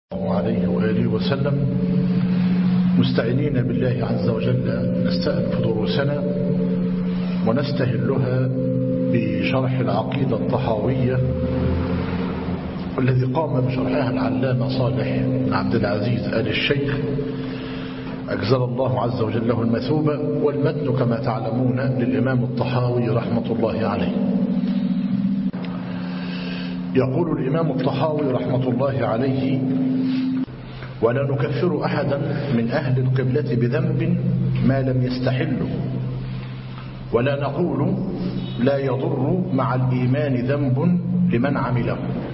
الله عليه وآله وسلم، مستعينين بالله عز وجل نستأنف دروسنا ونستهلها بشرح العقيدة الطحاوية والذي قام بشرحها العلامة صالح بن عبد العزيز آل الشيخ أجزل الله عز وجل له المثوبة. والمتن كما تعلمون للإمام الطحاوي رحمة الله عليه. يقول الإمام الطحاوي رحمة الله عليه: ولا نكفر أحدا من أهل القبلة بذنب ما لم يستحله، ولا نقول لا يضر مع الإيمان ذنب لمن عمله.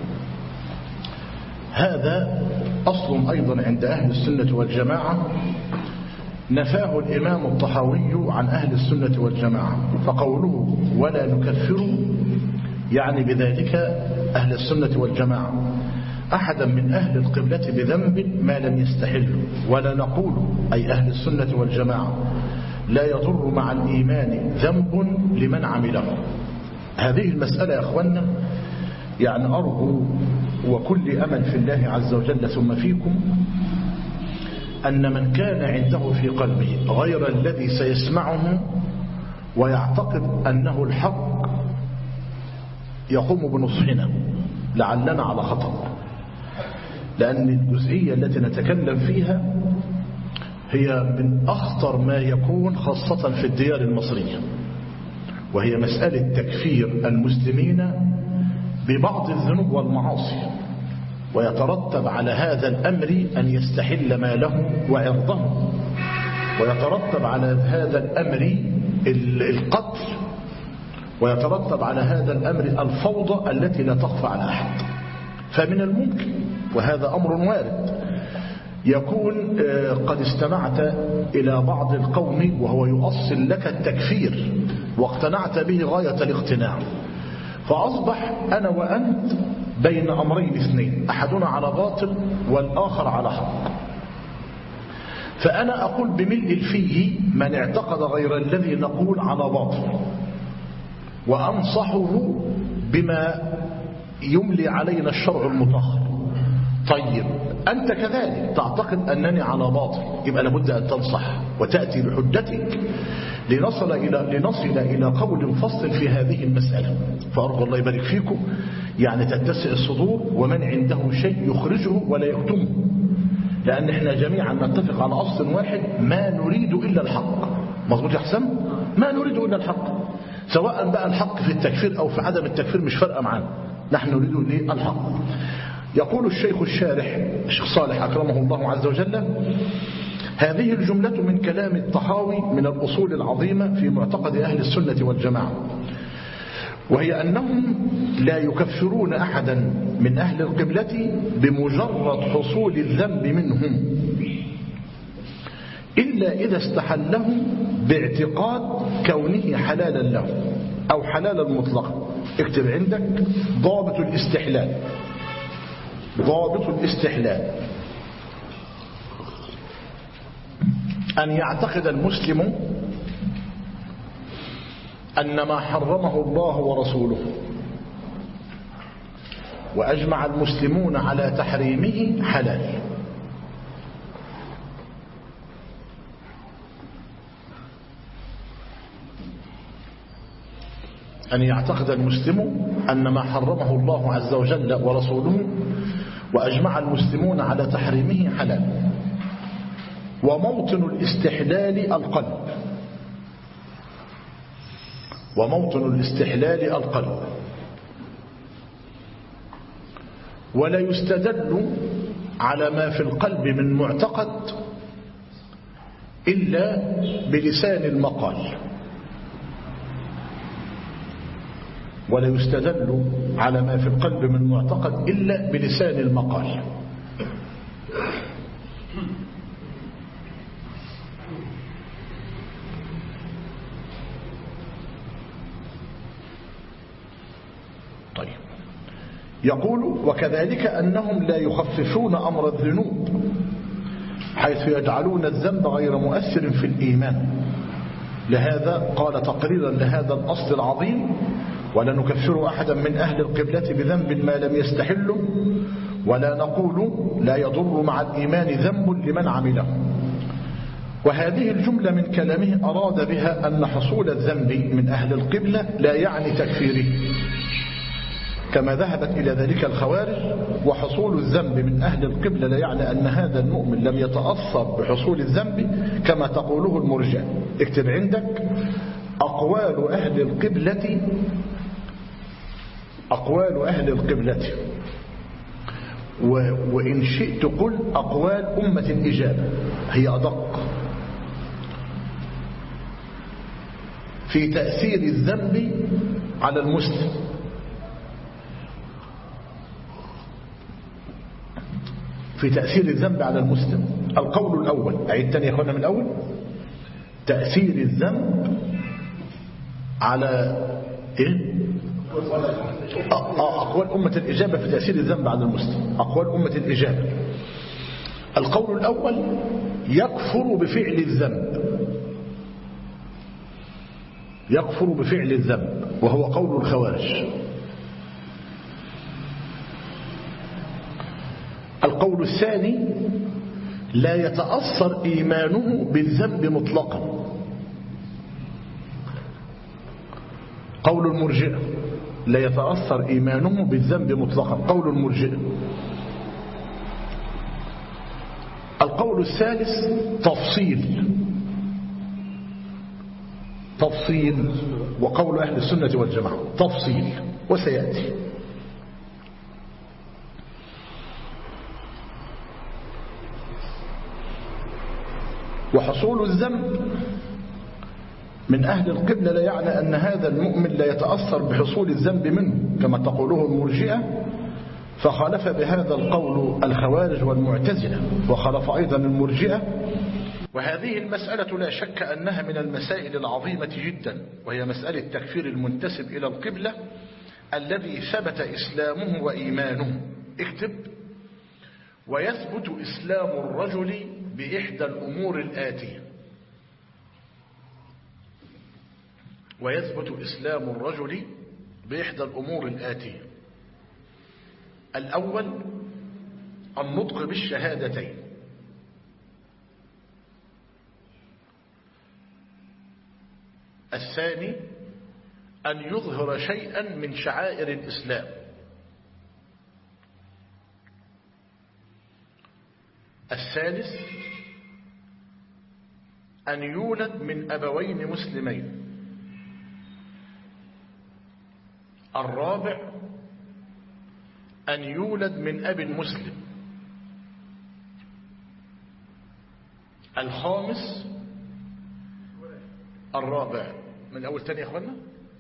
هذا أصل أيضا عند أهل السنة والجماعة نفاه الإمام الطحاوي عن أهل السنة والجماعة، فقوله ولا نكفر يعني بذلك أهل السنة والجماعة أحدا من أهل القبلة بذنب ما لم يستحله، ولا نقول أي أهل السنة والجماعة لا يضر مع الإيمان ذنب لمن عمله. هذه المسألة يا أخوانا يعني أرجو وكل أمل في الله عز وجل ثم فيكم أن من كان عنده في قلبه غير الذي سيسمعه ويعتقد أنه الحق يقوم بنصحنا لعلنا على خطأ، لأن الجزئية التي نتكلم فيها هي من أخطر ما يكون خاصة في الديار المصرية، وهي مسألة تكفير المسلمين ببعض الذنوب والمعاصي، ويترتب على هذا الأمر أن يستحل ماله وعرضه، ويترتب على هذا الأمر القتل، ويترتب على هذا الأمر الفوضى التي لا تخفى على أحد. فمن الممكن، وهذا أمر وارد، يكون قد استمعت إلى بعض القوم وهو يؤصل لك التكفير واقتنعت به غاية الاقتناع، فأصبح أنا وأنت بين أمرين اثنين، أحدنا على باطل والآخر على حق. فأنا أقول بملء الفيه من اعتقد غير الذي نقول على باطل، وأنصحه بما يملي علينا الشرع المطهر. طيب أنت كذلك تعتقد أنني على باطل، يبقى لابد أن تنصح وتأتي بحجتك لنصل إلى قول فصل في هذه المسألة. فأرجو الله يبارك فيكم يعني تتسع الصدور، ومن عنده شيء يخرجه ولا يكتمه، لأن احنا جميعا نتفق على أصل واحد: ما نريد إلا الحق. مظبوط يا حسن؟ ما نريد إلا الحق، سواء بقى الحق في التكفير أو في عدم التكفير مش فارقة معنا، نحن نريد الحق. يقول الشيخ الشارح الشيخ صالح أكرمه الله عز وجل: هذه الجملة من كلام الطحاوي من الأصول العظيمة في معتقد أهل السنة والجماعة، وهي أنهم لا يكفرون أحدا من أهل القبلة بمجرد حصول الذنب منهم، إلا إذا استحله باعتقاد كونه حلالا له أو حلالا مطلقا. اكتب عندك ضابط الاستحلال. ضابط الاستحلال أن يعتقد المسلم أن ما حرمه الله ورسوله وأجمع المسلمون على تحريمه حلال. أن يعتقد المسلم أن ما حرمه الله عز وجل ورسوله وأجمع المسلمون على تحريمه حلال. وموطن الاستحلال القلب. وموطن الاستحلال القلب. ولا يستدل على ما في القلب من معتقد إلا بلسان المقال. ولا يستدل على ما في القلب من معتقد إلا بلسان المقال. طيب، يقول: وكذلك أنهم لا يخففون أمر الذنوب حيث يجعلون الذنب غير مؤثر في الإيمان. لهذا قال تقريرا لهذا الأصل العظيم: ولا نكفر أحدا من أهل القبلة بذنب ما لم يستحله، ولا نقول لا يضر مع الإيمان ذنب لمن عمله. وهذه الجملة من كلامه أراد بها أن حصول الذنب من أهل القبلة لا يعني تكفيره كما ذهبت إلى ذلك الخوارج، وحصول الذنب من أهل القبلة لا يعني أن هذا المؤمن لم يتأثر بحصول الذنب كما تقوله المرجئة. اكتب عندك أقوال أهل القبلة، أقوال أهل القبلة، وإن شئت قل أقوال أمة الإجابة، هي أدق في تأثير الذنب على المسلم. في تأثير الذنب على المسلم. القول الأول، أعيد تاني يا أخوانا من الأول، تأثير الذنب على إيه؟ أقوال أمة الإجابة في تأثير الذنب على المسلم. أقوال أمة الإجابة. القول الأول يكفر بفعل الذنب، يكفر بفعل الذنب وهو قول الخوارج. القول الثاني لا يتأثر إيمانه بالذنب مطلقا، قول المرجئة، لا يتأثر إيمانه بالذنب مطلقا، قول المرجئة. القول الثالث تفصيل، وقول أهل السنة والجماعة تفصيل، وسيأتي. وحصول الذنب من أهل القبلة لا يعني أن هذا المؤمن لا يتأثر بحصول الذنب منه كما تقوله المرجئة، فخالف بهذا القول الخوارج والمعتزلة، وخالف أيضا المرجئة. وهذه المسألة لا شك أنها من المسائل العظيمة جدا، وهي مسألة تكفير المنتسب إلى القبلة الذي ثبت إسلامه وإيمانه. اكتب: ويثبت إسلام الرجل بإحدى الأمور الآتية. ويثبت إسلام الرجل بإحدى الأمور الآتية: الأول النطق بالشهادتين، الثاني أن يظهر شيئا من شعائر الإسلام، الثالث أن يولد من أبوين مسلمين، الرابع أن يولد من أب مسلم، الخامس الرابع من أول تاني يا أخوانا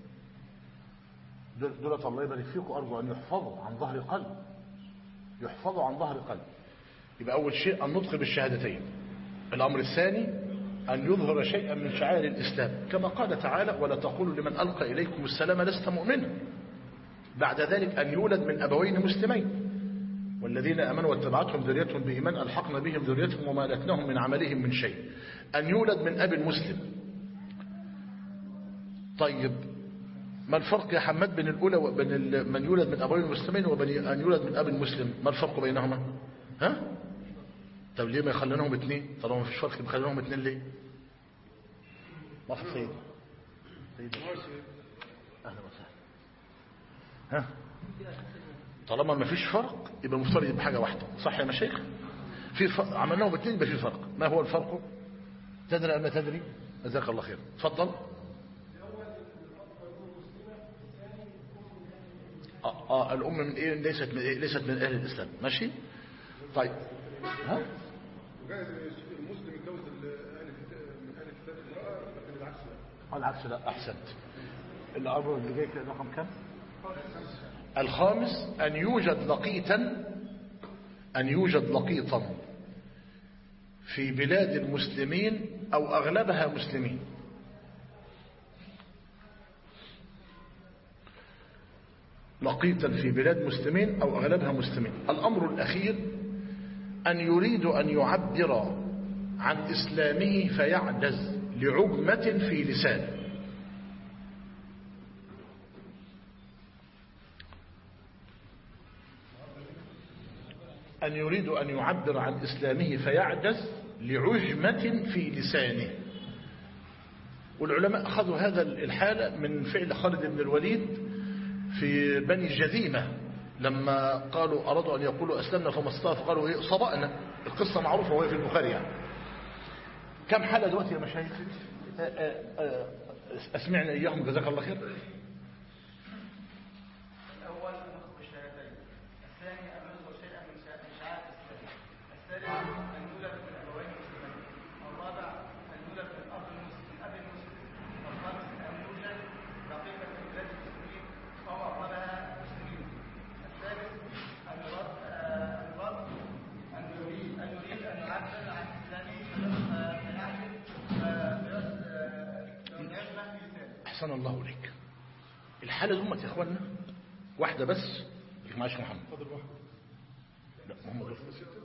دولة الله يبارك فيكم، أرجو أن يحفظوا عن ظهر قلب، يحفظوا عن ظهر قلب. يبقى أول شيء النطق بالشهادتين، الأمر الثاني أن يظهر شيئا من شعائر الإسلام كما قال تعالى: ولا تقولوا لمن ألقى إليكم السلام لست مؤمنا. بعد ذلك أن يولد من أبوين مسلمين، والذين آمنوا واتبعتهم ذريتهم بإيمان ألحقنا بهم ذريتهم وما ألتناهم من عملهم من شيء. أن يولد من أب مسلم. طيب ما الفرق يا حماد بين الأولى وبين من يولد من أبوين مسلمين وبين أن يولد من أب مسلم؟ ما الفرق بينهما؟ ها؟ طب ليه ما يخلينهم اثنين؟ طالما ما فيش فرق بيخلينهم اثنين ليه؟ ما في سيد أهلا وسهلا. ها؟ طالما ما فيش فرق يبقى المفترض يبقى حاجة واحدة، صح يا مشايخ؟ في فرق عملناهم اثنين يبقى في فرق. ما هو الفرق؟ تدري أم لا تدري؟ جزاك الله خير. تفضل. الأم من إيه؟ ليست من أهل الإسلام. ماشي؟ طيب ها؟ المسلم يتجوز من أهل الكتاب امرأة، لكن العكس لا. العكس لا. أحسنت. الأمر اللي جاي كده رقم كم؟ الخامس أن يوجد لقيطا في بلاد المسلمين أو أغلبها مسلمين. لقيطا في بلاد مسلمين أو أغلبها مسلمين. الأمر الأخير أن يريد أن يعبر عن إسلامه فيعجز لعجمة في لسانه. أن يريد أن يعبر عن إسلامه فيعجز لعجمة في لسانه. والعلماء أخذوا هذا الحالة من فعل خالد بن الوليد في بني جذيمة لما قالوا أرادوا أن يقولوا أسلمنا فما استطاعوا فقالوا إيه صبأنا. القصة معروفة وهي في البخاري يعني. كم حالة دلوقتي يا مشايخ؟ أسمعنا إياهم جزاك الله خير. الأول النطق بالشهادتين، الثاني أن نذكر شيئا من شعائر الإسلام، الثالث أن نولد من أبوين مسلمين، الرابع أن نولد من أب مسلم، الخامس أن يوجد دقيقة في بلاد المسلمين أو أغلبها مسلمين، السادس أن يريد أن يعبر عن إسلامه أحسن الله إليك. الحالة دول يا إخواننا واحدة بس. معاش محمد فضل واحد. لا محمد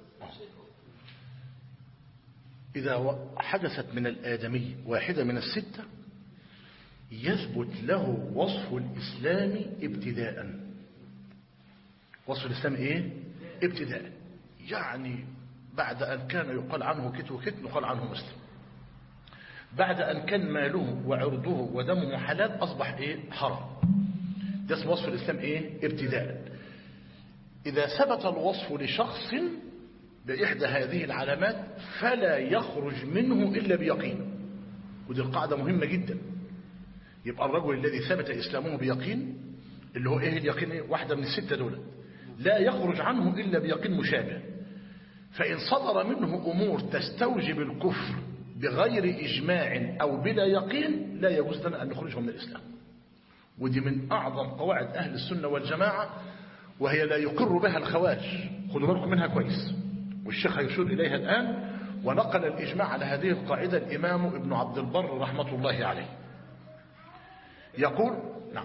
إذا حدثت من الآدمي واحدة من الستة يثبت له وصف الإسلام ابتداء. وصف الإسلام إيه؟ ابتداء. يعني بعد أن كان يقال عنه كت وكت يقال عنه مسلم. بعد أن كان ماله وعرضه ودمه حلال أصبح إيه؟ حرام. ده اسم وصف الإسلام إيه؟ ابتداء. إذا ثبت الوصف لشخص بإحدى هذه العلامات فلا يخرج منه إلا بيقين. ودي القاعدة مهمة جدا. يبقى الرجل الذي ثبت إسلامه بيقين اللي هو إيه اليقين؟ إيه؟ واحدة من الستة دول لا يخرج عنه إلا بيقين مشابه. فإن صدر منه أمور تستوجب الكفر بغير إجماع أو بلا يقين لا يجوز لنا أن نخرجه من الإسلام. ودي من أعظم قواعد أهل السنة والجماعة وهي لا يقر بها الخوارج. خذوا بالكم منها كويس. والشيخ يشير إليها الآن. ونقل الإجماع على هذه القاعدة الإمام ابن عبد البر رحمة الله عليه. يقول نعم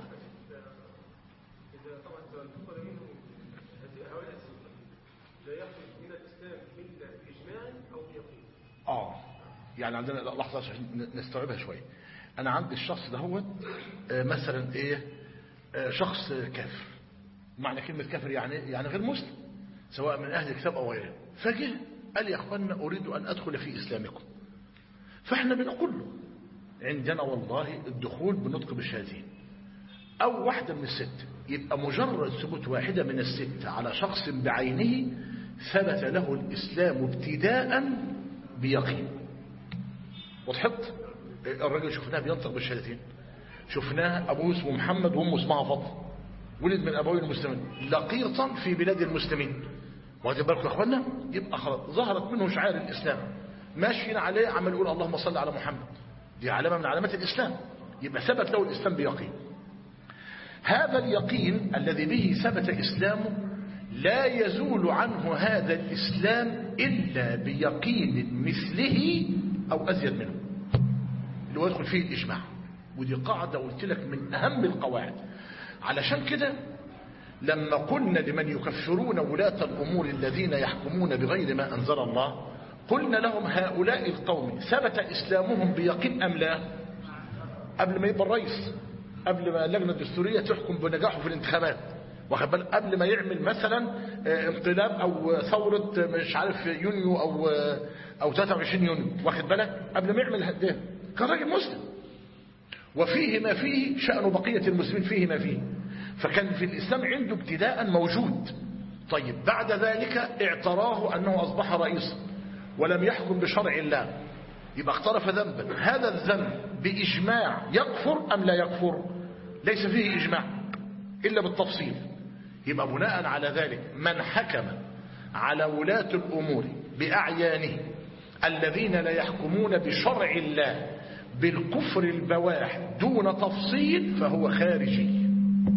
إذا طبعا تنقل منه هؤلاء الستة لا يخرج من الإسلام إلا بإجماع أو بيقين. يعني عندنا لحظة عشان نستوعبها شوية. أنا عندي الشخص ده هو مثلا إيه شخص كافر. معنى كلمة كافر يعني غير مسلم سواء من أهل الكتاب أو غيره. فجه قال يا أخوانا أريد أن أدخل في إسلامكم. فإحنا بنقول له عندنا والله الدخول بالنطق بالشهادتين أو واحدة من الست. يبقى مجرد ثبوت واحدة من الست على شخص بعينه ثبت له الإسلام ابتداء بيقين. وضحت؟ الراجل شفناه بينطق بالشهادتين. شفناه أبوه اسمه محمد وأمه اسمها فاطمة ولد من أبوين المسلمين لقيطا في بلاد المسلمين. واخدين بالكم يا اخوانا؟ يبقى خلاص ظهرت منه شعائر الإسلام ماشيين عليه عمال يقول اللهم صل على محمد. دي علامة من علامات الإسلام. يبقى ثبت له الإسلام بيقين. هذا اليقين الذي به ثبت إسلامه لا يزول عنه هذا الإسلام إلا بيقين مثله أو أزيد منه اللي هو يدخل فيه الإجماع. ودي قاعدة قلت لك من أهم القواعد. علشان كده لما قلنا لمن يكفرون ولاة الأمور الذين يحكمون بغير ما أنزل الله قلنا لهم هؤلاء القوم ثبت إسلامهم بيقين أم لا؟ قبل ما يبقى الرئيس، قبل ما اللجنة الدستورية تحكم بنجاحه في الانتخابات، واخد بالك، قبل ما يعمل مثلا انقلاب أو ثورة مش عارف يونيو أو 23 يونيو، واخد بالك، قبل ما يعمل ده كان راجل مسلم وفيه ما فيه شأن بقية المسلمين فيه ما فيه. فكان في الإسلام عنده ابتداء موجود. طيب بعد ذلك اعتراه أنه أصبح رئيسا ولم يحكم بشرع الله يبقى اقترف ذنبا. هذا الذنب بإجماع يكفر أم لا يكفر؟ ليس فيه إجماع إلا بالتفصيل. يبقى بناء على ذلك من حكم على ولاة الأمور بأعيانه الذين لا يحكمون بشرع الله بالكفر البواح دون تفصيل فهو خارجي.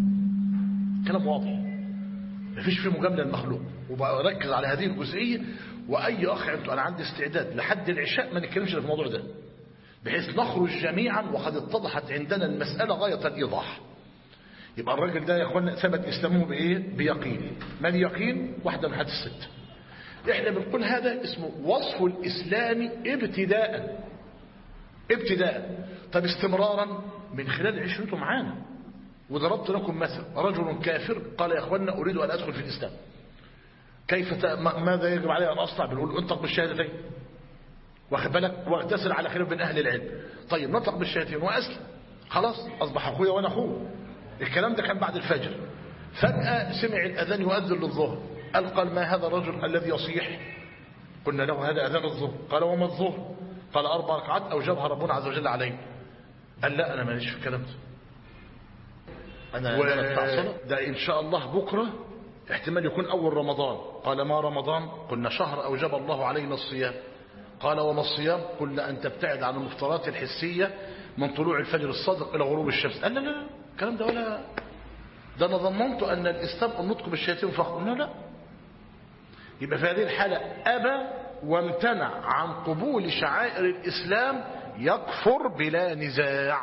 كلام واضح مفيش فيه مجاملة المخلوق. وبركز على هذه الجزئية. وأي أخ أنا عندي استعداد لحد العشاء ما نتكلمش في الموضوع ده بحيث نخرج جميعا وقد اتضحت عندنا المسألة غاية الإيضاح. يبقى الراجل ده يا أخوانا ثبت إسلامه بإيه؟ بيقين. ما اليقين؟ واحدة من حد الست. إحنا بنقول هذا اسمه وصف الإسلام ابتداء. طب استمرارا من خلال عشرته معانا. وضربت لكم مثل رجل كافر قال يا أخوانا أريد أن أدخل في الإسلام. ماذا يجب علي أن أصنع؟ بنقول انطق بالشهادتين، واخد بالك، واغتسل على خلاف بين أهل العلم. طيب نطق بالشهادتين وأسلم، خلاص أصبح أخويا وأنا أخوه. الكلام ده كان بعد الفجر، فجأة سمع الأذان يؤذن للظهر، قال ما هذا الرجل الذي يصيح؟ قلنا له هذا أذان الظهر. قال وما الظهر؟ قال 4 ركعات أوجبها ربنا عز وجل عليه. قال لا أنا ماليش في الكلام ده، ده إن شاء الله بكرة احتمال يكون أول رمضان. قال ما رمضان؟ قلنا شهر أوجب الله علينا الصيام. قال وما الصيام؟ قلنا أن تبتعد عن المفطرات الحسية من طلوع الفجر الصادق إلى غروب الشمس. قال لا لا الكلام ده ولا ده، أنا ظننت أن الإسلام النطق بالشهادتين فقط. قلنا لا. يبقى في هذه الحالة أبى وامتنع عن قبول شعائر الإسلام يكفر بلا نزاع،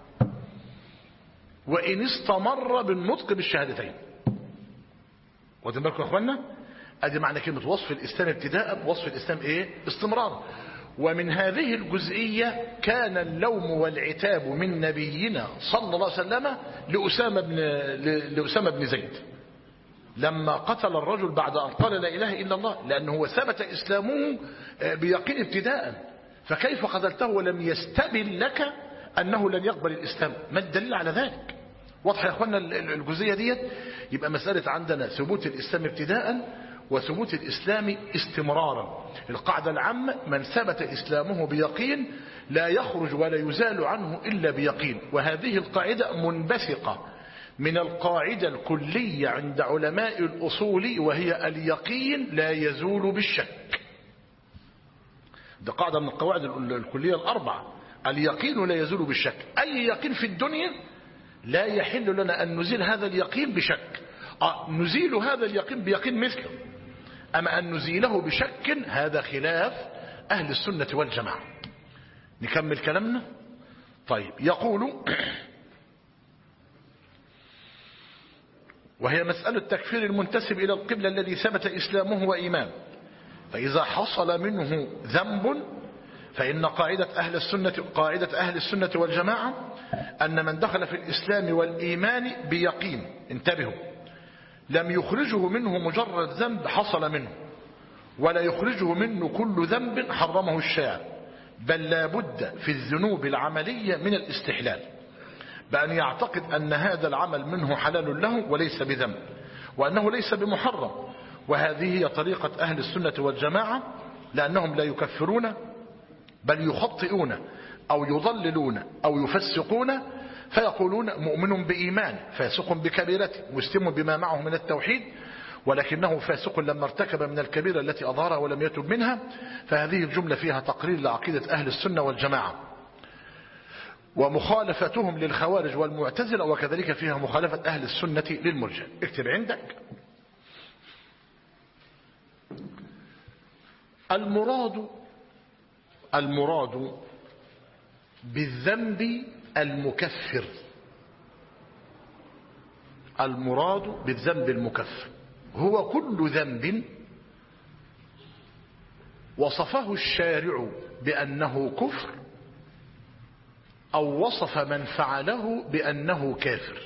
وإن استمر بالنطق بالشهادتين. واخدين بالكم يا اخوانا؟ ادي معنى كلمه وصف الاسلام ابتداء بوصف الاسلام ايه؟ استمرار. ومن هذه الجزئيه كان اللوم والعتاب من نبينا صلى الله عليه وسلم لأسامة بن زيد لما قتل الرجل بعد ان قال لا اله الا الله، لانه هو ثبت اسلامه بيقين ابتداء، فكيف قتلته ولم يستبن لك انه لن يقبل الاسلام؟ ما الدليل على ذلك؟ واضح يا اخوانا الجزئيه ديت؟ يبقى مساله عندنا ثبوت الاسلام ابتداء وثبوت الاسلام استمرارا. القاعده العامه من ثبت اسلامه بيقين لا يخرج ولا يزال عنه الا بيقين، وهذه القاعده منبثقه من القاعده الكليه عند علماء الاصول، وهي اليقين لا يزول بالشك. ده قاعده من القواعد الكليه الاربعه، اليقين لا يزول بالشك. اي يقين في الدنيا لا يحل لنا أن نزيل هذا اليقين بشك. نزيل هذا اليقين بيقين مثله، أما أن نزيله بشك هذا خلاف أهل السنة والجماعة. نكمل كلامنا. طيب يقول وهي مسألة تكفير المنتسب إلى القبلة الذي ثبت إسلامه وإيمانه، فإذا حصل منه ذنب فإن قاعدة أهل السنة والجماعة أن من دخل في الإسلام والإيمان بيقين، انتبهوا، لم يخرجه منه مجرد ذنب حصل منه، ولا يخرجه منه كل ذنب حرمه الشارع، بل لا بد في الذنوب العملية من الاستحلال، بأن يعتقد أن هذا العمل منه حلال له وليس بذنب، وأنه ليس بمحرم. وهذه هي طريقة أهل السنة والجماعة، لأنهم لا يكفرون بل يخطئون أو يضللون أو يفسقون، فيقولون مؤمن بإيمان فاسق بكبيرته مسلم بما معه من التوحيد، ولكنه فاسق لما ارتكب من الكبيرة التي أظهرها ولم يتب منها. فهذه الجملة فيها تقرير لعقيدة أهل السنة والجماعة، ومخالفتهم للخوارج والمعتزلة، وكذلك فيها مخالفة أهل السنة للمرجئة. اكتب عندك المراد بالذنب المكفر. المراد بالذنب المكفر هو كل ذنب وصفه الشارع بأنه كفر، أو وصف من فعله بأنه كافر.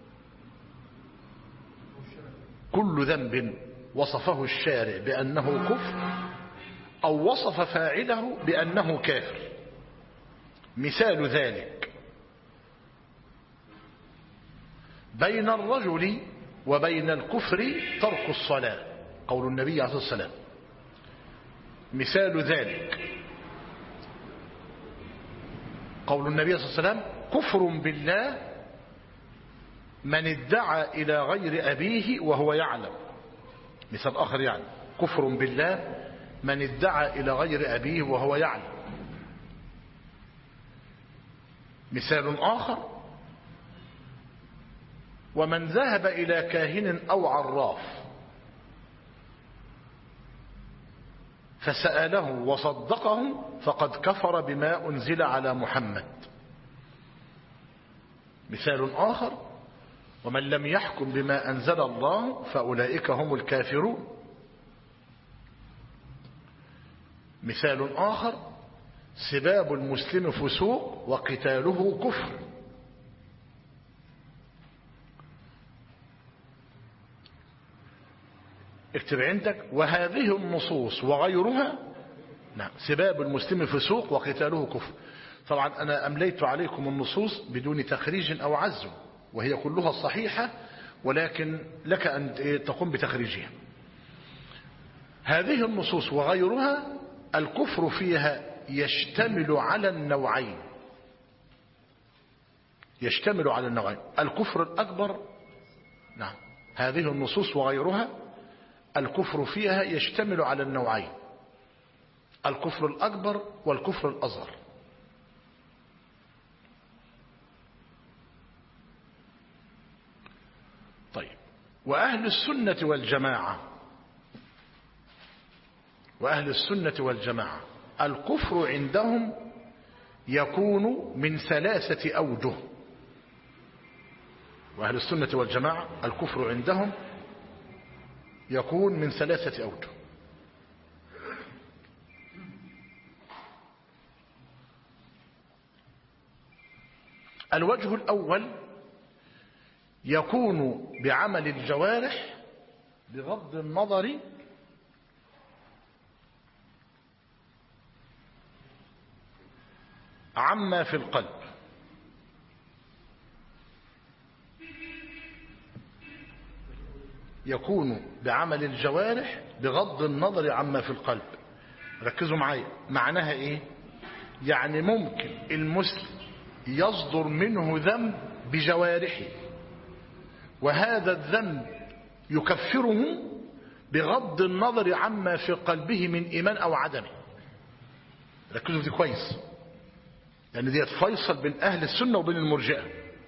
كل ذنب وصفه الشارع بأنه كفر أو وصف فاعله بأنه كافر. مثال ذلك بين الرجل وبين الكفر ترك الصلاة، قول النبي عليه الصلاة والسلام. مثال ذلك قول النبي صلى الله عليه وسلم كفر بالله من ادعى إلى غير أبيه وهو يعلم. مثال آخر يعني كفر بالله من ادعى إلى غير أبيه وهو يعلم. مثال آخر ومن ذهب إلى كاهن أو عراف فسأله وصدقه فقد كفر بما أنزل على محمد. مثال آخر ومن لم يحكم بما أنزل الله فأولئك هم الكافرون. مثال آخر سباب المسلم فسوق وقتاله كفر. اكتب عندك وهذه النصوص وغيرها. نعم. سباب المسلم فسوق وقتاله كفر. طبعا أنا أمليت عليكم النصوص بدون تخريج أو عزم، وهي كلها صحيحة، ولكن لك أن تقوم بتخريجها. هذه النصوص وغيرها الكفر فيها يشتمل على النوعين. يشتمل على النوعين. الكفر الأكبر. نعم. هذه النصوص وغيرها الكفر فيها يشتمل على النوعين: الكفر الأكبر والكفر الأصغر. طيب، وأهل السنة والجماعة الكفر عندهم يكون من 3 أوجه. وأهل السنة والجماعة الكفر عندهم يكون من 3 أوجه. الوجه الأول يكون بعمل الجوارح بغض النظر عما في القلب. يكون بعمل الجوارح بغض النظر عما في القلب. ركزوا معايا، معناها ايه؟ يعني ممكن المسلم يصدر منه ذنب بجوارحه، وهذا الذنب يكفره بغض النظر عما في قلبه من إيمان أو عدمه. ركزوا في دي كويس، لأن دي فيصل بين أهل السنة وبين المرجئة.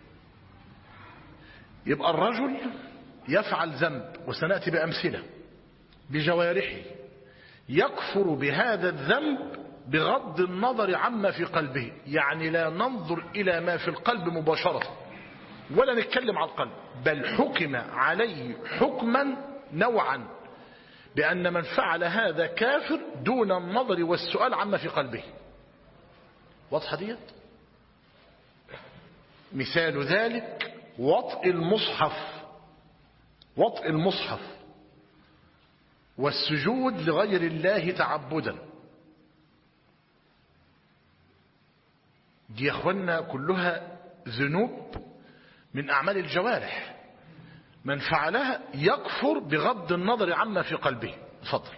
يبقى الرجل يفعل ذنب، وسنأتي بأمثلة، بجوارحه، يكفر بهذا الذنب بغض النظر عما في قلبه. يعني لا ننظر إلى ما في القلب مباشرة ولا نتكلم عن القلب، بل حكم عليه حكما نوعا بأن من فعل هذا كافر دون النظر والسؤال عما في قلبه. واضحة ديت؟ مثال ذلك وطئ المصحف والسجود لغير الله تعبدا. دي يا اخوانا كلها ذنوب من أعمال الجوارح، من فعلها يكفر بغض النظر عما في قلبه. اتفضل.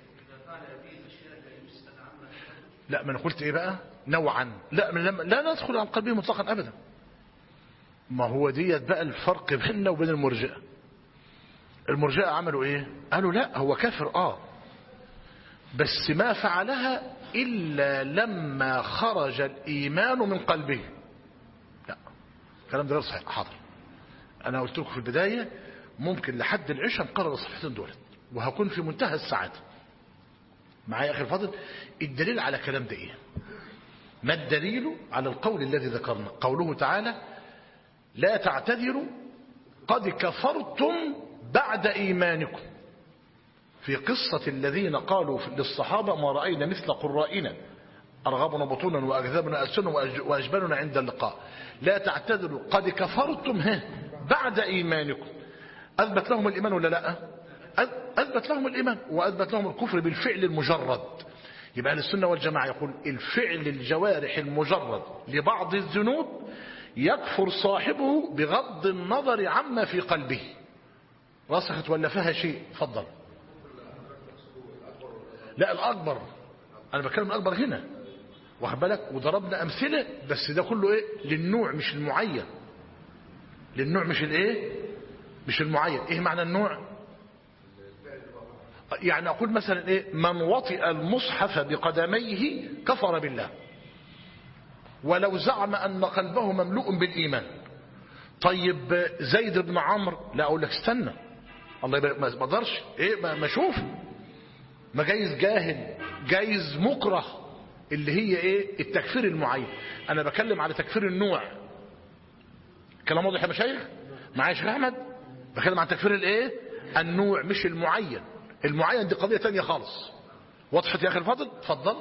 لا، ما انا قلت ايه بقى؟ نوعا. لا ندخل عن قلبه مطلقا ابدا. ما هو ديت بقى الفرق بيننا وبين المرجئة. المرجئة عملوا ايه؟ قالوا لا، هو كافر بس ما فعلها إلا لما خرج الإيمان من قلبه. لا، الكلام ده غير صحيح. حاضر، أنا قلت لكم في البداية ممكن لحد العشاء نقرر الصفحتين دولت، وهكون في منتهى السعادة. معايا أخي الفاضل؟ الدليل على كلام ده إيه؟ ما الدليل على القول الذي ذكرنا؟ قوله تعالى: لا تعتذروا قد كفرتم بعد إيمانكم. في قصة الذين قالوا للصحابة: ما رأينا مثل قرائنا أرغبنا بطونا وأكذبنا ألسنا وأجبلنا عند اللقاء. لا تعتذروا قد كفرتم بعد إيمانكم. أثبت لهم الإيمان ولا لا؟ أثبت لهم الإيمان، وأثبت لهم الكفر بالفعل المجرد. يبقى أهل السنة والجماعة يقول الفعل الجوارح المجرد لبعض الذنوب يكفر صاحبه بغض النظر عما في قلبه. رسخت ولا فيها شيء؟ فضل. لا، الأكبر. أنا بتكلم الأكبر هنا، واخد بالك؟ وضربنا أمثلة، بس ده كله إيه؟ للنوع مش المعين. للنوع مش الإيه؟ مش المعين. إيه معنى النوع؟ يعني أقول مثلا إيه؟ من وطئ المصحف بقدميه كفر بالله، ولو زعم أن قلبه مملوء بالإيمان. طيب زيد بن عمرو، لا أقول لك استنى، الله يبارك، ما اقدرش إيه؟ ما أشوف، ما جايز جاهل، جايز مكره، اللي هي ايه؟ التكفير المعين. انا بكلم على تكفير النوع. كلام واضح يا مشايخ؟ معايا يا شيخ احمد؟ بكلم عن تكفير الايه؟ النوع مش المعين. المعين دي قضية تانية خالص. وضحت يا اخي الفاضل؟ اتفضل.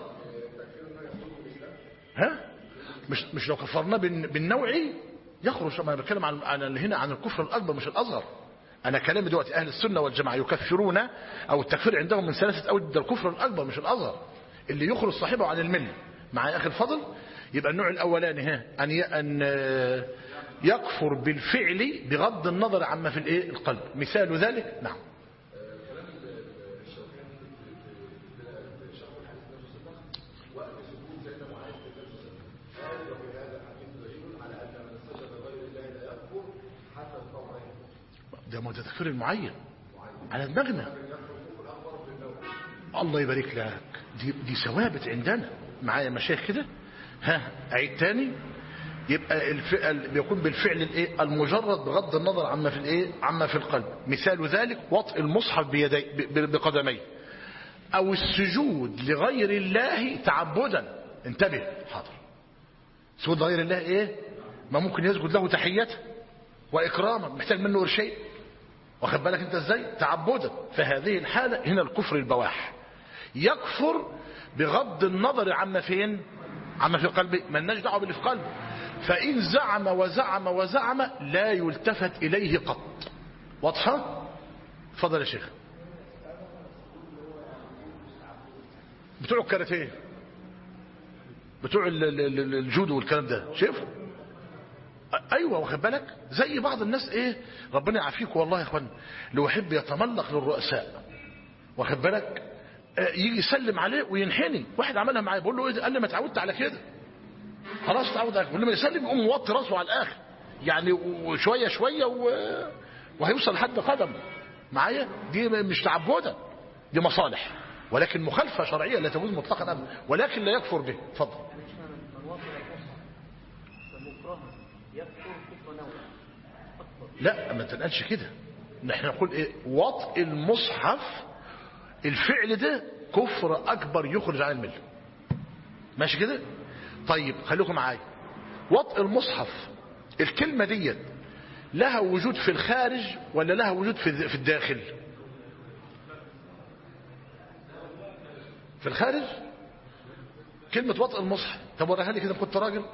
مش لو كفرنا بالنوعي يخرج. انا بتكلم عن هنا عن الكفر الاكبر مش الاصغر. أنا كلامي دلوقتي أهل السنة والجماعة يكفرون، أو التكفير عندهم من ثلاثة أوجه، ده الكفر الأكبر مش الأصغر اللي يخرج صاحبه عن الملة. مع أخي الفضل، يبقى النوع الأولاني أن يكفر بالفعل بغض النظر عما في الإيه القلب. مثال ذلك نعم. ده ما تكفير المعين على دماغنا. الله يبارك لك، دي ثوابت عندنا معايا مشايخ كده. أعيد تاني. يبقى الفعل بيكون بالفعل الايه المجرد بغض النظر عما في الايه عما في القلب. مثال ذلك وطء المصحف بقدميه، او السجود لغير الله تعبدا. انتبه، حاضر. سجود لغير الله ايه؟ ما ممكن يسجد له تحية واكراما، محتاج منه شيء، واخد بالك انت ازاي؟ تعبدا. فهذه الحالة هنا الكفر البواح، يكفر بغض النظر عما فين؟ عما في قلبه، ما لناش دعوه باللي في قلبه. فإن زعم وزعم وزعم لا يلتفت إليه قط. واضحة؟ اتفضل يا شيخ. بتوع الكاراتيه، بتوع الجودو والكلام ده، شايف؟ ايوه، واخد بالك؟ زي بعض الناس ايه، ربنا يعافيك والله يا اخوان، لو يحب يتملق للرؤساء، واخد بالك؟ يجي يسلم عليه وينحني. واحد عملها معايا، بقول له ايه ده؟ قال لي ما اتعودت على كده. خلاص اتعود على كده. ولما يسلم يقوم موطي راسه على الاخر، يعني وشويه شويه وهيوصل لحد قدم معايا. دي مش تعبدا، دي مصالح، ولكن مخالفه شرعيه لا تجوز مطلقا ابدا، ولكن لا يكفر به. اتفضل. لا، ما تنقلش كده. نحن نقول ايه؟ وطء المصحف، الفعل ده كفر اكبر يخرج عن المله. ماشي كده؟ طيب خليكم معايا. وطء المصحف، الكلمة ديت لها وجود في الخارج ولا لها وجود في الداخل؟ في الخارج. كلمة وطء المصحف، طب وريها لي كده كنت راجل.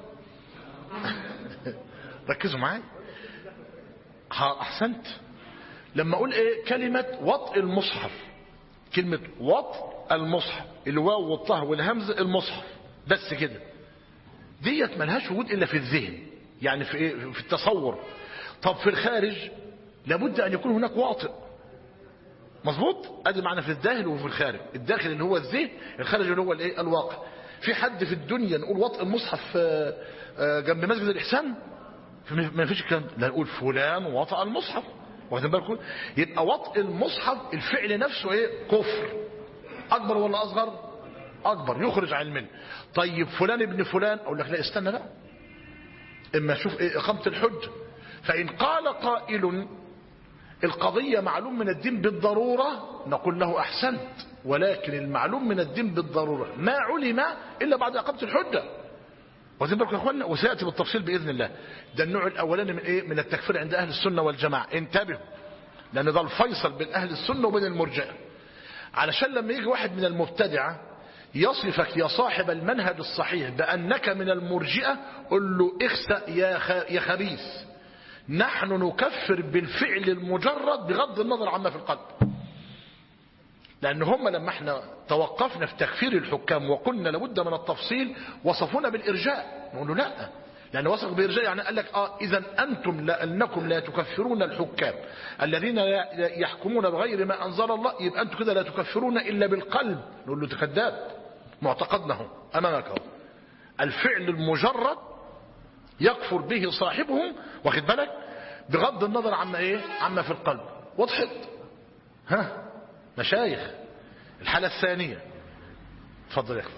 ركزوا معايا. احسنت. لما اقول ايه كلمة وطء المصحف، كلمة وطء المصحف، الواو والطه والهمز المصحف بس كده، ديت ملهاش وجود الا في الذهن، يعني في ايه؟ في التصور. طب في الخارج لابد ان يكون هناك واطئ. مظبوط؟ ادي معنى في الداخل وفي الخارج. الداخل اللي هو الذهن، الخارج اللي هو الايه الواقع. في حد في الدنيا نقول وطئ المصحف جنب مسجد الاحسان؟ ما فيش الكلام ده. لا نقول فلان وطئ المصحف، واخدين بالكم؟ يبقى وطئ المصحف الفعل نفسه ايه؟ كفر اكبر ولا اصغر؟ اكبر، يخرج عن المله. طيب فلان ابن فلان، اقول لك لا استنى بقى، اما اشوف ايه اقامه الحجه. فان قال قائل القضيه معلوم من الدين بالضروره، نقول له احسنت، ولكن المعلوم من الدين بالضروره ما علم الا بعد اقامه الحجه. واخدين بالكم يا اخوانا؟ وسياتي بالتفصيل باذن الله. ده النوع الاولاني من ايه؟ من التكفير عند اهل السنه والجماعه. انتبهوا، لان ده الفيصل بين اهل السنه وبين المرجئه. علشان لما يجي واحد من المبتدعه يصفك يا صاحب المنهج الصحيح بأنك من المرجئة، قل له اخسأ يا خبيث، نحن نكفر بالفعل المجرد بغض النظر عما في القلب. لأن هم لما احنا توقفنا في تكفير الحكام وقلنا لابد من التفصيل، وصفونا بالإرجاء. نقول له لا، لأن وصف بالإرجاء يعني قال لك إذا أنتم لأنكم لا تكفرون الحكام الذين يحكمون بغير ما أنزل الله، يبقى أنتم كده لا تكفرون إلا بالقلب. نقول له تكذاب، معتقدنا هو أمامك هو. الفعل المجرد يكفر به صاحبه، واخد بالك؟ بغض النظر عما ايه؟ عما في القلب. وضحت؟ ها مشايخ. الحالة الثانية، اتفضل يا اخي.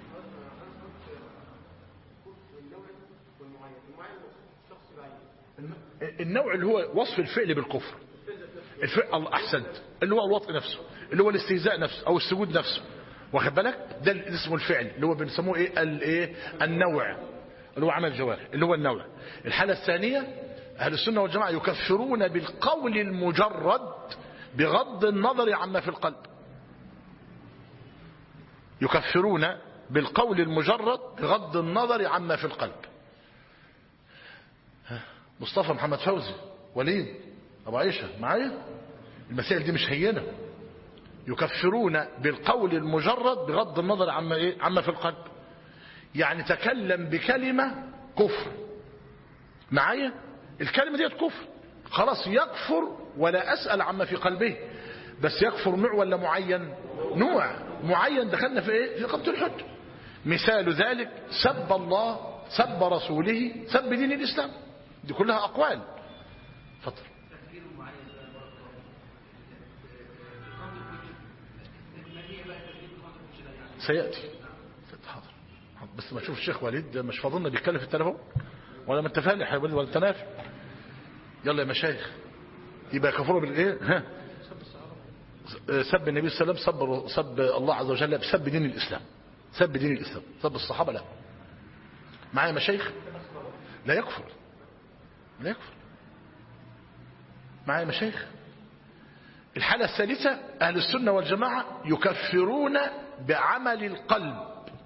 النوع اللي هو وصف الفعل بالكفر، الفعل الله احسنت، اللي هو الوطء نفسه، اللي هو الاستهزاء نفسه او السجود نفسه، واخد بالك؟ ده اسمه الفعل اللي هو بنسموه ايه النوع، اللي هو عمل الجوارح، اللي هو النوع. الحالة الثانية اهل السنة والجماعة يكفرون بالقول المجرد بغض النظر عما في القلب. يكفرون بالقول المجرد بغض النظر عما في القلب. مصطفى محمد فوزي وليد، أبو عائشة معايا؟ المسائل دي مش هينة. يكفرون بالقول المجرد بغض النظر عما في القلب. يعني تكلم بكلمة كفر معايا، الكلمة دي كفر، خلاص يكفر ولا أسأل عما في قلبه. بس يكفر نوع ولا معين؟ نوع معين. دخلنا في ايه؟ في قبض الحج. مثال ذلك سب الله، سب رسوله، سب دين الإسلام. دي كلها أقوال. فضل. سيأتي. حاضر. بس ما تشوف الشيخ وليد مش فاضلنا بيتكلم في التليفون ولا ما انت فالح يا وليد ولا انت نافع. يلا يا مشايخ. يبقى كفروا بالايه؟ ها، سب النبي صلى الله عليه وسلم، سب الله عز وجل، بسب دين الإسلام، سب دين الإسلام، سب الصحابة لا. معايا مشايخ؟ لا يكفر، لا يكفر. معايا مشايخ؟ الحالة الثالثة أهل السنة والجماعة يكفرون بعمل القلب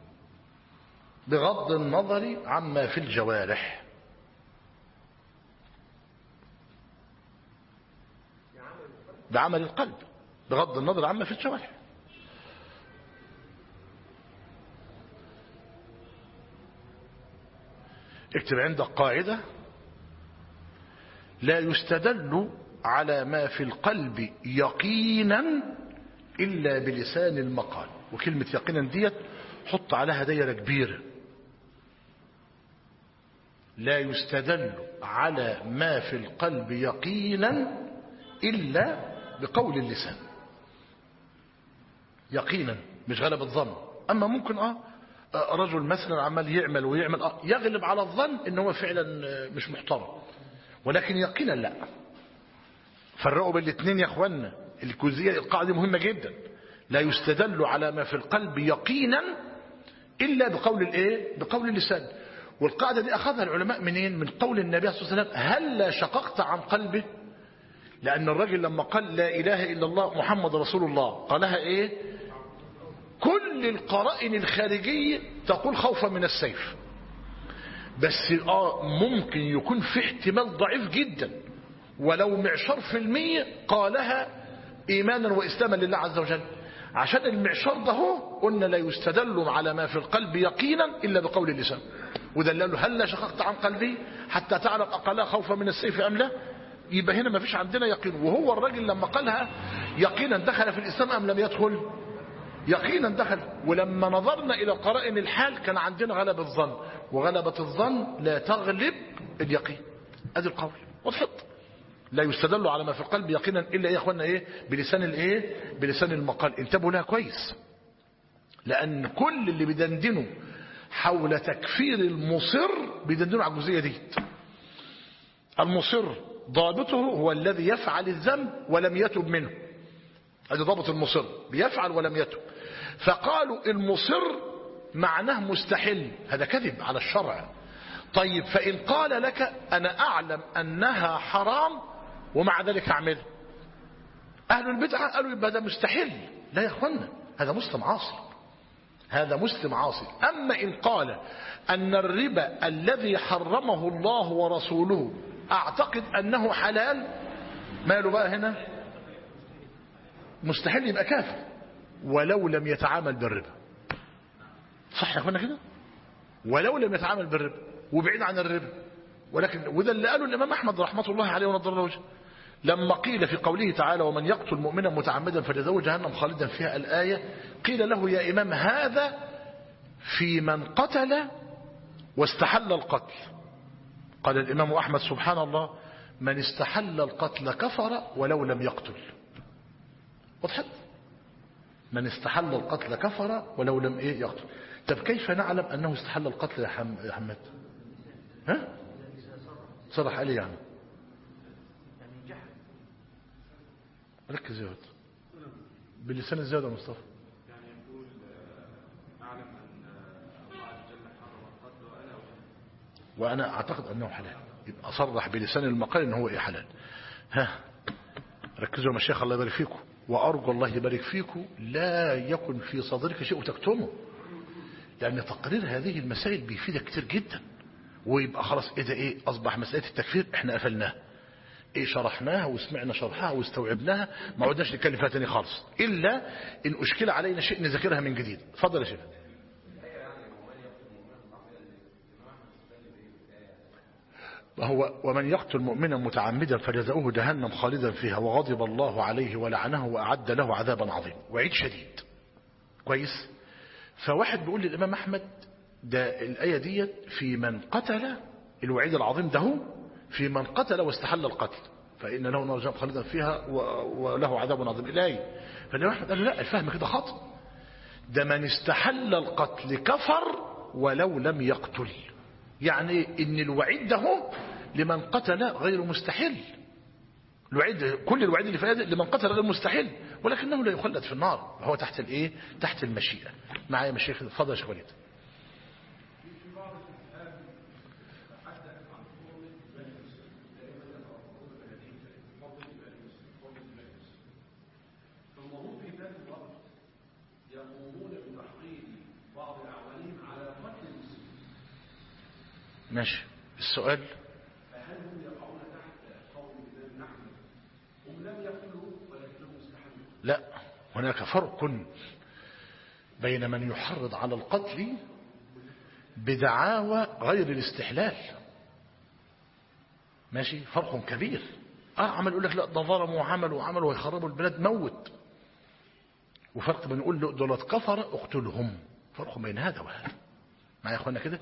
بغض النظر عما في الجوارح. بعمل القلب بغض النظر عما في الجوارح. اكتب عندك قاعدة: لا يستدل على ما في القلب يقينا إلا بلسان المقال. وكلمة يقينا ديت حط عليها دايرة كبيرة. لا يستدل على ما في القلب يقينا إلا بقول اللسان. يقينا مش غلب الظن. أما ممكن رجل مثلا عمال يعمل ويعمل يغلب على الظن إن هو فعلا مش محترم، ولكن يقينا لا. فرقوا بين الاثنين يا اخوانا. الجزئيه القاعده مهمه جدا. لا يستدل على ما في القلب يقينا الا بقول الايه؟ بقول اللسان. والقاعده دي اخذها العلماء منين؟ من قول النبي صلى الله عليه وسلم: هل شققت عن قلبه؟ لان الرجل لما قال لا اله الا الله محمد رسول الله قالها ايه؟ كل القرائن الخارجيه تقول خوفا من السيف. بس ممكن يكون في احتمال ضعيف جدا ولو 10% قالها إيمانا وإسلاما لله عز وجل. عشان المعشار ده هو قلنا لا يستدل على ما في القلب يقينا إلا بقول اللسان. ودلله: هل لا شققت عن قلبي حتى تعلم أقلها خوفا من السيف أم لا؟ يبقى هنا ما فيش عندنا يقين. وهو الراجل لما قالها يقينا دخل في الإسلام أم لم يدخل؟ يقينا دخل. ولما نظرنا إلى قرائن الحال كان عندنا غلبة الظن، وغلبة الظن لا تغلب اليقين. ادي القول وضحت. لا يستدل على ما في القلب يقينا الا يا اخوانا ايه؟ بلسان الايه؟ بلسان المقال. انتبهوا لها كويس، لان كل اللي بيدندنوا حول تكفير المصر بيدندنوا على الجزئيه دي. المصر ضابطه هو الذي يفعل الذنب ولم يتب منه. هذا ضابط المصر، بيفعل ولم يتب. فقالوا المصر معناه مستحل، هذا كذب على الشرع. طيب فإن قال لك أنا أعلم أنها حرام ومع ذلك أعمل، أهل البدعة قالوا يبقى ده مستحيل. لا يا أخوانا، هذا مسلم عاصي، هذا مسلم عاصي. أما إن قال أن الربا الذي حرمه الله ورسوله أعتقد أنه حلال، ماله بقى هنا؟ مستحيل، يبقى كافر ولو لم يتعامل بالربا. صح يا أخوانا كده؟ ولو لم يتعامل بالربا وبعيد عن الربا. ولكن وده اللي قاله الإمام أحمد رحمة الله عليه ونضر له وجهه لما قيل في قوله تعالى: ومن يقتل مؤمنا متعمدا فجزاؤه جهنم خالدا فيها الآية. قيل له: يا إمام هذا في من قتل واستحل القتل. قال الإمام أحمد: سبحان الله، من استحل القتل كفر ولو لم يقتل. وضحت؟ من استحل القتل كفر ولو لم يقتل. طب كيف نعلم أنه استحل القتل يا حمد؟ ها؟ صرح عليه يعني ركز يا ولد باللسان الزيادة يا مصطفى. يعني يقول أعلم أن الله عز وجل حرم القتل وأنا أعتقد أنه حلال، يبقى صرح بلسان المقال أنه هو حلال. ها ركزوا يا مشايخ الله يبارك فيكم، وأرجو الله يبارك فيكم لا يكن في صدرك شيء وتكتمه، لأن تقرير هذه المسائل بيفيدك كتير جدا. ويبقى خلاص إيه ده؟ إيه أصبح مسألة التكفير إحنا قفلناه. شرحناها وسمعنا شرحها واستوعبناها، ما عدناش نتكلم فيها تاني خالص إلا إن أشكل علينا شيء نذاكرها من جديد. اتفضل يا شيخ. هو ومن يقتل مؤمنا متعمدا فجزاؤه جهنم خالدا فيها وغضب الله عليه ولعنه وأعد له عذابا عظيما، وعيد شديد. كويس. فواحد بيقول للإمام أحمد ده الآية دي في من قتل، الوعيد العظيم ده في من قتل واستحل القتل فإن له نار جهنم خالدا فيها وله عذاب عظيم. الآية. فالإمام أحمد قال له لا، الفهم كده خطأ، ده من استحل القتل كفر ولو لم يقتل. يعني ان الوعيد ده لمن قتل غير مستحل، الوعيد كل الوعيد اللي في لمن قتل غير مستحل، ولكنه لا يخلد في النار، هو تحت الايه، تحت المشيئة. معايا مشايخ. اتفضل يا شيخ وليد. ماشي. السؤال فهل هم يقعون تحت قول الإمام أحمد هم لم يقتلوا ولكنهم استحلوا؟ لا، هناك فرق بين من يحرض على القتل بدعاوى غير الاستحلال. ماشي، فرق كبير. عمل يقول لك لا ده ظلموا وعملوا ويخربوا البلاد موت، وفرق بين يقول له دولت كفر اقتلهم، فرق بين هذا وهذا. معايا يا اخوانا كده.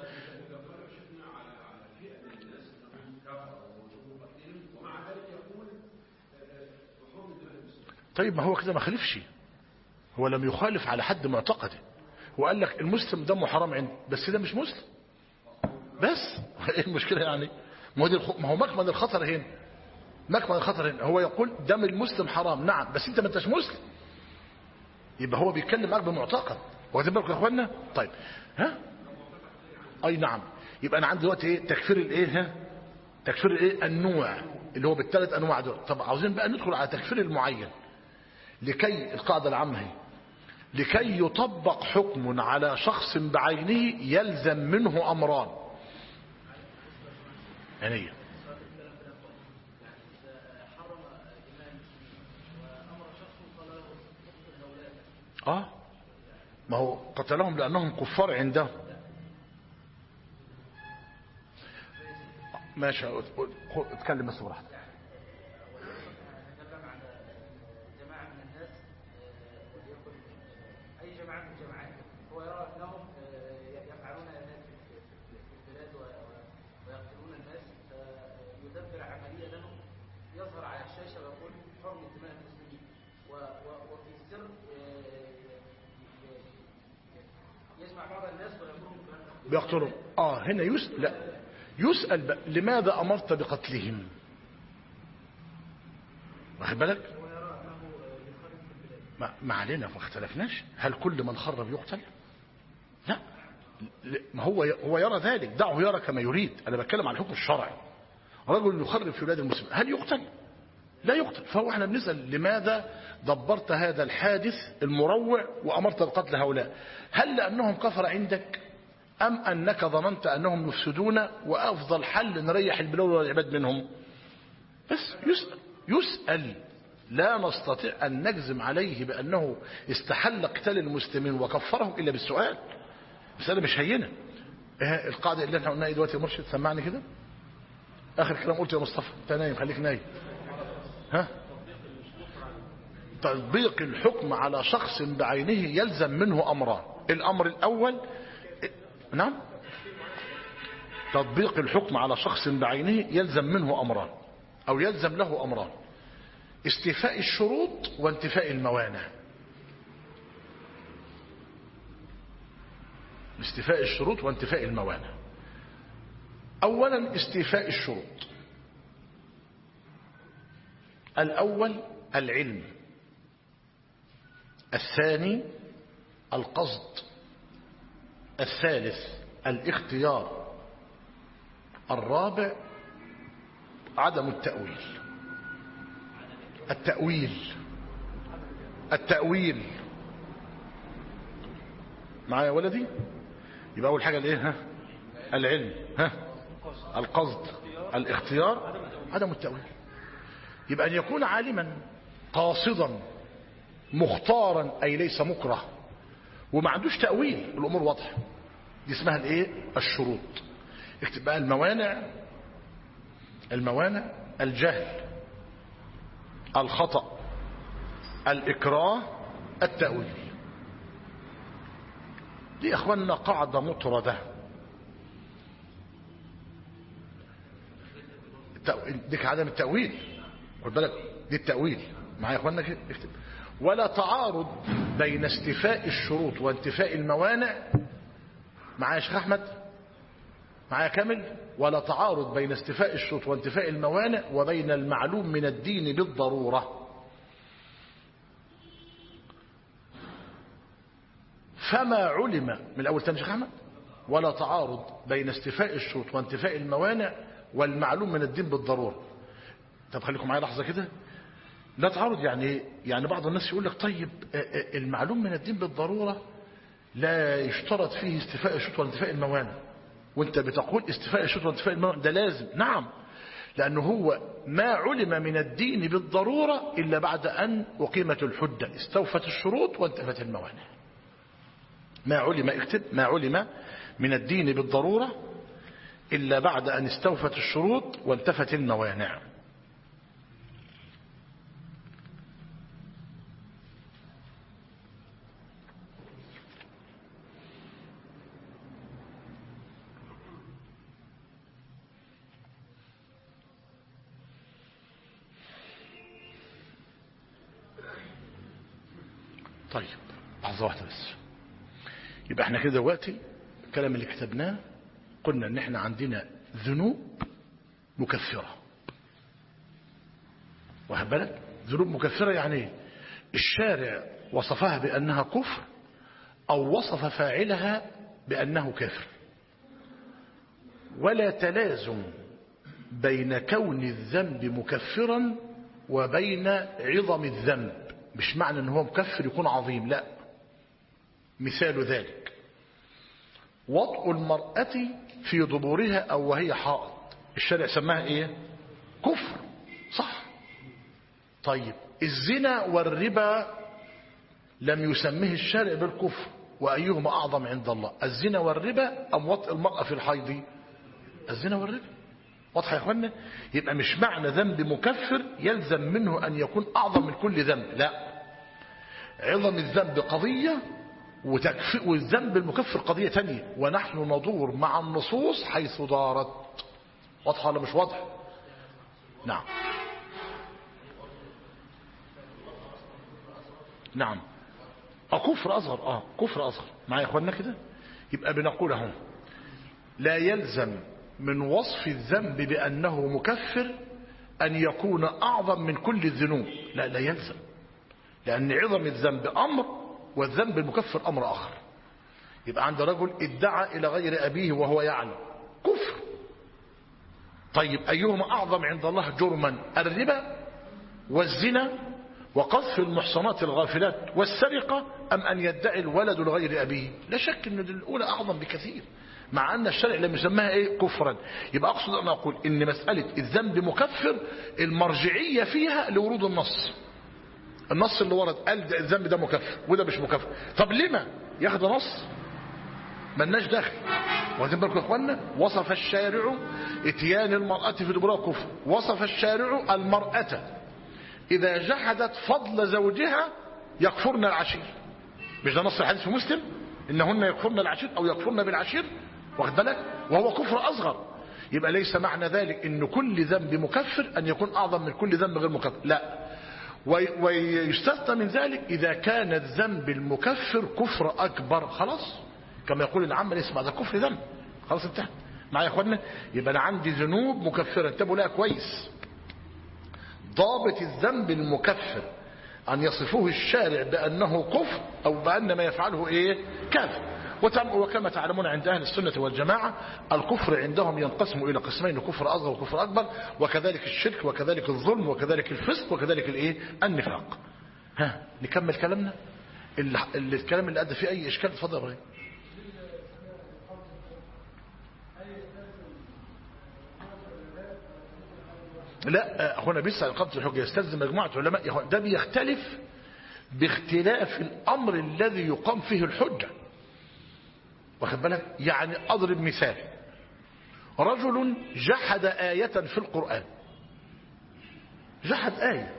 طيب ما هو كده ما خالفش، هو لم يخالف على حد معتقده، وقال لك المسلم دمه حرام عنده، بس ده مش مسلم بس. ايه المشكله يعني؟ ما هو مكمن الخطر هنا، مكمن الخطر هنا هو يقول دم المسلم حرام، نعم، بس انت ما انتش مسلم، يبقى هو بيتكلم معاك بمعتقد. واخدين بالكم يا اخوانا؟ طيب ها، اي نعم. يبقى انا عندي دلوقتي ايه؟ تكفير الايه؟ ها، تكفير الايه؟ النوع اللي هو بالثلاث انواع دول. طب عاوزين بقى ندخل على تكفير المعين، لكي القاعده العامه هي لكي يطبق حكم على شخص بعينه يلزم منه امران. يعني ما هو قتلهم لانهم كفار عنده. ماشي، اتكلم بس براحتك. بيقتلهم. هنا يسأل بقى لماذا أمرت بقتلهم؟ واخد بالك؟ ما علينا، ما اختلفناش. هل كل من خرب يقتل؟ لا، ما هو يرى ذلك، دعه يرى كما يريد. أنا بتكلم عن الحكم الشرعي. رجل يخرب في بلاد المسلمين هل يقتل؟ لا يقتل. فهو احنا بنسأل لماذا دبرت هذا الحادث المروع وأمرت بقتل هؤلاء؟ هل لأنهم كفر عندك، أم أنك ظننت أنهم يفسدون وأفضل حل نريح البلاد والعباد منهم؟ بس يسأل. لا نستطيع أن نجزم عليه بأنه استحل قتال المسلمين وكفرهم إلا بالسؤال. مسألة مش هينة. القاعدة اللي احنا قلناها دلوقتي يا مرشد، سمعني كده آخر كلام قلت يا مصطفى. انت نايم، خليك نايم. تطبيق الحكم على شخص بعينه يلزم منه أمران. الأمر الأول، نعم، تطبيق الحكم على شخص بعينه يلزم منه أمران أو يلزم له أمران: استيفاء الشروط وانتفاء الموانع. استيفاء الشروط وانتفاء الموانع. أولا استيفاء الشروط. الأول العلم، الثاني القصد، الثالث الاختيار، الرابع عدم التأويل. معايا يا ولدي؟ يبقى أول حاجة الايه؟ العلم، القصد، الاختيار، عدم التأويل. يبقى أن يكون عالما قاصدا مختارا أي ليس مكره وما عندوش تأويل، الأمور واضحة، دي اسمها الايه؟ الشروط. اكتب بقى الموانع: الجهل، الخطأ، الإكراه، التأويل. دي يا اخواننا قاعدة مطردة. دي عدم التأويل، خد بالك، دي التأويل معايا يا اخواننا كده. اكتب: ولا تعارض بين استيفاء الشروط وانتفاء الموانع. معايا يا شيخ احمد؟ معايا كامل؟ ولا تعارض بين استيفاء الشروط وانتفاء الموانع وبين المعلوم من الدين بالضرورة. فما علم من الأول تاني شيخ أحمد: ولا تعارض بين استيفاء الشروط وانتفاء الموانع والمعلوم من الدين بالضرورة. طب خليكم معايا لحظة كده. لا تعارض يعني بعض الناس يقول لك طيب المعلوم من الدين بالضرورة لا يشترط فيه استيفاء الشروط وانتفاء الموانع، وانت بتقول استيفاء الشروط وانتفاء الموانع ده لازم. نعم، لأنه هو ما علم من الدين بالضرورة إلا بعد أن أقيمت الحجة، استوفت الشروط وانتفت الموانع. ما علم، اكتب: ما علم من الدين بالضرورة إلا بعد أن استوفت الشروط وانتفت الموانع. طيب لحظة واحدة بس. يبقى احنا كده دلوقتي الكلام اللي كتبناه قلنا ان احنا عندنا ذنوب مكفرة، واخد بالك؟ ذنوب مكفرة يعني الشارع وصفها بأنها كفر أو وصف فاعلها بأنه كافر، ولا تلازم بين كون الذنب مكفرا وبين عظم الذنب. مش معنى ان هو مكفر يكون عظيم، لا. مثال ذلك: وطء المرأة في ضبورها أو وهي حائض، الشارع سماها ايه؟ كفر، صح؟ طيب الزنا والربا لم يسميه الشارع بالكفر، وأيهما أعظم عند الله؟ الزنا والربا أم وطء المرأة في الحيض؟ الزنا والربا. واضح يا اخوانا؟ يبقى مش معنى ذنب مكفر يلزم منه أن يكون أعظم من كل ذنب، لا. عظم الذنب قضية والذنب المكفر قضية تانية، ونحن ندور مع النصوص حيث دارت. واضحة ولا مش واضح؟ نعم نعم. كفر أصغر، كفر أصغر. معايا يا اخوانا كده؟ يبقى بنقول اهو: لا يلزم من وصف الذنب بأنه مكفر أن يكون أعظم من كل الذنوب، لا يلزم، لأن عظم الذنب أمر والذنب المكفر أمر آخر. يبقى عند رجل ادعى إلى غير أبيه وهو يعلم، كفر. طيب أيهما أعظم عند الله جرما؟ الربا والزنا وقذف المحصنات الغافلات والسرقة، أم أن يدعي الولد لغير أبيه؟ لا شك أن الأولى أعظم بكثير، مع أن الشرع لم يسميها إيه؟ كفرا. يبقى أقصد أن أقول إن مسألة الذنب مكفر المرجعية فيها لورود النص اللي ورد قال الذنب ده مكفر وده مش مكفر. طب لما ياخد نص ملناش داخل؟ واخدين بالكم يا اخوانا؟ وصف الشارع اتيان المرأة في دبرها كفر، وصف الشارع المرأة إذا جحدت فضل زوجها يكفرن العشير. مش ده نص الحديث في مسلم؟ إنهن يكفرن العشير أو يكفرن بالعشير، واخد بالك؟ وهو كفر أصغر. يبقى ليس معنى ذلك إن كل ذنب مكفر أن يكون أعظم من كل ذنب غير مكفر، لا. ويستثنى من ذلك إذا كان الذنب المكفر كفر أكبر، خلاص، كما يقول العامة يسمع ده كفر ذنب، خلاص انتهى. معايا يا اخوانا؟ يبقى أنا عندي ذنوب مكفرة، انتبهوا لها كويس. ضابط الذنب المكفر أن يصفه الشارع بأنه كفر أو بأن ما يفعله إيه؟ كافر. وكما تعلمون عند أهل السنة والجماعة الكفر عندهم ينقسم إلى قسمين: كفر أصغر وكفر أكبر، وكذلك الشرك وكذلك الظلم وكذلك الفسق وكذلك الإيه؟ النفاق. نكمل كلامنا. الكلام اللي أدى فيه أي إشكال اتفضل يا إبراهيم. لا أخونا بيسأل إقامة الحجة يستلزم مجموعة علماء يا أخوان، ده بيختلف باختلاف الأمر الذي يقام فيه الحجة. واخد بالك؟ يعني أضرب مثال، رجل جحد آية في القرآن، جحد آية.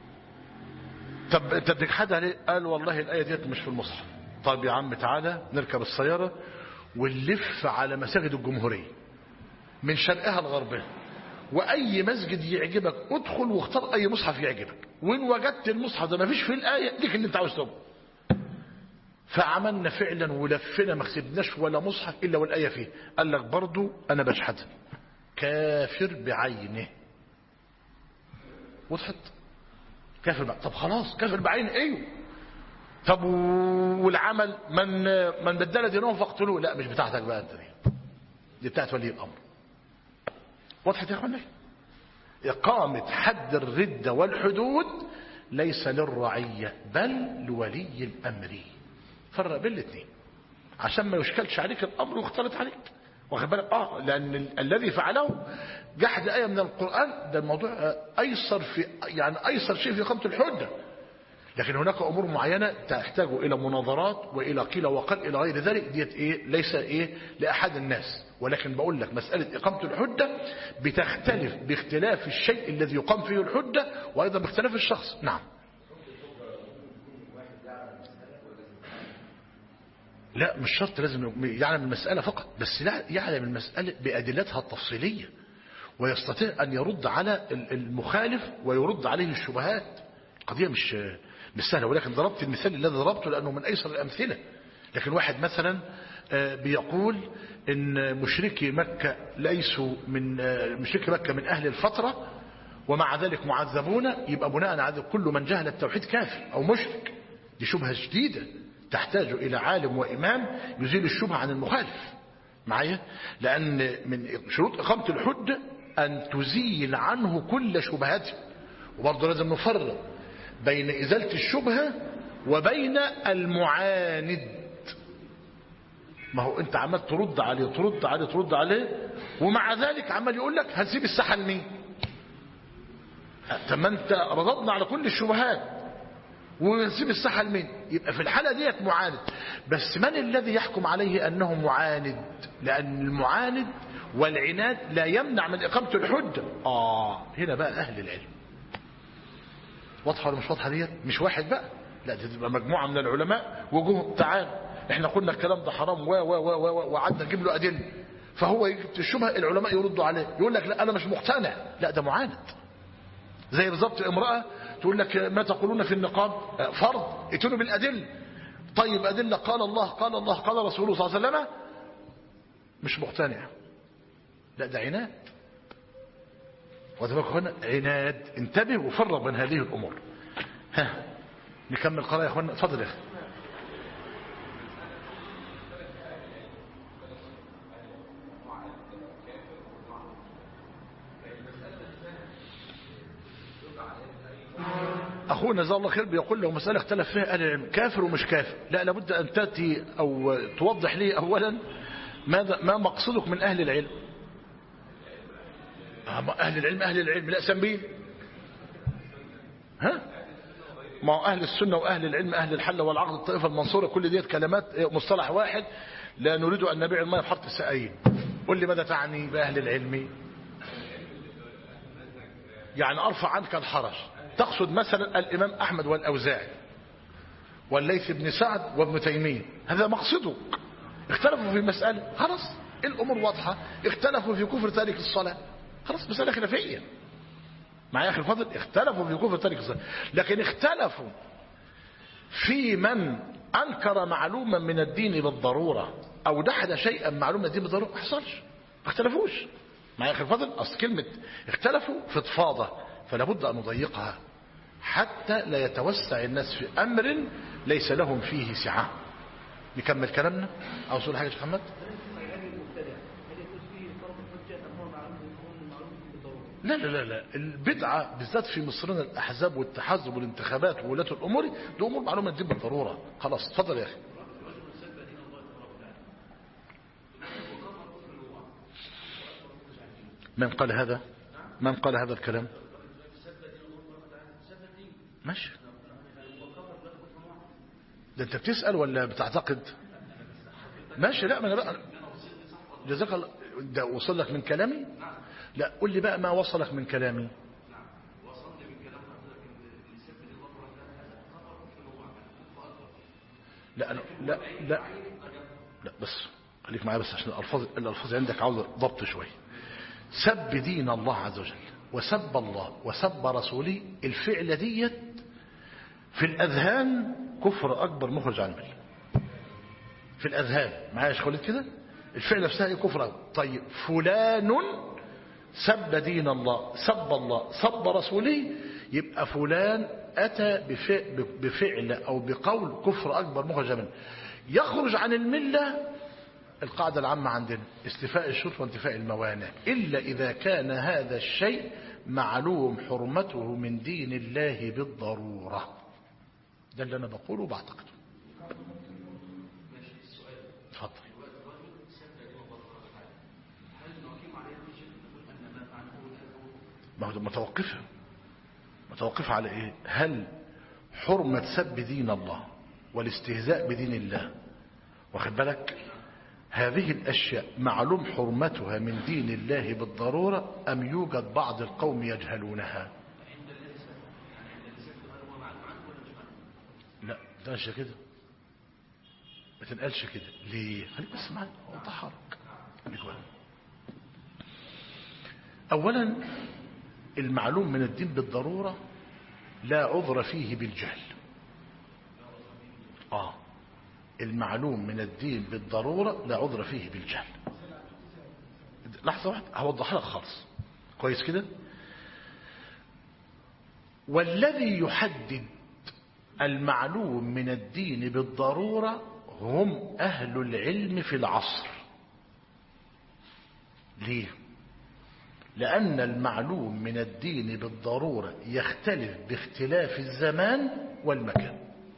طب انت بتجحدها ليه؟ قال والله الآية ديت مش في المصحف. طب يا عم تعالى نركب السيارة ونلف على مساجد الجمهورية من شرقها لغربها، وأي مسجد يعجبك ادخل واختار أي مصحف يعجبك، وإن وجدت المصحف ده ما فيش فيه الآية ليك اللي انت عاوز تقوله. فعملنا فعلا ولفنا ما كسبناش ولا مصحف إلا والآية فيه. قال لك برضو أنا بجحدها، كافر بعينه. وضحت؟ كافر بعينه. طب خلاص كافر بعينه ايوه. طب والعمل من بدل دينه فاقتلوه، لا مش بتاعتك بقى انت، دي بتاعت ولي الامر. وضحت يا اخوانا؟ اقامه حد الردة والحدود ليس للرعية بل لولي الامر. فرق بين الاثنين عشان ما يشكلش عليك الامر ويختلط عليك. واخد بالك؟ لان الذي فعله جحد آية من القرآن ده الموضوع ايسر في، يعني ايسر شيء في اقامة الحجة. لكن هناك امور معينة تحتاج الى مناظرات والى قيل وقال الى غير ذلك، ديت ليس لاحد الناس. ولكن بقول لك مسألة اقامة الحجة بتختلف باختلاف الشيء الذي يقام فيه الحجة، وايضا باختلاف الشخص. نعم. لا مش شرط لازم يعلم المسألة فقط، بس لا يعلم المسألة بأدلتها التفصيلية، ويستطيع أن يرد على المخالف ويرد عليه الشبهات. القضية مش سهلة، ولكن ضربت المثال الذي ضربته لأنه من أيسر الأمثلة. لكن واحد مثلا بيقول إن مشركي مكة ليسوا من مشركي مكة من أهل الفترة ومع ذلك معذبون، يبقى بناء على كل من جهل التوحيد كافر أو مشرك. دي شبهة شديدة تحتاج إلى عالم وإمام يزيل الشبهة عن المخالف معايا. لأن من شروط إقامة الحجة أن تزيل عنه كل شبهاته. وبرضه لازم نفرق بين إزالة الشبهة وبين المعاند. ما هو أنت عمال ترد عليه ومع ذلك عمال يقول لك هنسيب الساحة لمين؟ طب ما أنت رددنا على كل الشبهات ونسيب الساحة لمين؟ يبقى في الحالة ديت معاند. بس من الذي يحكم عليه أنه معاند؟ لأن المعاند والعناد لا يمنع من إقامة الحجة. هنا بقى أهل العلم. واضحة ولا مش واضحة ديت؟ مش واحد بقى، لا دي تبقى مجموعة من العلماء وجوه تعال احنا قلنا الكلام ده حرام وقعدنا نجيب له أدلة، فهو يجيب الشبهة العلماء يردوا عليه، يقول لك لا أنا مش مقتنع، لا ده معاند. زي بالظبط امرأة تقول لك ما تقولون في النقاب فرض، ائتوا بالأدلة. طيب أدلة قال الله قال رسوله صلى الله عليه وسلم، مش مقتنع، لا ده عناد. وده هنا عناد. انتبه وفرق بين هذه الأمور. نكمل قراءة يا اخوانا. اتفضل يا اخي. أخونا جزاه الله خير بيقول له مسألة اختلف فيها أهل العلم، كافر ومش كافر. لا لابد أن تأتي أو توضح لي أولا ما مقصدك من أهل العلم. أهل العلم لا سمين. ما هو أهل السنة وأهل العلم أهل الحل والعقد الطائفة المنصورة، كل ديت كلمات مصطلح واحد، لا نريد أن نبيع الماء بحرف السقايين. قل لي ماذا تعني بأهل العلم؟ يعني أرفع عنك الحرج. تقصد مثلا الإمام أحمد والأوزاعي والليث بن سعد وابن تيمية، هذا مقصدك. اختلفوا في مسألة، خلاص الأمور واضحة. اختلفوا في كفر تارك الصلاة، خلاص مسألة خلافية. معايا يا أخي الفاضل؟ اختلفوا في كفر تارك الصلاة، لكن اختلفوا في من أنكر معلوما من الدين بالضرورة أو جحد شيئا معلوما من الدين بالضرورة. ما حصلش، ما اختلفوش. معايا يا أخي الفاضل؟ أصل كلمة اختلفوا في فضفاضة، فلا بد أن نضيقها حتى لا يتوسع الناس في أمر ليس لهم فيه سعة. نكمل كلامنا. أو سؤال حاجة محمد؟ لا البدعة بالذات في مصرنا، الأحزاب والتحزب والانتخابات وولاة الأمور، دي أمور معلومة الدين بالضرورة. خلاص اتفضل يا أخي. من قال هذا؟ من قال هذا الكلام؟ ماشي. ده انت بتسأل ولا بتعتقد؟ ماشي. لا ما انا بقى جزاك الله. ده وصل لك من كلامي؟ لا قول لي بقى ما وصلك من كلامي. لا لا لا لا بس خليك معايا بس عشان الألفاظ عندك عاوزة ضبط شوية. سب دين الله عز وجل وسب الله وسب رسوله، الفعل ديت في الأذهان كفر أكبر مخرج عن المله. في الأذهان معايا شغلت كده، الفعل نفسها ايه؟ كفر أكبر. طيب فلان سب دين الله سب الله سب رسوله، يبقى فلان أتى بفعل أو بقول كفر أكبر مخرج منه. يخرج عن الملة القاعدة العامة عندنا استيفاء الشروط وانتفاء الموانع، إلا إذا كان هذا الشيء معلوم حرمته من دين الله بالضرورة. ده اللي أنا بقوله وبعتقده. تفضل. ما هو متوقفة على ايه؟ هل حرمة سب دين الله والاستهزاء بدين الله، واخد بالك، هذه الاشياء معلوم حرمتها من دين الله بالضرورة، ام يوجد بعض القوم يجهلونها؟ لا ما تنقلش كده، ما تنقلش كده. ليه؟ خليك بس معايا اوضحها لك. اولا المعلوم من الدين بالضرورة لا عذر فيه بالجهل. المعلوم من الدين بالضرورة لا عذر فيه بالجهل. لحظة واحدة هوضح لك خالص كويس كده. والذي يحدد المعلوم من الدين بالضرورة هم أهل العلم في العصر. ليه؟ لأن المعلوم من الدين بالضرورة يختلف باختلاف الزمان والمكان.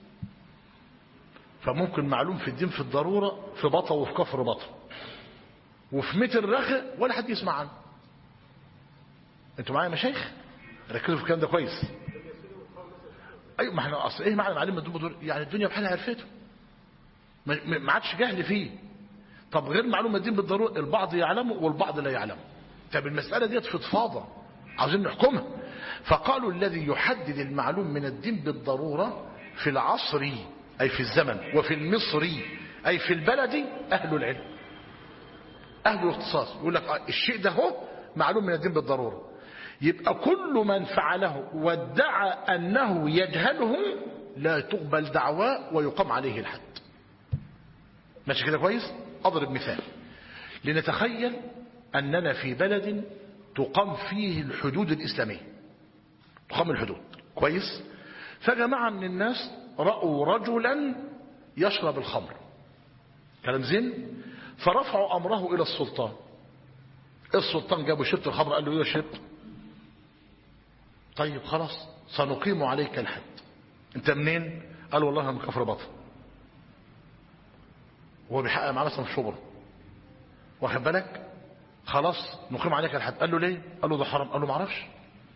فممكن معلوم في الدين في الضرورة في بطة وفي كفر بطة وفي متر رخة ولا حد يسمع عنه. انتوا معايا مشايخ؟ ركزوا في الكلام ده كويس. ايوه ما احنا اصل ايه معنى معلوم الدين بالضرورة؟ يعني الدنيا بحالها عرفته، ما عادش جهل فيه. طب غير معلوم الدين بالضرورة البعض يعلمه والبعض لا يعلمه. طب المسألة ديت فضفاضة عاوزين نحكمها. فقالوا الذي يحدد المعلوم من الدين بالضرورة في العصر أي في الزمن وفي المصري أي في البلد أهل العلم أهل الاختصاص. يقول لك الشيء ده هو معلوم من الدين بالضرورة، يبقى كل من فعله وادعى أنه يجهله لا تقبل دعواه ويقام عليه الحد. ماشي كده كويس؟ أضرب مثال لنتخيل أننا في بلد تقام فيه الحدود الإسلامية، تقام الحدود كويس. فجماعة من الناس رأوا رجلا يشرب الخمر، كلام زين، فرفعوا أمره إلى السلطان. السلطان جابوا شربت الخمر، قال له إيه شربت؟ طيب خلاص سنقيم عليك الحد. أنت منين؟ قال والله أنا من كفر بطن. هو بيحقق معاه مثلا في شبرا، واخد بالك؟ خلاص نقيم عليك الحد. قال له ليه؟ قال له ده حرام. قال له ما اعرفش.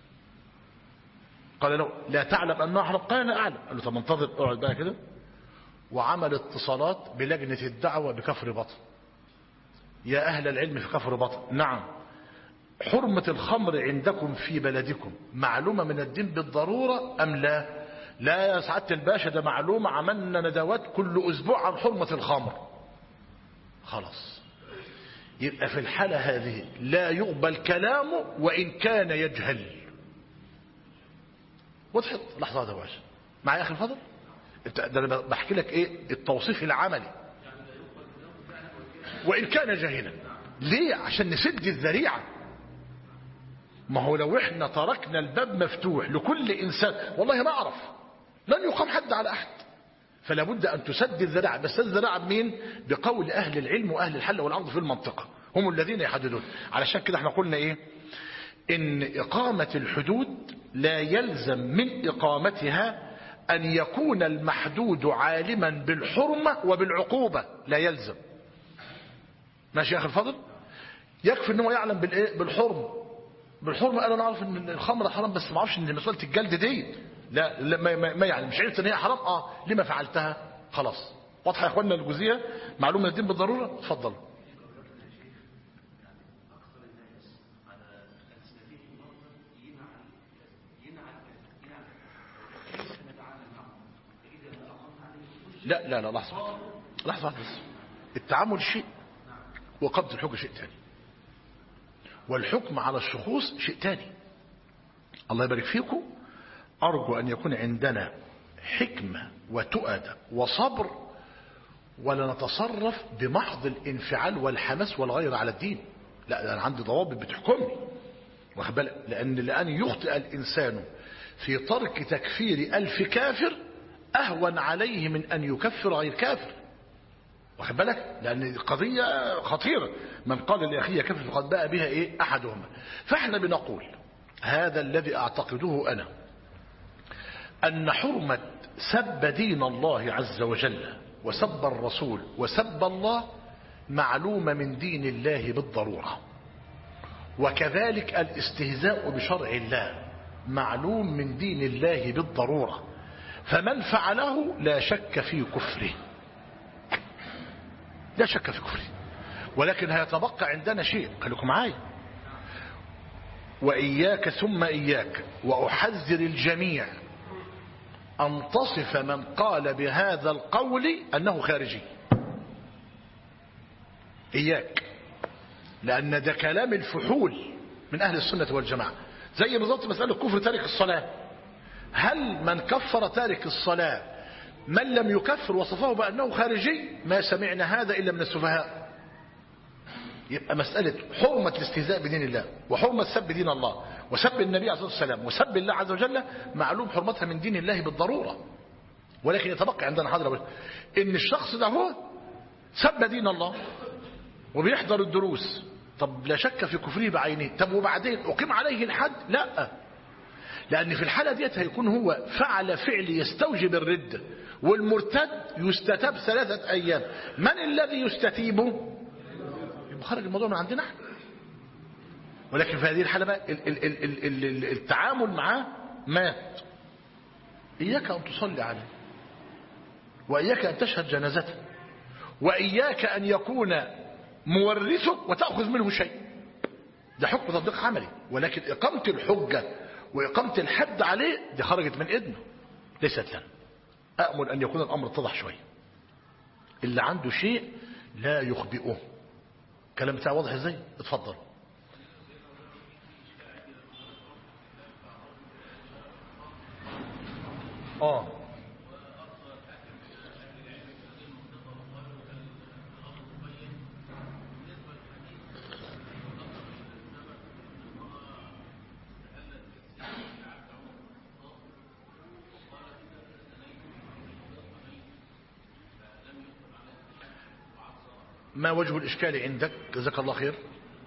قال له لا تعلم انه حرام؟ قال انا اعلم. قال له طب انتظر اقعد بقى كده. وعمل اتصالات بلجنة الدعوة بكفر بطن. يا اهل العلم في كفر بطن، نعم حرمة الخمر عندكم في بلدكم معلومة من الدين بالضرورة ام لا؟ لا يا سعادة الباشا ده معلومة، عملنا ندوات كل اسبوع عن حرمة الخمر. خلاص يبقى في الحالة هذه لا يقبل كلامه وإن كان يجهل. وضحت؟ لحظة يا باشا معايا أخي الفضل. ده أنا بحكي لك إيه التوصيف العملي. وإن كان جاهلا. ليه؟ عشان نسد الذريعة. ما هو لو إحنا تركنا الباب مفتوح لكل إنسان والله ما أعرف لن يقام حد على أحد. فلا بد أن تسد الذراع. بس الذراع بمين؟ بقول أهل العلم وأهل الحل والعقد في المنطقة، هم الذين يحددون. علشان كده احنا قلنا إيه؟ إن إقامة الحدود لا يلزم من إقامتها أن يكون المحدود عالما بالحرمة وبالعقوبة، لا يلزم. ماشي يا أخي الفضل؟ يكفي أنه يعلم بالحرمة بالحرمة أنا أعرف إن الخمر حرام، بس ما أعرفش إن مسألة الجلد دي لا ما يعني مش عرفت إن هي حرام. لما فعلتها؟ خلاص واضحة يا إخواننا الجزئية، معلومة الدين بالضرورة. اتفضل. لا لحظة بس، التعامل شيء وقبض الحكم شيء تاني، والحكم على الشخوص شيء تاني. الله يبارك فيكم. أرجو أن يكون عندنا حكمة وتؤدة وصبر، ولا نتصرف بمحض الانفعال والحماس والغير على الدين. لا، أنا عندي ضوابط بتحكمني، واخد بالك؟ لأن يخطئ الإنسان في ترك تكفير 1000 كافر أهون عليه من أن يكفر غير كافر، واخد بالك؟ لأن قضية خطيرة. من قال لأخيه كفر فقد باء بها أحدهما. فاحنا بنقول هذا الذي أعتقده أنا، أن حرمة سب دين الله عز وجل وسب الرسول وسب الله معلومة من دين الله بالضرورة، وكذلك الاستهزاء بشرع الله معلوم من دين الله بالضرورة. فمن فعله لا شك في كفره، لا شك في كفره. ولكن هيتبقى عندنا شيء، خليكم معايا، وإياك ثم إياك وأحذر الجميع أن تصف من قال بهذا القول أنه خارجي. إياك، لأن ده كلام الفحول من أهل السنة والجماعة. زي بالضبط مسألة كفر تارك الصلاة. هل من كفر تارك الصلاة من لم يكفر وصفه بأنه خارجي؟ ما سمعنا هذا إلا من السفهاء. يبقى مسألة حرمة الاستهزاء بدين الله وحرمة سب دين الله وسب النبي عليه الصلاة والسلام وسب الله عز وجل معلوم حرمتها من دين الله بالضرورة. ولكن يتبقى عندنا حضرة إن الشخص ده هو سب دين الله وبيحضر الدروس، طب لا شك في كفره بعينه. طب وبعدين أقيم عليه الحد؟ لا، لأن في الحالة ديت هيكون هو فعل فعل يستوجب الردة، والمرتد يستتاب 3 أيام. من الذي يستتيبه؟ خرج الموضوع من عندنا احنا. ولكن في هذه الحالة بقى التعامل معاه مات. إياك أن تصلي عليه، وإياك أن تشهد جنازته، وإياك أن يكون مورثك وتأخذ منه شيء. ده حكم تطبيق عملي. ولكن إقامة الحجة وإقامة الحد عليه دي خرجت من إذنه، ليست لنا. أأمل أن يكون الأمر اتضح شوية. اللي عنده شيء لا يخبئه. كلام بتاعه واضح ازاي؟ اتفضل. ما وجه الإشكال عندك؟ جزاك الله خير.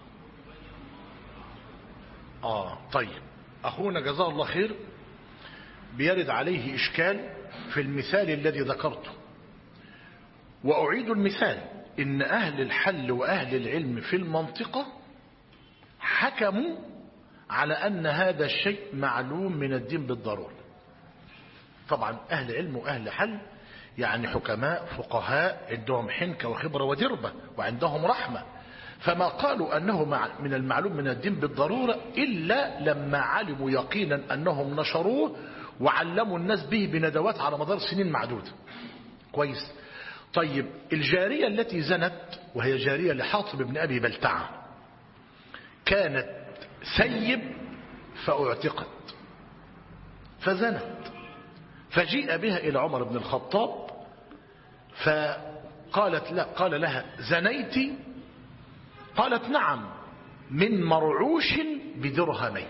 طيب، أخونا جزاه الله خير بيرد عليه إشكال في المثال الذي ذكرته، وأعيد المثال. إن أهل الحل وأهل العلم في المنطقة حكموا على أن هذا الشيء معلوم من الدين بالضرورة. طبعا أهل علم وأهل حل يعني حكماء فقهاء عندهم حنكة وخبرة ودربة وعندهم رحمة، فما قالوا أنه من المعلوم من الدين بالضرورة إلا لما علموا يقينا أنهم نشروه وعلموا الناس به بندوات على مدار سنين معدودة. كويس. طيب، الجارية التي زنت وهي جارية لحاطب بن أبي بلتعة كانت سيب فاعتقت فزنت، فجيء بها إلى عمر بن الخطاب فقالت لا، قال لها زنيت؟ قالت نعم، من مرعوش بدرهمين.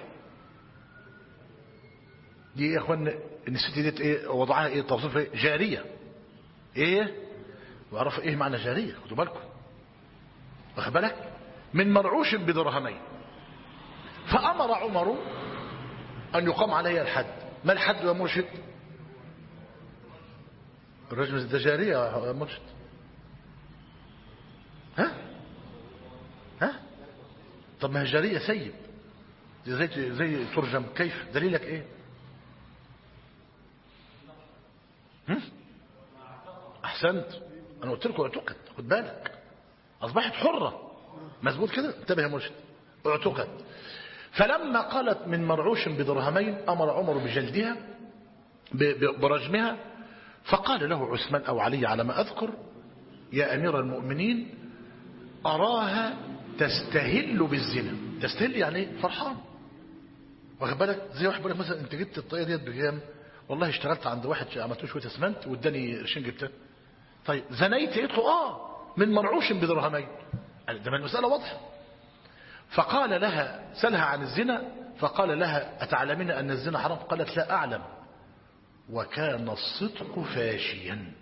دي يا اخوان الست ديت ايه وضعها؟ ايه توصيف؟ ايه؟ جارية. ايه وعرف ايه معنى جارية؟ خدوا بالكم، واخد بالك؟ من مرعوش بدرهمين. فأمر عمر أن يقام عليها الحد. ما الحد يا مرشد؟ الرجل ده جارية يا مرشد. ها طب ما هي جارية سيب، زي ترجم كيف؟ دليلك ايه؟ احسنت. انا قلت لكم اعتقد، خد بالك، اصبحت حرة. مظبوط كده؟ انتبه يا مرشد. اعتقد. فلما قالت من مرعوش بدرهمين امر عمر بجلدها برجمها. فقال له عثمان او علي على ما اذكر: يا امير المؤمنين اراها تستهل بالزنا. تستهل يعني ايه؟ فرحان. واخد بالك؟ زي واحد بيقول لك مثلا انت جبت الطاقيه ديت بكام؟ والله اشتغلت عند واحد عملت له شويه اسمنت واداني قرشين جبتها. طيب زنيت؟ قلت له من مرعوش بدرهمين. ده المساله واضحه. فقال لها سلها عن الزنا، فقال لها أتعلمين أن الزنا حرام؟ قالت لا أعلم. وكان الصدق فاشيا.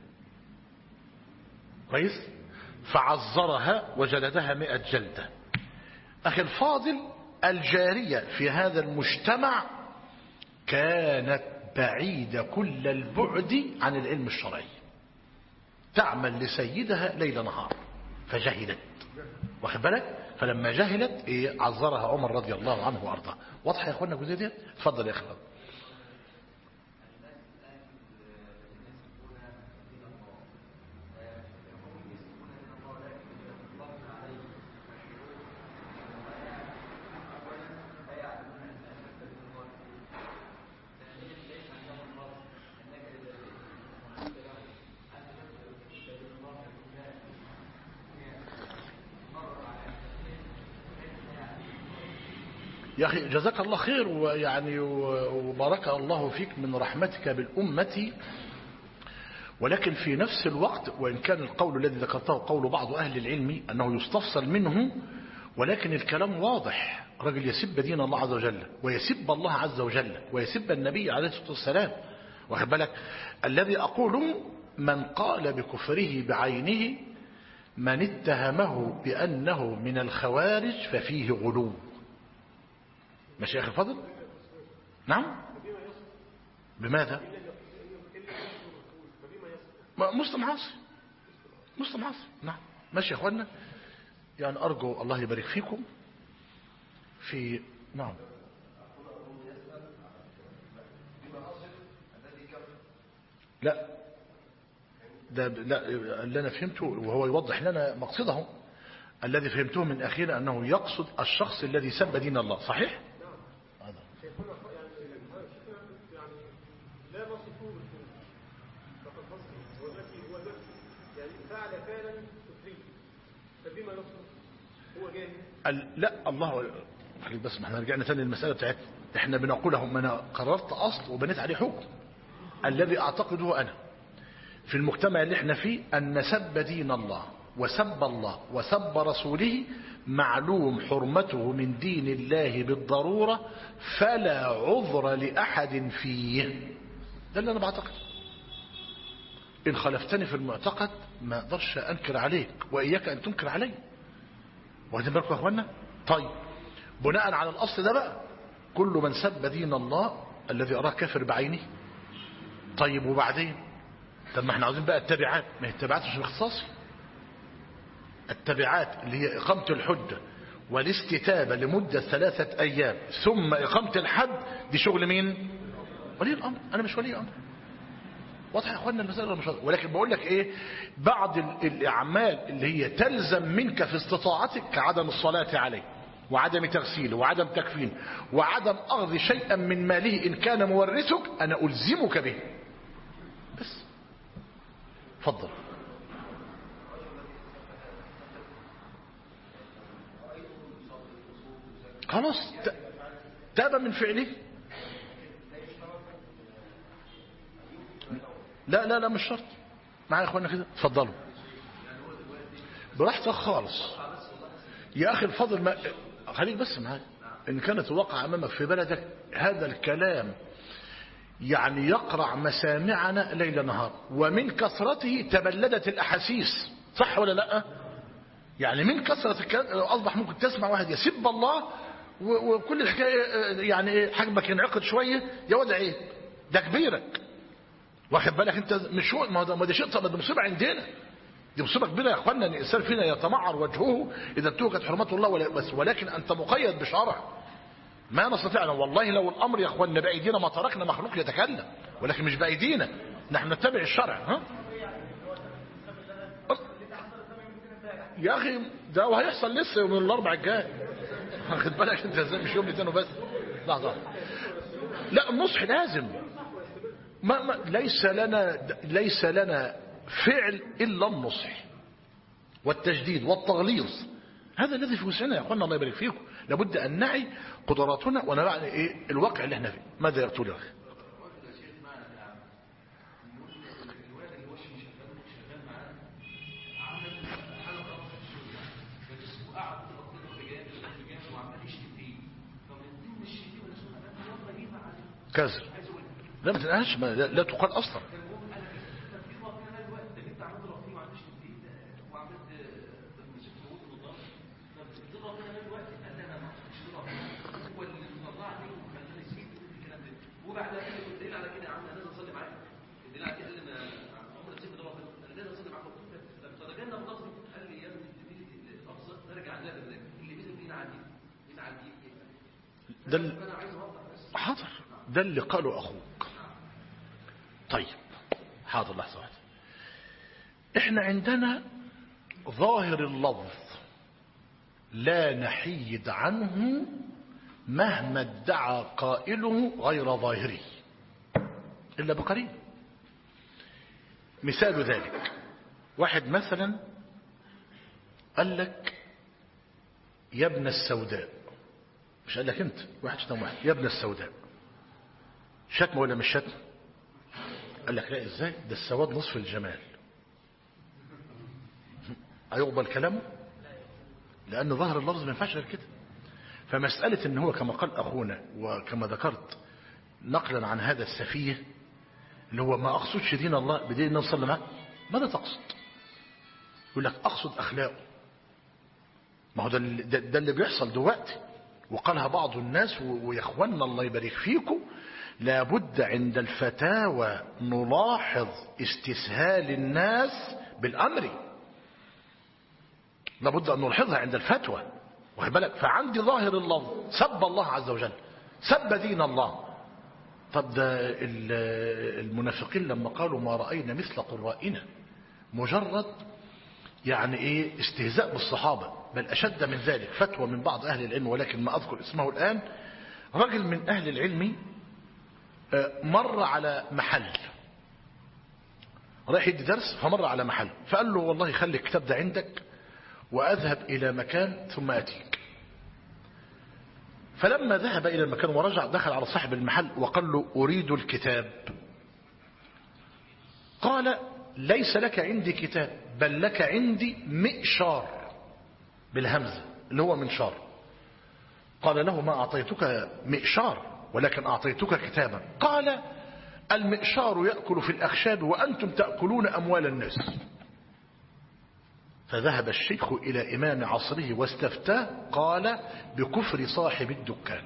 كويس؟ فعذرها وجلدها 100 جلدة. أخي الفاضل، الجارية في هذا المجتمع كانت بعيدة كل البعد عن العلم الشرعي، تعمل لسيدها ليل نهار، فجهلت. واخد بالك؟ فلما جهلت عذرها عمر رضي الله عنه وارضاه. واضحه يا اخوانا الجزئيه دي؟ اتفضل يا اخي. يا أخي جزاك الله خير، ويعني وبارك الله فيك من رحمتك بالأمة. ولكن في نفس الوقت، وإن كان القول الذي ذكرته قول بعض أهل العلم أنه يستفصل منه، ولكن الكلام واضح. رجل يسب دين الله عز وجل، ويسب الله عز وجل، ويسب النبي عليه الصلاة والسلام. واخد بالك؟ الذي أقول من قال بكفره بعينه من اتهمه بأنه من الخوارج ففيه غلو. ماشي يا أخي الفضل؟ نعم. بماذا؟ مسلم عاصي. مسلم عاصي. نعم. ماشي يا أخوانا. يعني أرجو الله يبارك فيكم في نعم. لا لا، اللي أنا فهمته وهو يوضح لنا مقصده. الذي فهمته من أخينا أنه يقصد الشخص الذي سب دين الله. صحيح؟ لا الله خليك بس، ما احنا رجعنا ثاني للمسألة بتاعتنا. احنا بنقولهم انا قررت اصل وبنيت عليه حكم. الذي اعتقده انا في المجتمع اللي احنا فيه ان سب دين الله وسب الله وسب رسوله معلوم حرمته من دين الله بالضرورة، فلا عذر لأحد فيه. ده اللي انا بعتقد. ان خالفتني في المعتقد ما اقدرش انكر عليك، واياك ان تنكر علي. واخدين بالكم يا اخوانا؟ طيب بناء على الاصل ده بقى، كل من سب دين الله الذي اراه كافر بعينه. طيب وبعدين؟ طب ما احنا عاوزين بقى التبعات. ما هي التبعات مش اختصاصي. التبعات اللي هي اقامه الحجه والاستتابه لمده 3 ايام ثم اقامه الحد، دي شغل مين؟ ولي الامر. انا مش ولي امر. واضح يا اخوانا المسألة؟ مش واضح. ولكن بقول لك ايه، بعض الاعمال اللي هي تلزم منك في استطاعتك كعدم الصلاة عليه، وعدم تغسيله، وعدم تكفينه، وعدم اخذ شيئا من ماله ان كان مورثك، انا الزمك به. بس اتفضل. خلاص تاب من فعله. لا لا لا مش شرط. معايا يا اخوانا كده؟ اتفضلوا براحتك خالص يا اخي الفضل. ما خليك بس معايا. ان كانت الواقع امامك في بلدك هذا الكلام يعني يقرع مسامعنا ليل نهار، ومن كثرته تبلدت الاحاسيس. صح ولا لا؟ يعني من كثرة الكلام اصبح ممكن تسمع واحد يسب الله وكل الحكايه يعني حجمك ينعقد شويه يا واد عيب، ده كبيرك. واخد بالك انت؟ مش هو ما ده شيء، طب ده مصيبه عندنا. دي مصيبه كبيره يا اخوانا ان الانسان فينا يتمعر وجهه اذا انتهكت حرمات الله، ولكن انت مقيد بشرع. ما نستطيع. والله لو الأمر يا أخواننا بأيدينا ما تركنا مخلوق يتكلم، ولكن مش بأيدينا، نحن نتبع الشرع. ها يا أخي ده وهيحصل لسه يوم الأربع الجاي. واخد بالك أنت ازاي؟ مش يوم الاثنين وبس. لحظة. لا النصح لازم. ليس لنا فعل إلا النصح والتجديد والتغليظ. هذا الذي في وسعنا يا أخوانا، الله يبارك فيكم. لابد أن نعي قدراتنا ونعي إيه الواقع اللي احنا فيه. ماذا يقول يا أخي؟ كذب. لا ما تنقاش، لا تقال أصلا. حاضر، ده اللي قاله أخوك. طيب حاضر، لحظة واحدة. احنا عندنا ظاهر اللفظ لا نحيد عنه مهما ادعى قائله غير ظاهره إلا بقرين. مثال ذلك، واحد مثلا قال لك يا ابن السوداء، مش قال لك انت، واحد شتم واحد يا ابن السوداء، شتم ولا مش شتم؟ قال لك لا، ازاي؟ ده السواد نصف الجمال. هيقبل كلامه؟ لأن ظهر اللفظ ما ينفعش غير كده. فمسألة ان هو كما قال أخونا وكما ذكرت نقلا عن هذا السفيه اللي هو ما أقصدش دين الله بدين النبي صلى الله عليه وسلم، ماذا تقصد؟ يقول لك أقصد أخلاقه. ما هو ده اللي بيحصل دلوقتي، وقالها بعض الناس. ويا اخوانا الله يبارك فيكم، لابد عند الفتاوى نلاحظ استسهال الناس بالأمر، لابد أن نلاحظها عند الفتوى. واخد بالك؟ فعندي ظاهر اللفظ سب الله عز وجل، سب دين الله. طب ده المنافقين لما قالوا ما رأينا مثل قرائنا، مجرد يعني ايه استهزاء بالصحابة، بل أشد من ذلك. فتوى من بعض أهل العلم ولكن ما أذكر اسمه الآن، رجل من أهل العلم مر على محل، رايح يدي درس فمر على محل، فقال له والله خلي الكتاب ده عندك وأذهب إلى مكان ثم أتيك. فلما ذهب إلى المكان ورجع دخل على صاحب المحل وقال له أريد الكتاب. قال ليس لك عندي كتاب، بل لك عندي مئشار بالهمزة اللي هو منشار. قال له ما أعطيتك مئشار ولكن أعطيتك كتابا. قال المئشار يأكل في الأخشاب وأنتم تأكلون أموال الناس. فذهب الشيخ إلى إمام عصره واستفتاه، قال بكفر صاحب الدكان،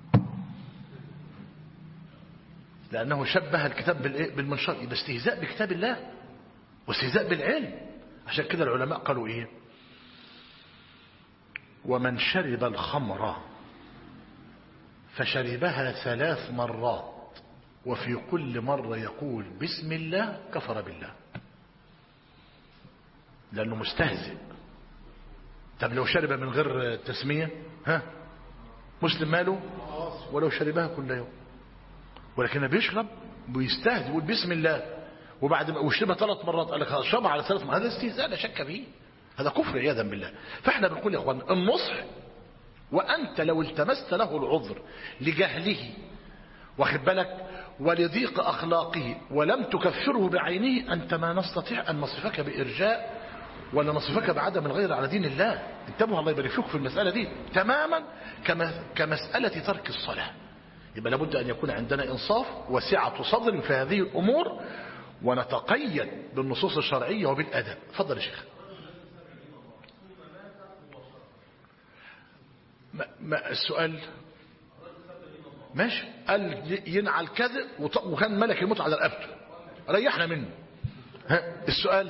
لأنه شبه الكتاب بالمنشار، يبقى استهزاء بكتاب الله واستهزاء بالعلم. عشان كده العلماء قالوا إيه؟ ومن شرب الخمر فشربها 3 مرات وفي كل مرة يقول بسم الله كفر بالله، لأنه مستهزئ. طب لو شرب من غير تسمية، ها مسلم ماله؟ ولو شربها كل يوم، ولكن بيشرب بيستهزئ يقول بسم الله، وبعد ما وشربها 3 مرات قال لك اشربها على 3 مرات. هذا استهزاء لا شك فيه، هذا كفر عياذا بالله. فاحنا بنقول يا اخوان النصح، وانت لو التمست له العذر لجهله واخد بالك ولضيق اخلاقه ولم تكفره بعينه، انت ما نستطيع ان نصفك بارجاء ولا نصفك بعدم الغير على دين الله. انتبهوا الله يبارك فيكم في المسألة دي تماما كمسألة ترك الصلاة. يبقى لابد أن يكون عندنا إنصاف وسعة صدر في هذه الأمور، ونتقيد بالنصوص الشرعية وبالأدب. فضل يا شيخ. ما السؤال؟ ماشي، قال ينعل كذب وكان ملك الموت على رقبته، ريحنا منه. ها السؤال؟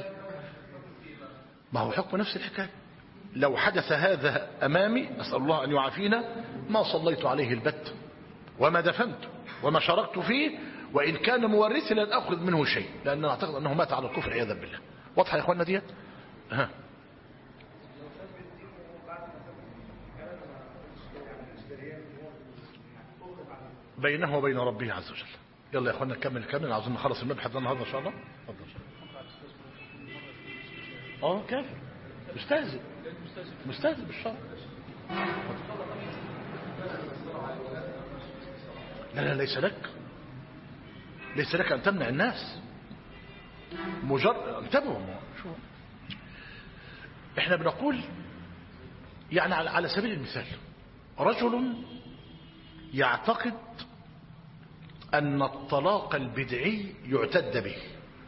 ما هو حكم نفس الحكاية. لو حدث هذا أمامي، أسأل الله أن يعافينا، ما صليت عليه البت وما دفنت وما شاركت فيه، وإن كان مورثي لن أخذ منه شيء، لأن أعتقد أنه مات على الكفر عياذا بالله. واضحة يا إخواننا ديت؟ ها. بينه وبين ربه عز وجل. يلا يا إخواننا نكمل عاوزين نخلص المبحث ده النهارده إن شاء الله. اتفضل. كافر مستهزئ بالشرع. لا ليس لك أن تمنع الناس. انتبهوا. شو احنا بنقول يعني على سبيل المثال، رجل يعتقد أن الطلاق البدعي يعتد به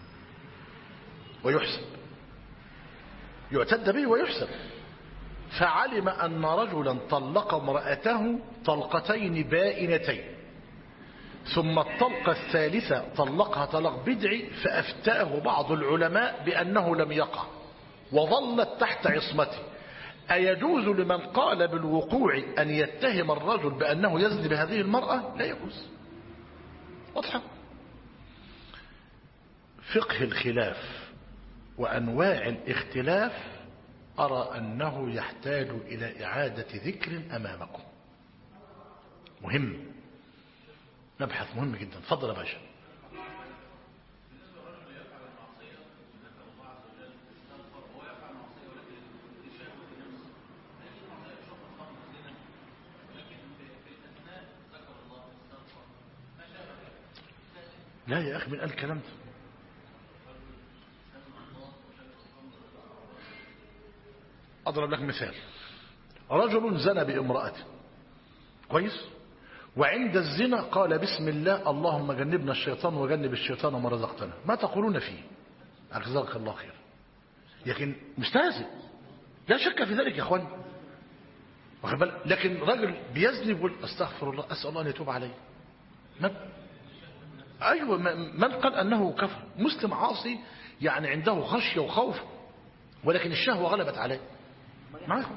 ويحسب، فعلم أن رجلا طلق امرأته طلقتين بائنتين، ثم الطلقة الثالثة طلقها طلاق بدعي، فأفتاه بعض العلماء بأنه لم يقع وظلت تحت عصمته. أيجوز لمن قال بالوقوع أن يتهم الرجل بأنه يزني بهذه المرأة؟ لا يجوز. واضحة. فقه الخلاف وأنواع الاختلاف أرى أنه يحتاج إلى إعادة ذكر أمامكم. مهم، مبحث مهم جدا. تفضل يا باشا. لا يا أخي، من قال الكلام ده؟ أضرب لك مثال. رجل زنى بامرأته، كويس، وعند الزنا قال بسم الله اللهم جنبنا الشيطان وجنب الشيطان ما رزقتنا. ما تقولون فيه؟ أجزاك الله خير. لكن مستهزئ، لا شك في ذلك يا اخوان. لكن رجل بيزني يقول استغفر الله أسأل الله أن يتوب عليه. أيوة، من قال أنه كفر؟ مسلم عاصي يعني عنده خشية وخوف، ولكن الشهوة غلبت عليه. معكم؟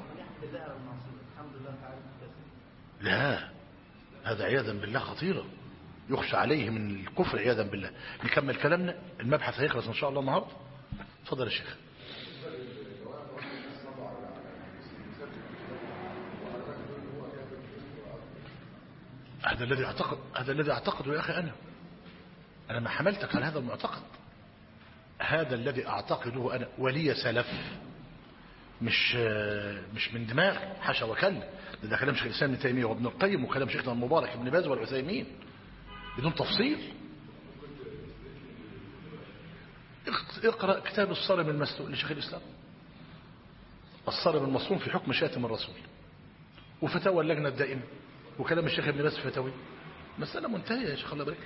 لا، هذا عياذا بالله خطيرة، يخشى عليه من الكفر عياذا بالله. نكمل كلامنا، المبحث هيخلص إن شاء الله النهارده. تفضل يا شيخ. هذا الذي أعتقده يا أخي. أنا ما حملتك على هذا المعتقد. هذا الذي أعتقده أنا، ولي سلف، مش من دماغ، حاشا وكلا. ده كلام شيخ الإسلام ابن تيمية وابن القيم، وكلام شيخنا المبارك ابن باز والعثيمين بدون تفصيل. اقرأ كتاب الصارم المسلول لشيخ الإسلام، الصارم المصون في حكم شاتم الرسول، وفتاوى اللجنة الدائمة، وكلام الشيخ ابن باز في فتاوي. مسألة منتهية يا شيخ، الله يبارك لك.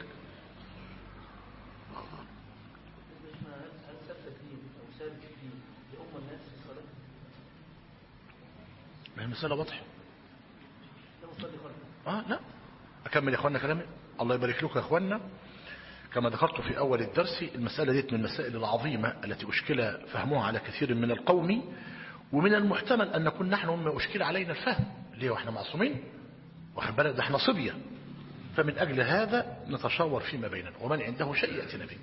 ما هي المسألة واضحة. لا أكمل يا أخوانا كلامي. الله يبارك لكم يا أخوانا. كما ذكرت في أول الدرس، المسألة دي من المسائل العظيمة التي أشكل فهمها على كثير من القوم، ومن المحتمل أن نكون نحن مما أشكل علينا الفهم. ليه وإحنا معصومين؟ واخد بالك، ده احنا صبية. فمن أجل هذا نتشاور فيما بيننا، ومن عنده شيء يأتينا به.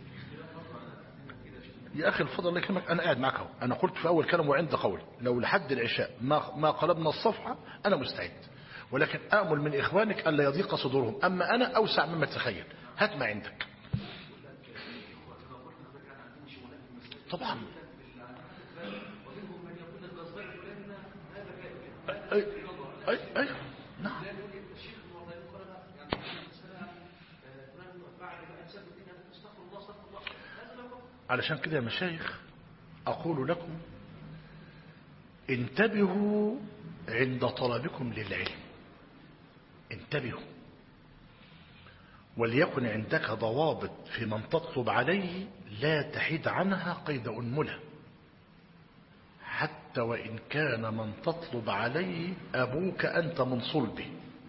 يا أخي الفضل الله يكرمك، أنا قاعد معك اهو. أنا قلت في أول كلام وعند قول لو لحد العشاء ما قلبنا الصفحة أنا مستعد، ولكن آمل من إخوانك ألا يضيق صدورهم. أما أنا أوسع مما تتخيل. هات ما عندك. طبعا أي نعم. علشان كده يا مشايخ أقول لكم انتبهوا عند طلبكم للعلم، انتبهوا، وليكن عندك ضوابط في من تطلب عليه لا تحيد عنها قيد أنملة، حتى وإن كان من تطلب عليه أبوك أنت من صلبه.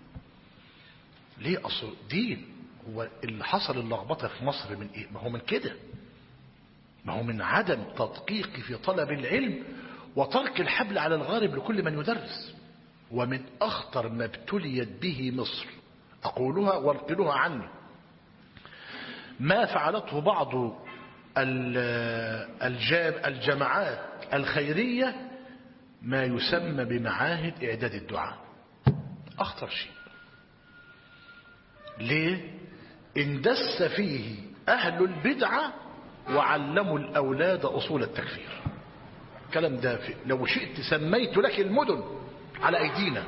ليه؟ أصل دين. هو اللي حصل اللخبطة في مصر من إيه؟ ما هو من كده، ما هو من عدم تدقيق في طلب العلم وترك الحبل على الغارب لكل من يدرس. ومن أخطر ما ابتليت به مصر، أقولها وانقلوها عني، ما فعلته بعض الجماعات الخيرية، ما يسمى بمعاهد إعداد الدعاء. أخطر شيء. ليه؟ اندس فيه أهل البدعة وعلموا الأولاد أصول التكفير. كلام دافئ، لو شئت سميت لك المدن على أيدينا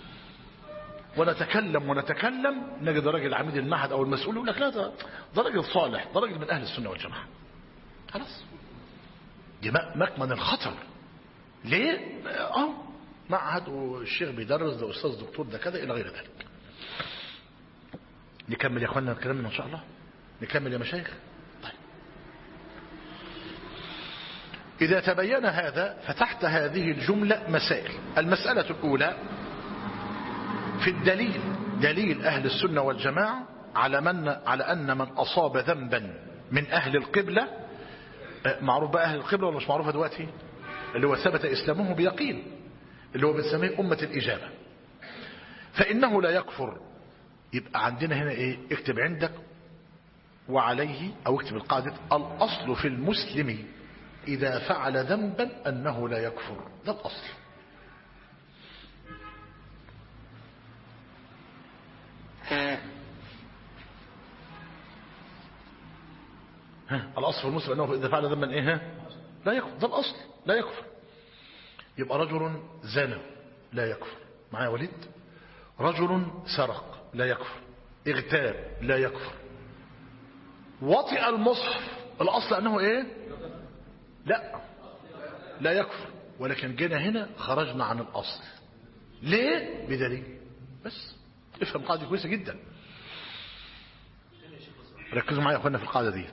ونتكلم نجد راجل عميد المعهد أو المسؤول يقول لك لا ده راجل صالح، ده راجل من أهل السنة والجماعة. خلاص، دي مكمن الخطر. ليه؟ معهد والشيخ بيدرس، ده أستاذ دكتور، ده كذا إلى غير ذلك. نكمل يا أخوانا كلامنا إن شاء الله، نكمل يا مشايخ. طيب، إذا تبين هذا فتحت هذه الجملة مسائل. المسألة الأولى في الدليل، دليل أهل السنة والجماعة على أن من أصاب ذنبا من أهل القبلة، معروف بقى أهل القبلة ولا مش معروفة دلوقتي؟ اللي هو ثبت إسلامه بيقين، اللي هو بنسميه أمة الإجابة، فإنه لا يكفر. يبقى عندنا هنا إيه؟ اكتب عندك وعليه، أو اكتب القاعدة: الأصل في المسلم إذا فعل ذنبا أنه لا يكفر. ده الأصل. الأصل في المسلم أنه إذا فعل ذنبا إيه؟ لا يكفر. ده الأصل، لا يكفر. يبقى رجل زنى لا يكفر، معايا وليد؟ رجل سرق لا يكفر، اغتاب لا يكفر، وطئ المصحف، الأصل أنه إيه؟ لا يكفر. ولكن جينا هنا خرجنا عن الأصل. ليه؟ بدليل. بس افهم قاعدة كويسة جدا، ركزوا معايا يا أخوانا في القاعدة دي.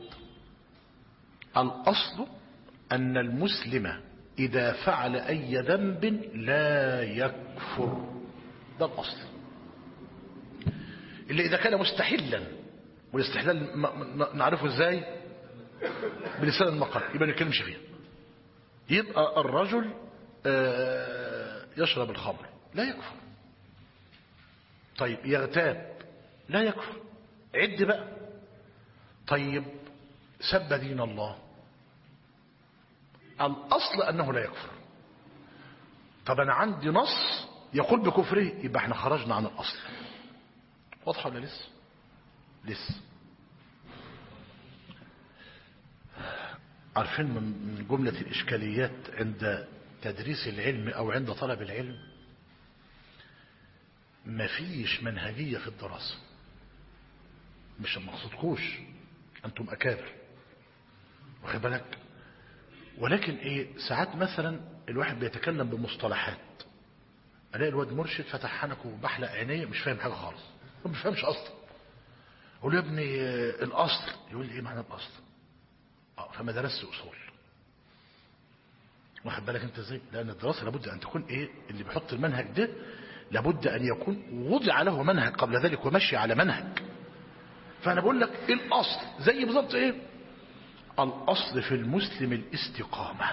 الأصل أن المسلم إذا فعل أي ذنب لا يكفر. ده الأصل. اللي إذا كان مستحلا، والاستحلال نعرفه إزاي؟ بلسان المقال، يبقى نتكلمش فيه. يبقى الرجل يشرب الخمر لا يكفر. طيب يغتاب لا يكفر. عد بقى. طيب سب دين الله، الأصل أنه لا يكفر. طب أنا عندي نص يقول بكفره، يبقى احنا خرجنا عن الأصل. واضحة ولا لسه؟ عارفين من جملة الإشكاليات عند تدريس العلم أو عند طلب العلم، مفيش منهجية في الدراسة. مش مقصودكوش، أنتم أكابر، واخد بالك؟ ولكن إيه، ساعات مثلا الواحد بيتكلم بمصطلحات، ألاقي الواد مرشد فتح حنكه وبحلق عينيه مش فاهم حاجة خالص، ما بيفهمش أصلا. أقول له يا ابني الأصل، يقول لي إيه معنى الأصل؟ فما درست أصول. واخد بالك أنت إزاي؟ لأن الدراسة لابد أن تكون إيه، اللي بيحط المنهج ده لابد أن يكون وضع له منهج قبل ذلك ومشي على منهج. فأنا بقول لك إيه الأصل؟ زي بالظبط إيه؟ الأصل في المسلم الاستقامة.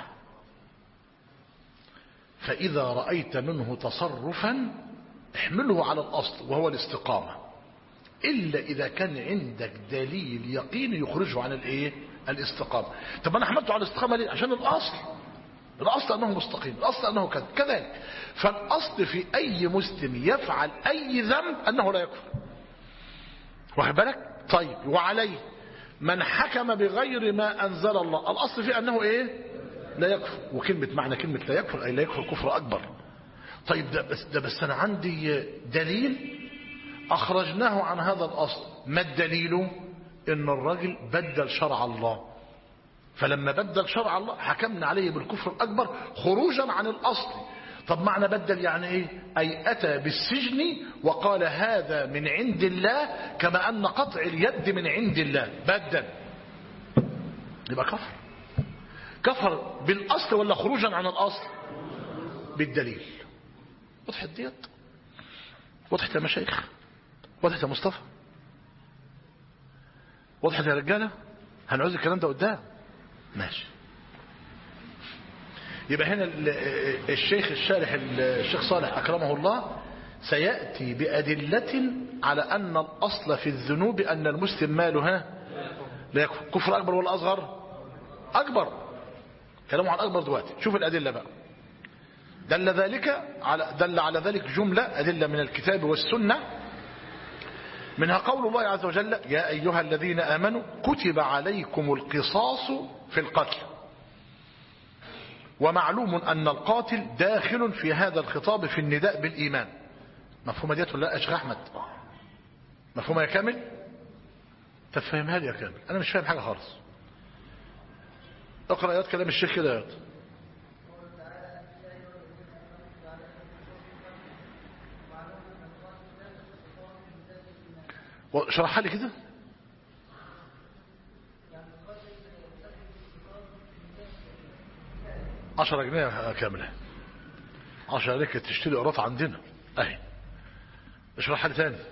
فإذا رأيت منه تصرفا احمله على الأصل وهو الاستقامة، إلا إذا كان عندك دليل يقين يخرجه عن الإيه؟ الاستقامة. طب أنا حملته على الاستقامة ليه؟ عشان الأصل أنه مستقيم، الأصل أنه كذلك. فالأصل في أي مسلم يفعل أي ذنب أنه لا يكفر، واخد بالك؟ طيب وعليه من حكم بغير ما أنزل الله، الأصل فيه أنه إيه؟ لا يكفر. وكلمة معنى كلمة لا يكفر أي لا يكفر كفر أكبر. طيب ده بس أنا عندي دليل أخرجناه عن هذا الأصل. ما الدليل؟ إن الرجل بدل شرع الله، فلما بدل شرع الله حكمنا عليه بالكفر الأكبر خروجا عن الأصل. طب معنى بدل يعني إيه؟ أي أتى بالسجن وقال هذا من عند الله، كما أن قطع اليد من عند الله. بدل، يبقى كفر بالأصل ولا خروجا عن الأصل؟ بالدليل. وضحت ديت؟ وضحت يا مشايخ؟ وضحت يا مصطفى؟ وضحت يا رجالة؟ هنعوز الكلام ده قدام. ماشي. يبقى هنا الشيخ الشارح الشيخ صالح أكرمه الله سيأتي بأدلة على أن الأصل في الذنوب أن المسلم ماله لا يكفر. كفر أكبر ولا أصغر؟ أكبر. كلامه عن أكبر دلوقتي. شوف الأدلة بقى. دل على ذلك جملة أدلة من الكتاب والسنة، منها قول الله عز وجل: يا أيها الذين آمنوا كتب عليكم القصاص في القتل. ومعلوم أن القاتل داخل في هذا الخطاب في النداء بالإيمان. مفهومة ديت ولا يا شيخ أحمد؟ مفهومة يا كامل؟ تفهمها لي يا كامل، أنا مش فاهم حاجة خالص. اقرأ آيات كلام الشيخ كده آيات. شرحها لي كده. 10 جنيه كاملة. 10 جنيه تشتري قراط عندنا اهي. اشرحها لي تاني.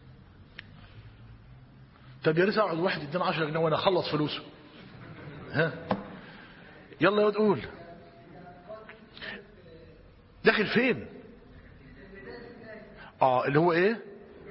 طب يا ريت اقعد واحد يدينا 10 جنيه وانا اخلص فلوسه. ها يلا يا واد قول. داخل فين؟ اللي هو ايه؟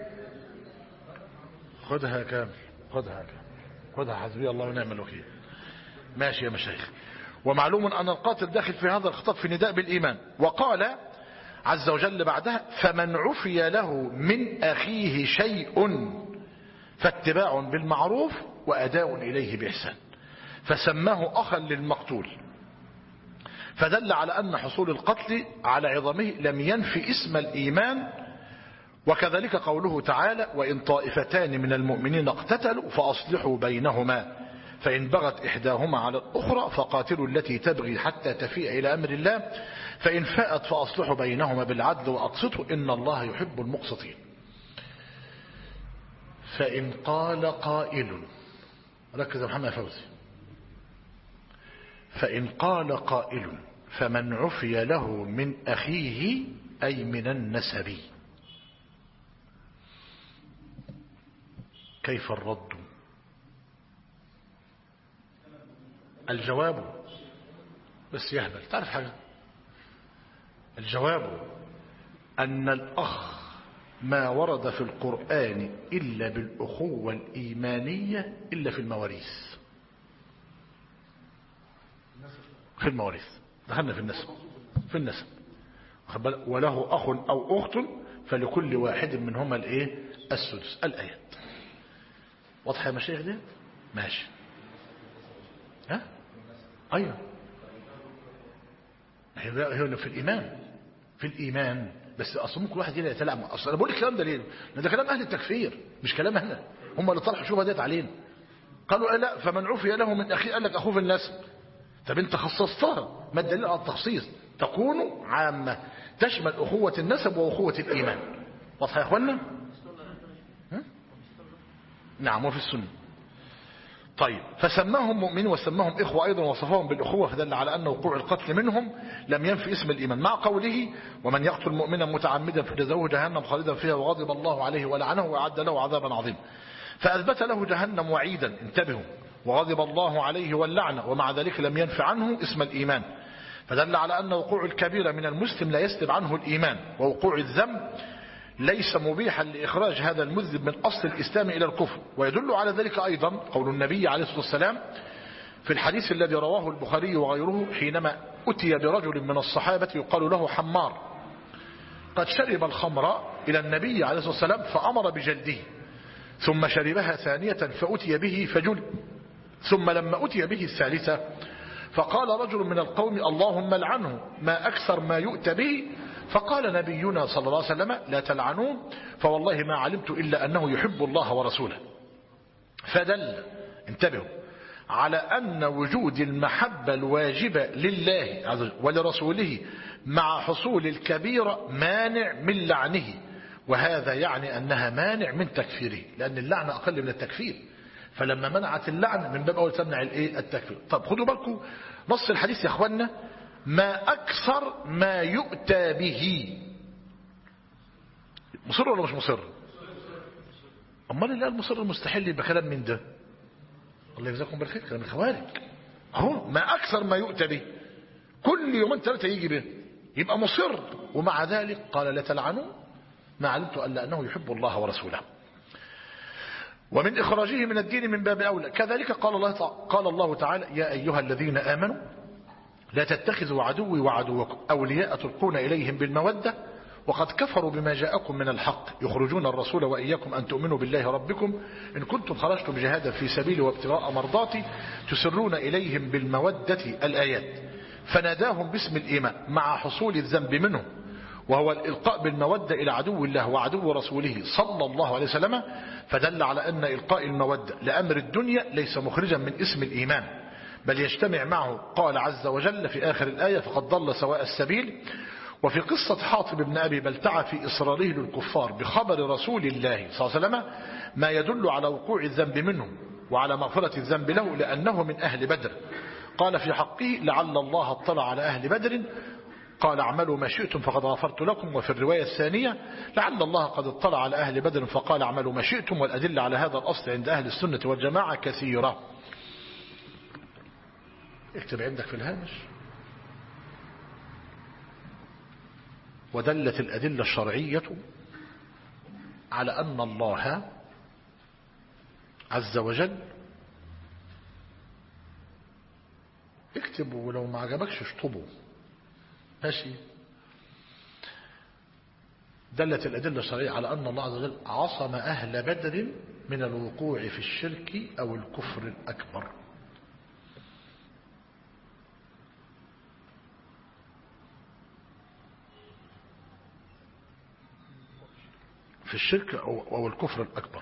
خدها كامل، خدها حسبي الله ونعم الوكيل. ماشي يا مشايخ. ومعلوم أن القاتل داخل في هذا الخطاب في نداء بالإيمان. وقال عز وجل بعدها: فمن عفي له من أخيه شيء فاتباع بالمعروف وأداء إليه بإحسان. فسماه أخا للمقتول، فدل على أن حصول القتل على عظمه لم ينفي اسم الإيمان. وكذلك قوله تعالى: وإن طائفتان من المؤمنين اقتتلوا فأصلحوا بينهما فإن بغت إحداهما على الأخرى فقاتلوا التي تبغي حتى تفيء إلى أمر الله فإن فاءت فأصلحوا بينهما بالعدل وأقسطوا إن الله يحب المقسطين. فإن قال قائل، ركز يا محمد فوزي، فإن قال قائل فمن عفي له من أخيه أي من النسب، كيف الرد؟ الجواب بس يهبل. تعرف حاجة؟ الجواب أن الأخ ما ورد في القرآن إلا بالأخوة الإيمانية إلا في المواريث. في المواريث دخلنا في النسب وله أخ أو أخت فلكل واحد منهما السدس. الآيات واضحة يا مشايخ دي؟ ماشي. ها؟ أيوة. هي في الإيمان بس أصلا ممكن واحد هنا يتلعب. أصلا أنا بقول الكلام ده ليه؟ لأن ده كلام أهل التكفير مش كلام أهل. هم اللي طرحوا شبهة ديت علينا. قالوا لا فمن عفي له من أخيه، قال لك أخوه في النسب. طب أنت خصصتها، ما الدليل على التخصيص؟ تكون عامة تشمل أخوة النسب وأخوة الإيمان. واضحة يا أخوانا؟ نعم وفي السنة. طيب فسماهم مؤمنين وسماهم إخوة أيضا وصفهم بالأخوة، فدل على أن وقوع القتل منهم لم ينفي اسم الإيمان، مع قوله: ومن يقتل مؤمنا متعمدا فجزاؤه جهنم خالدا فيها وغضب الله عليه ولعنه وأعد له عذابا عظيما. فأثبت له جهنم وعيدا، انتبهوا، وغضب الله عليه واللعنة، ومع ذلك لم ينفي عنه اسم الإيمان، فدل على أن وقوع الكبيرة من المسلم لا يسلب عنه الإيمان، ووقوع الذنب ليس مبيحا لإخراج هذا المذنب من أصل الإسلام إلى الكفر. ويدل على ذلك أيضا قول النبي عليه الصلاة والسلام في الحديث الذي رواه البخاري وغيره حينما أتي برجل من الصحابة يقال له حمار قد شرب الخمر إلى النبي عليه الصلاة والسلام فأمر بجلده، ثم شربها ثانية فأتي به فجلد، ثم لما أتي به الثالثة فقال رجل من القوم: اللهم لعنه، ما أكثر ما يؤتى به. فقال نبينا صلى الله عليه وسلم: لا تلعنوه فوالله ما علمت إلا أنه يحب الله ورسوله. فدل، انتبهوا، على أن وجود المحبة الواجبة لله عز وجل ولرسوله مع حصول الكبيرة مانع من لعنه، وهذا يعني أنها مانع من تكفيره، لأن اللعنة أقل من التكفير، فلما منعت اللعن من باب أول تمنع التكفير. طب خدوا بالكم نص الحديث يا أخوانا: ما أكثر ما يؤتى به. مصر ولا مش مصر؟ أمال اللي قال مصر المستحيل يبقى كلام من ده؟ الله يجزاكم بالخير، كلام الخوارج. أهو ما أكثر ما يؤتى به، كل يومين ثلاثة يجي به، يبقى مصر. ومع ذلك قال لا تلعنوا ما علمت ألا أنه يحب الله ورسوله. ومن إخراجه من الدين من باب أولى. كذلك قال الله تعالى يا أيها الذين آمنوا لا تتخذوا عدوي وعدوكم أولياء تلقون إليهم بالمودة وقد كفروا بما جاءكم من الحق يخرجون الرسول وإياكم أن تؤمنوا بالله ربكم إن كنتم خرجتم جهادا في سبيلي وابتغاء مرضاتي تسرون إليهم بالمودة الآيات. فناداهم باسم الإيمان مع حصول الذنب منه وهو الإلقاء بالمودة إلى عدو الله وعدو رسوله صلى الله عليه وسلم، فدل على أن إلقاء المودة لأمر الدنيا ليس مخرجا من اسم الإيمان بل يجتمع معه. قال عز وجل في آخر الآية فقد ضل سواء السبيل. وفي قصة حاطب بن أبي بلتعة في إصراره للكفار بخبر رسول الله صلى الله عليه وسلم ما يدل على وقوع الذنب منه وعلى مغفرة الذنب له لأنه من أهل بدر. قال في حقه لعل الله اطلع على أهل بدر قال اعملوا ما شئتم فقد غفرت لكم. وفي الرواية الثانية لعل الله قد اطلع على أهل بدر فقال اعملوا ما شئتم. والأدلة على هذا الأصل عند أهل السنة والجماعة كثيرة. اكتب عندك في الهامش ودلت الأدلة الشرعية على أن الله عز وجل، اكتبوا ولو ما عجبكش اشطبوا ماشي. دلت الأدلة الشرعية على أن الله عز وجل عصم أهل بدر من الوقوع في الشرك أو الكفر الأكبر. في الشرك أو الكفر الأكبر.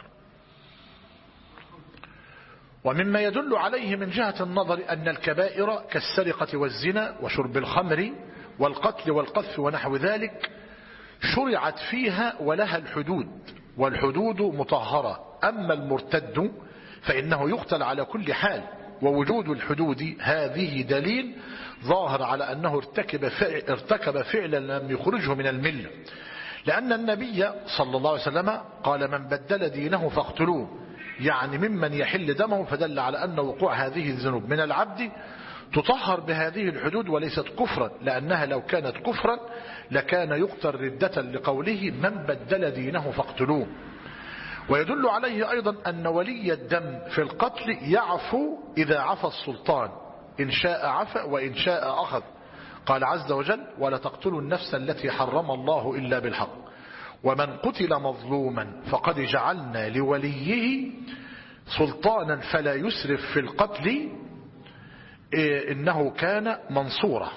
ومما يدل عليه من جهة النظر أن الكبائر كالسرقة والزنا وشرب الخمر والقتل والقذف ونحو ذلك شرعت فيها ولها الحدود والحدود مطهرة. أما المرتد فإنه يقتل على كل حال. ووجود الحدود هذه دليل ظاهر على أنه ارتكب فعلا لم يخرجه من الملة، لأن النبي صلى الله عليه وسلم قال من بدل دينه فاقتلوه، يعني ممن يحل دمه. فدل على أن وقوع هذه الذنوب من العبد تطهر بهذه الحدود وليست كفرا، لأنها لو كانت كفرا لكان يقتل ردة لقوله من بدل دينه فاقتلوه. ويدل عليه أيضا أن ولي الدم في القتل يعفو إذا عفى السلطان، إن شاء عفى وإن شاء أخذ. قال عز وجل ولا تقتلوا النفس التي حرم الله إلا بالحق ومن قتل مظلوما فقد جعلنا لوليه سلطانا فلا يسرف في القتل إنه كان منصورا.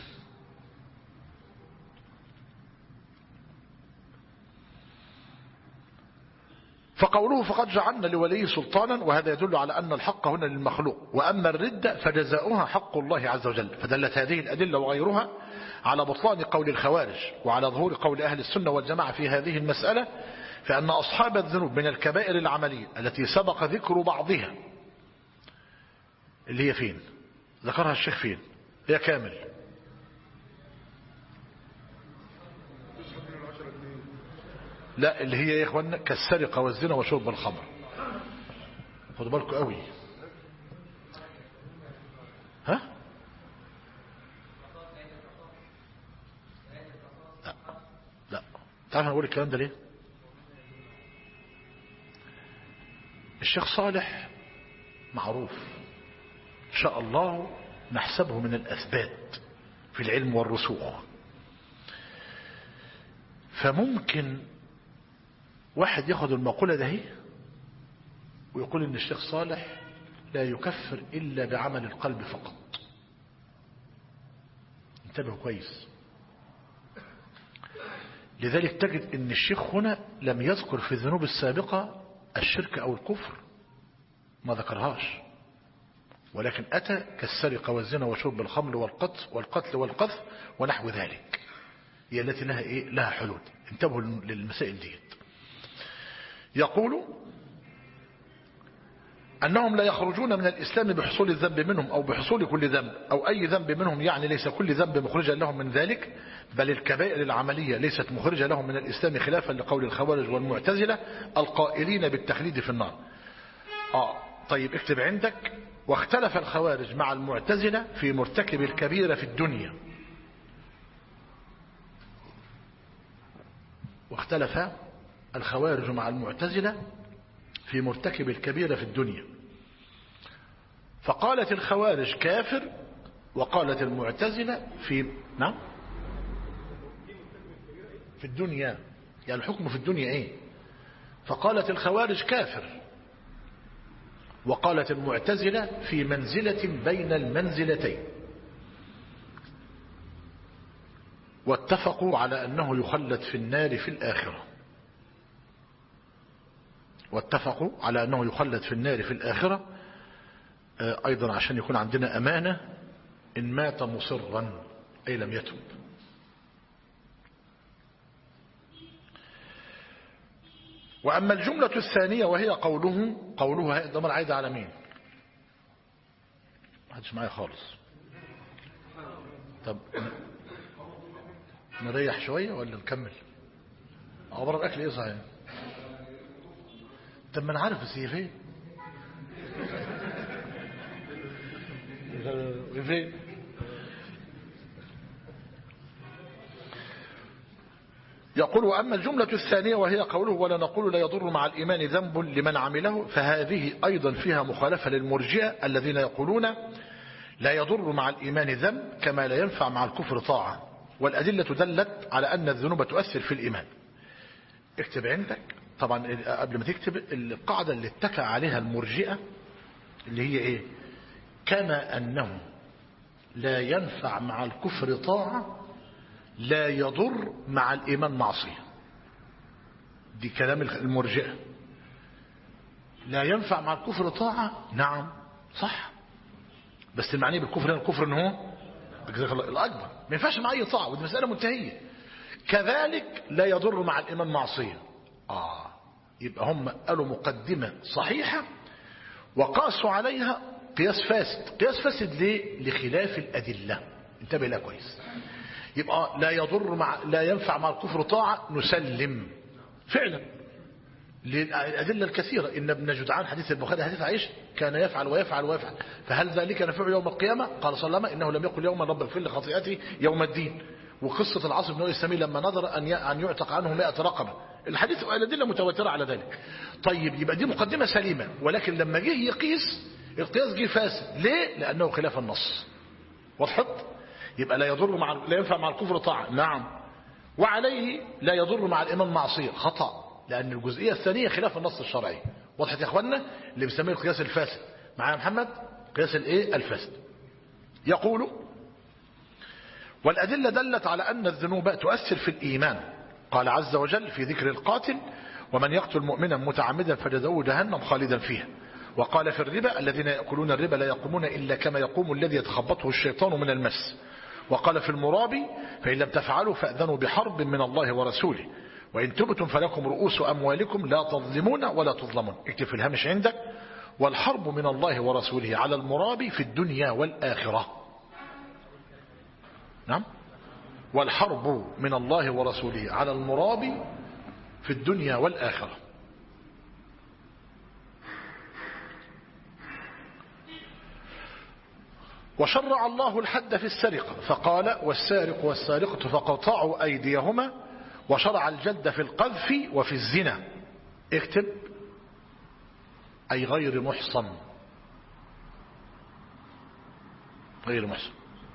فقوله فقد جعلنا لوليه سلطانا وهذا يدل على أن الحق هنا للمخلوق. وأما الردة فجزاؤها حق الله عز وجل. فدلت هذه الأدلة وغيرها على بطلان قول الخوارج وعلى ظهور قول أهل السنة والجماعة في هذه المسألة، فأن أصحاب الذنوب من الكبائر العملية التي سبق ذكر بعضها اللي هي فين ذكرها الشيخ فين هي كامل لا اللي هي يا إخوانا كالسرقة والزنا وشرب الخمر. خدوا بالكم قوي. ها لا تعرف نقول الكلام ده ليه؟ الشيخ صالح معروف إن شاء الله نحسبه من الأثبات في العلم والرسوخ، فممكن واحد ياخد المقولة ده ويقول ان الشيخ صالح لا يكفر إلا بعمل القلب فقط. انتبهوا كويس. لذلك تجد ان الشيخ هنا لم يذكر في الذنوب السابقة الشرك أو الكفر، ما ذكرهاش، ولكن أتى كالسرقة والزنا وشرب الخمر والقتل والقذف ونحو ذلك، هي التي لها إيه؟ لها حدود. انتبهوا للمسائل دي. يقول أنهم لا يخرجون من الإسلام بحصول الذنب منهم أو بحصول كل ذنب أو أي ذنب منهم، يعني ليس كل ذنب مخرجا لهم من ذلك، بل الكبائر العملية ليست مخرجة لهم من الإسلام، خلافا لقول الخوارج والمعتزلة القائلين بالتخليد في النار. طيب اكتب عندك واختلف الخوارج مع المعتزلة في مرتكب الكبيرة في الدنيا. واختلف الخوارج مع المعتزلة في مرتكب الكبيرة في الدنيا، فقالت الخوارج كافر، وقالت المعتزلة في نعم في الدنيا، يعني الحكم في الدنيا ايه؟ فقالت الخوارج كافر، وقالت المعتزلة في منزلة بين المنزلتين، واتفقوا على أنه يخلد في النار في الآخرة. واتفقوا على أنه يخلد في النار في الآخرة، أيضا عشان يكون عندنا أمانة، إن مات مصرا أي لم يتب. وأما الجملة الثانية وهي قوله هذا ضمير عايد على مين؟ ما حدش معايا خالص. طب نريح شوية ولا نكمل؟ عبر الأكل إيه صحيح؟ طب ما أنا عارف بس هي فين؟ فين؟ يقول وأما الجملة الثانية وهي قوله ولا نقول لا يضر مع الإيمان ذنب لمن عمله، فهذه أيضا فيها مخالفة للمرجئة الذين يقولون لا يضر مع الإيمان ذنب كما لا ينفع مع الكفر طاعة، والأدلة دلت على أن الذنوب تؤثر في الإيمان. اكتب عندك طبعا قبل ما تكتب القاعدة اللي اتكى عليها المرجئة اللي هي ايه؟ كما أنه لا ينفع مع الكفر طاعة لا يضر مع الإيمان معصية. دي كلام المرجئة. لا ينفع مع الكفر طاعة، نعم صح، بس المعني بالكفر الكفر ان هو الأكبر ما ينفعش مع أي طاعة، ودي مسألة منتهية. كذلك لا يضر مع الإيمان معصية. يبقى هم قالوا مقدمة صحيحة وقاسوا عليها قياس فاسد. قياس فاسد ليه؟ لخلاف الأدلة. انتبه لها كويس. يبقى لا ينفع مع الكفر طاعة، نسلم فعلا للأدلة الكثيرة. إن ابن جدعان حديث البخاري حديث عائشة كان يفعل ويفعل ويفعل، فهل ذلك نفعل يوم القيامة؟ قال صلى الله عليه وسلم إنه لم يقل يوما رب اغفر لي خطيئتي يوم الدين. وقصة العاص بن السمي لما نظر أن يعتق عنه 100 رقبة، الحديث الأدلة متواترة على ذلك. طيب يبقى دي مقدمة سليمة، ولكن لما جه يقيس القياس جه فاسد. ليه؟ لأنه خلاف النص. وضحت؟ يبقى لا ينفع مع الكفر طاعة، نعم، وعليه لا يضر مع الإيمان معصية، خطأ، لأن الجزئية الثانية خلاف النص الشرعي. وضحت يا أخوانا؟ اللي بيسميه القياس الفاسد. معايا محمد؟ قياس الايه؟ الفاسد. يقول والأدلة دلت على أن الذنوب تؤثر في الإيمان. قال عز وجل في ذكر القاتل ومن يقتل مؤمنا متعمدا فجزاؤه جهنم خالدا فيها. وقال في الربا الذين يأكلون الربا لا يقومون إلا كما يقوم الذي يتخبطه الشيطان من المس. وقال في المرابي فإن لم تفعلوا فأذنوا بحرب من الله ورسوله وإن تبتم فلكم رؤوس أموالكم لا تظلمون ولا تظلمون. اكتب في الهامش عندك والحرب من الله ورسوله على المرابي في الدنيا والآخرة. نعم، والحرب من الله ورسوله على المرابي في الدنيا والآخرة. وشرع الله الحد في السرقة فقال والسارق والسارقة فقطعوا أيديهما، وشرع الجد في القذف وفي الزنا. اكتب أي غير محصن، غير محصن.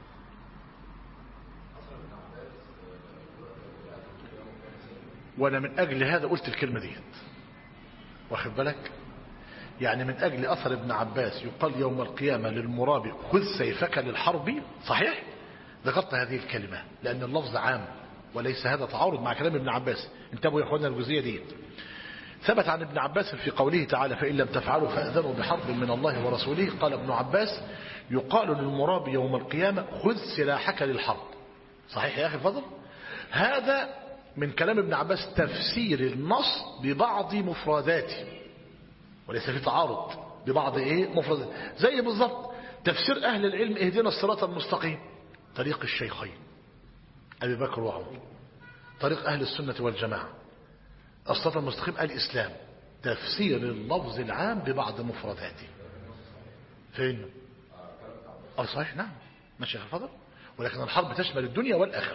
وانا من اجل هذا قلت الكلمة ديت، واخد بالك؟ يعني من اجل اثر ابن عباس يقال يوم القيامة للمرابي خذ سيفك للحرب، صحيح ذكرت هذه الكلمة لان اللفظ عام وليس هذا تعارض مع كلام ابن عباس. انتبهوا يا اخوانا الجزئية دي. ثبت عن ابن عباس في قوله تعالى فإن لم تفعلوا فأذنوا بحرب من الله ورسوله. قال ابن عباس يقال للمرابي يوم القيامة خذ سلاحك للحرب. صحيح يا أخي الفضل؟ هذا من كلام ابن عباس تفسير النص ببعض مفرداته، وليس في تعارض ببعض مفردات. زي بالضبط تفسير أهل العلم اهدنا الصراط المستقيم طريق الشيخين أبي بكر وعمر، طريق أهل السنة والجماعة الصراط المستقيم الإسلام. تفسير اللفظ العام ببعض مفرداته. فين؟ صحيح، نعم ماشي يا فضل، ولكن الحرب تشمل الدنيا والآخرة.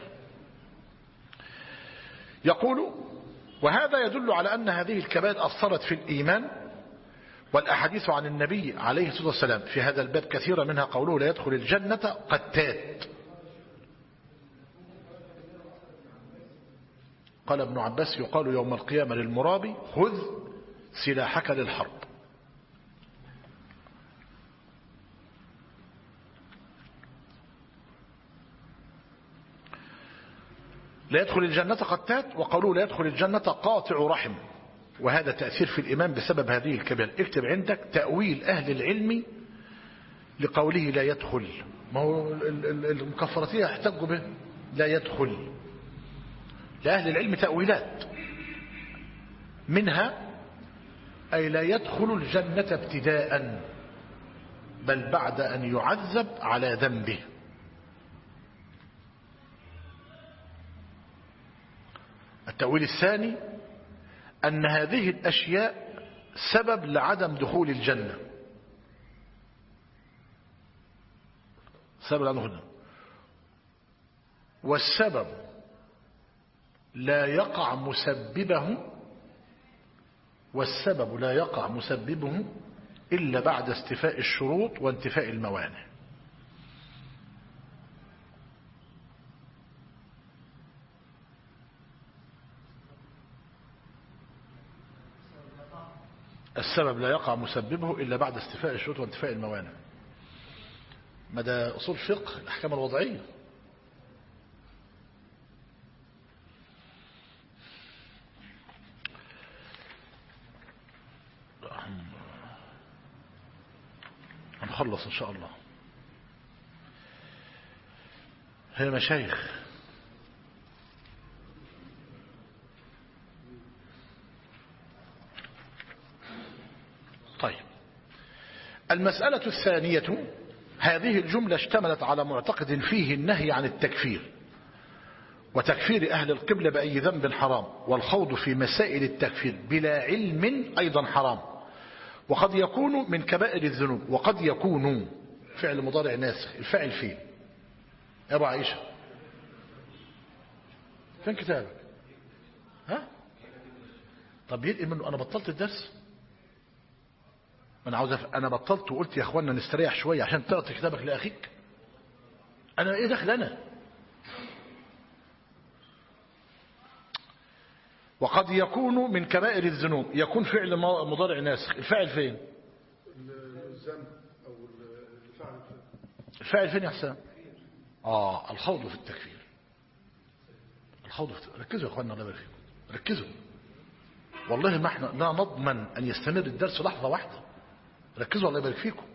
يقول: وهذا يدل على أن هذه الكبائر أثرت في الإيمان، والأحاديث عن النبي عليه الصلاة والسلام في هذا الباب كثيرة، منها قوله: لا يدخل الجنة قتات. قال ابن عباس: يقال يوم القيامة للمرابي: خذ سلاحك للحرب. لا يدخل الجنة قتات، وقالوا لا يدخل الجنة قاطع رحم، وهذا تأثير في الإيمان بسبب هذه الكبائر. اكتب عندك تأويل أهل العلم لقوله لا يدخل، ما هو المكفرتية يحتجوا به لا يدخل. لأهل العلم تأويلات، منها أي لا يدخل الجنة ابتداء، بل بعد أن يعذب على ذنبه. التأويل الثاني أن هذه الأشياء سبب لعدم دخول الجنة، سبب لعدم دخول الجنة، والسبب لا يقع مسببه، والسبب لا يقع مسببه إلا بعد استيفاء الشروط وانتفاء الموانع. السبب لا يقع مسببه إلا بعد استيفاء الشروط وانتفاء الموانع. ما ده أصول فقه الأحكام الوضعية. هنخلص إن شاء الله. هي مشايخ، طيب. المسألة الثانية: هذه الجملة اشتملت على معتقد فيه النهي عن التكفير وتكفير أهل القبلة بأي ذنب حرام، والخوض في مسائل التكفير بلا علم أيضا حرام، وقد يكون من كبائر الذنوب، وقد يكون فعل مضارع ناسخ. الفاعل فين يا أبو عائشة؟ فين كتابك؟ ها؟ طب يلقي منه. أنا بطلت الدرس، أنا عاوز أنا بطلت وقلت يا أخوانا نستريح شوية عشان تعطي كتابك لأخيك. أنا إيه دخل أنا؟ وقد يكون من كبائر الذنوب، يكون فعل مضارع ناسخ. الفاعل فين؟ الذنب أو الفعل. الفاعل فين يا حسام؟ الخوض في التكفير. الخوض في التكفير. ركزوا يا أخوانا الله يبارك فيكم، ركزوا والله، ما احنا لا نضمن أن يستمر الدرس لحظة واحدة. ركزوا الله يبارك فيكم.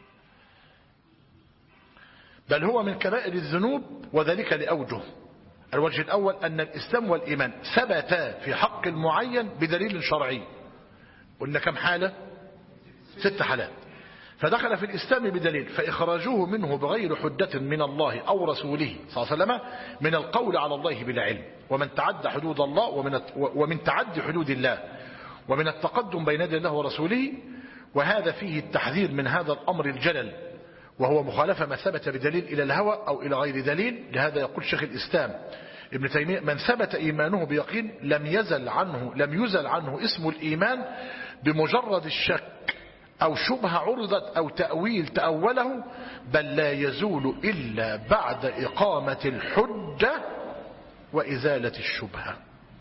بل هو من كبائر الذنوب، وذلك لأوجه. الوجه الأول أن الإسلام والإيمان ثبتا في حق المعين بدليل شرعي. قلنا كم حالة؟ 6 حالات. فدخل في الإسلام بدليل، فإخراجه منه بغير حجة من الله أو رسوله صلى الله عليه وسلم من القول على الله بلا علم، ومن تعدى حدود الله ومن تعدي حدود الله، ومن التقدم بين يدي الله ورسوله. وهذا فيه التحذير من هذا الأمر الجلل، وهو مخالفة ما ثبت بدليل إلى الهوى أو إلى غير دليل. لهذا يقول شيخ الإسلام ابن تيمية: من ثبت إيمانه بيقين لم يزل عنه اسم الإيمان بمجرد الشك أو شبهة عرضت أو تأويل تأوله، بل لا يزول إلا بعد إقامة الحجة وإزالة الشبهة.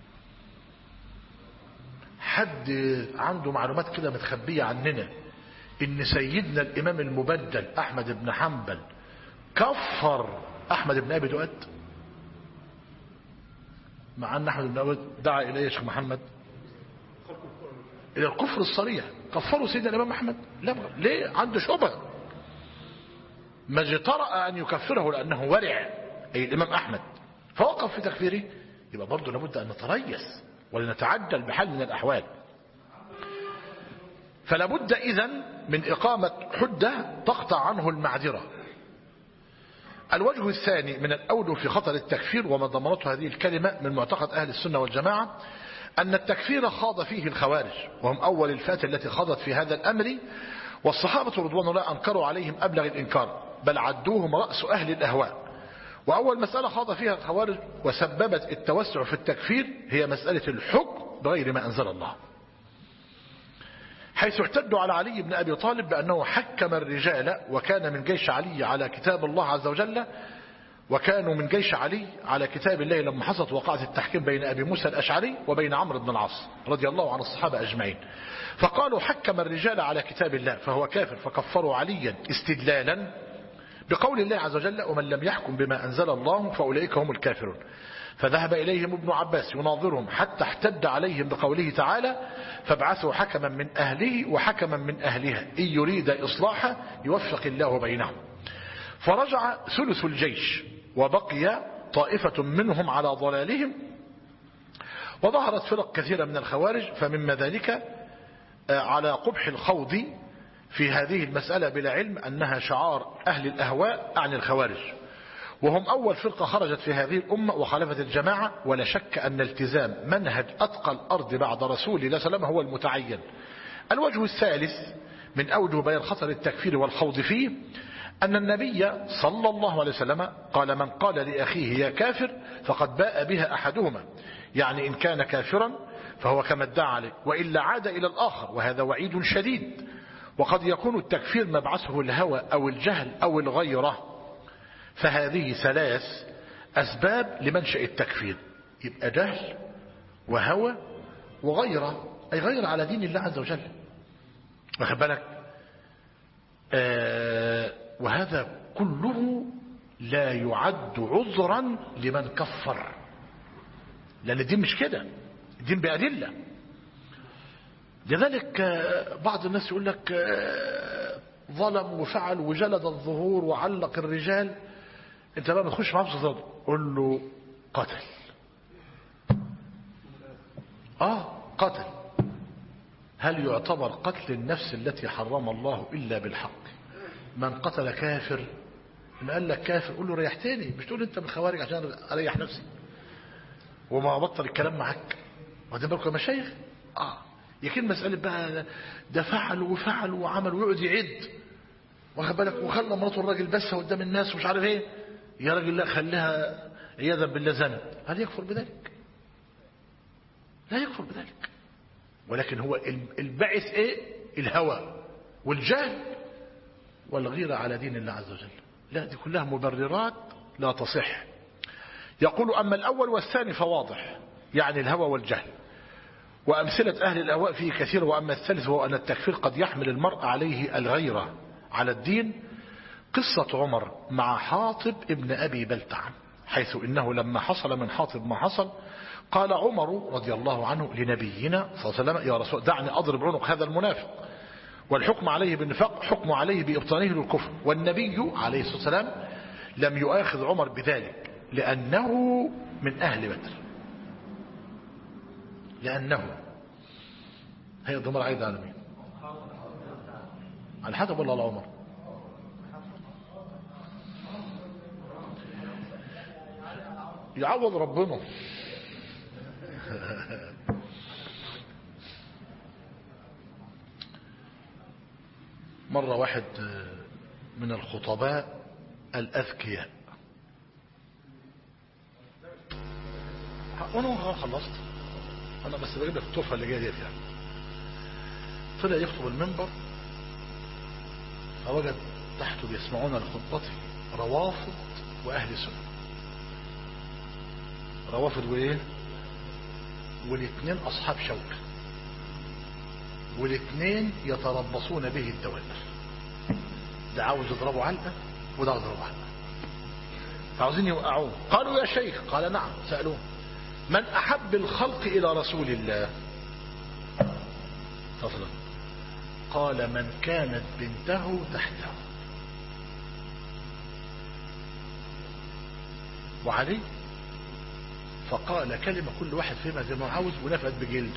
حد عنده معلومات كده متخبية عننا إن سيدنا الإمام المبدل أحمد بن حنبل كفر أحمد بن أبي دؤاد، مع أن أحمد بن أبي دؤاد دعا إليه شيخ محمد إلى الكفر الصريح؟ كفروا سيدنا الإمام أحمد؟ لا. ليه؟ عنده شبهة، ما اجترأ أن يكفره لأنه ورع، أي الإمام أحمد، فوقف في تكفيره. يبقى برضه لابد أن نتريث ولنتعجل بحال من الأحوال. فلا بد إذن من إقامة حجة تقطع عنه المعذرة. الوجه الثاني من الأوجه في خطر التكفير وما ضمنته هذه الكلمة من معتقد أهل السنة والجماعة، أن التكفير خاض فيه الخوارج، وهم أول الفئات التي خاضت في هذا الأمر، والصحابة رضوان الله أنكروا عليهم أبلغ الإنكار، بل عدوهم رأس أهل الأهواء. وأول مسألة خاض فيها الخوارج وسببت التوسع في التكفير هي مسألة الحكم بغير ما أنزل الله، حيث اعتدوا على علي بن أبي طالب بأنه حكم الرجال، وكان من جيش علي على كتاب الله عز وجل، وكانوا من جيش علي على كتاب الله لما حصلت وقعت التحكيم بين أبي موسى الأشعري وبين عمرو بن العاص رضي الله عن الصحابة أجمعين، فقالوا حكم الرجال على كتاب الله فهو كافر، فكفروا عليا استدلالا بقول الله عز وجل ومن لم يحكم بما أنزل الله فأولئك هم الكافرون. فذهب إليهم ابن عباس يناظرهم حتى احتد عليهم بقوله تعالى فابعثوا حكما من أهله وحكما من أهلها إن يريد إصلاحا يوفق الله بينهم. فرجع ثلث الجيش وبقي طائفة منهم على ضلالهم، وظهرت فرق كثيرة من الخوارج، فمما ذلك على قبح الخوض في هذه المسألة بلا علم أنها شعار أهل الأهواء عن الخوارج، وهم أول فرقة خرجت في هذه الأمة وخالفت الجماعة. ولا شك أن التزام منهج أتقى الأرض بعد رسول الله صلى الله عليه وسلم هو المتعين. الوجه الثالث من أوجه بيان خطر التكفير والخوض فيه أن النبي صلى الله عليه وسلم قال من قال لأخيه يا كافر فقد باء بها أحدهما، يعني إن كان كافرا فهو كما ادعى عليه وإلا عاد إلى الآخر، وهذا وعيد شديد. وقد يكون التكفير مبعثه الهوى أو الجهل أو الغيرة، فهذه ثلاث أسباب لمنشأ التكفير، يبقى جهل وهوى وغيرة، أي غير على دين الله عز وجل، واخد بالك؟ وهذا كله لا يعد عذرا لمن كفر، لأن الدين مش كده، الدين بأدلة. لذلك بعض الناس يقول لك ظلم وفعل وجلد الظهور وعلق الرجال، انت بقى ما تخش معاه في قول له قتل. قتل. هل يعتبر قتل النفس التي حرم الله إلا بالحق؟ من قتل كافر، ما قال لك كافر قول له ريحتني، مش تقول انت من الخوارج عشان اريح نفسي وما بطل الكلام معاك. واخدين بالكم يا مشايخ؟ يمكن مسألة بقى ده فعل وفعل وعمل ويقعد يعد، واخد بالك، وخلى مراته الراجل بس قدام الناس ومش عارف ايه، يا راجل لا خليها عياذا بالله زنا، هل يكفر بذلك؟ لا يكفر بذلك، ولكن هو البعث ايه؟ الهوى والجهل والغيرة على دين الله عز وجل. لا، دي كلها مبررات لا تصح. يقول أما الأول والثاني فواضح، يعني الهوى والجهل، وأمثلة أهل الأهواء فيه كثير. وأما الثالث وهو أن التكفير قد يحمل المرء عليه الغيرة على الدين، قصة عمر مع حاطب ابن أبي بلتع، حيث إنه لما حصل من حاطب ما حصل قال عمر رضي الله عنه لنبينا صلى الله عليه وسلم يا رسول دعني أضرب عنق هذا المنافق، والحكم عليه بالنفاق حكم عليه بإبطانه للكفر. والنبي عليه الصلاة والسلام لم يؤاخذ عمر بذلك لأنه من أهل بدر، لأنه هي الضمير عايد على مين؟ على الحاتم ولا على عمر؟ يعوض ربنا. مرة واحد من الخطباء الأذكياء، أنا خلصت، أنا بس بجيب لك الطرفة اللي جاية ديت يعني. طلع يخطب المنبر فوجد تحته بيسمعون لخطبته روافض وأهل سنة، روافض وإيه؟ والاثنين أصحاب شوكة، والاثنين يتربصون به الدوائر، ده عاوز يضربوا علقة وده عاوز يضربوا علقة، فعاوزين يوقعوه. قالوا يا شيخ، قال نعم. سألوه من أحب الخلق إلى رسول الله؟ فضلا قال من كانت بنته تحته. وعلي فقال كلمة كل واحد فيما زي ما عاوز ونفت بجلده.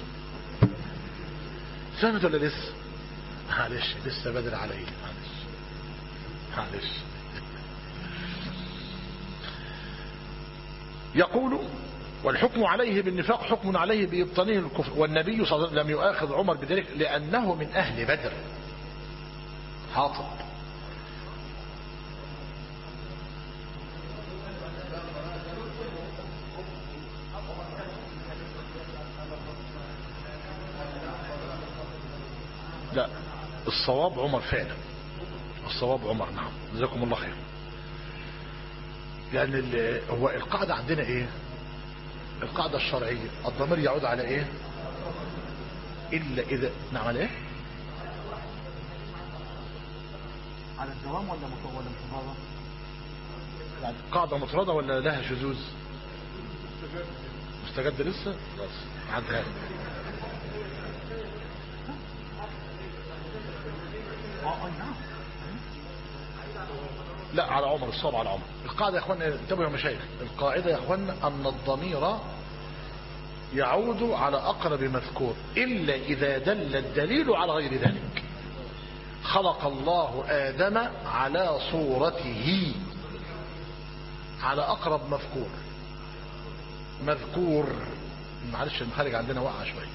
فهمت ولا لسه؟ معلش لسه بدر علي، معلش. يقول والحكم عليه بالنفاق حكم عليه بإبطانه الكفر. والنبي صلى الله عليه وسلم لم يؤاخذ عمر بذلك لأنه من أهل بدر، حاطب. لا الصواب عمر فعلا، الصواب عمر. نعم جزاكم الله خير. يعني هو القاعدة عندنا ايه؟ القاعدة الشرعية الضمير يعود على ايه؟ الا اذا نعمل ايه؟ على الدوام ولا مفردة؟ يعني قاعدة مفردة ولا لها شذوذ؟ مستجد لسه؟ خلاص عدها. لا على عمر، الصواب على عمر. القاعدة يا اخوانا انتبهوا يا مشايخ، القاعدة يا اخوانا ان الضمير يعود على اقرب مذكور الا اذا دل الدليل على غير ذلك. خلق الله آدم على صورته، على اقرب مذكور. معلش المخارج عندنا وقع شوية.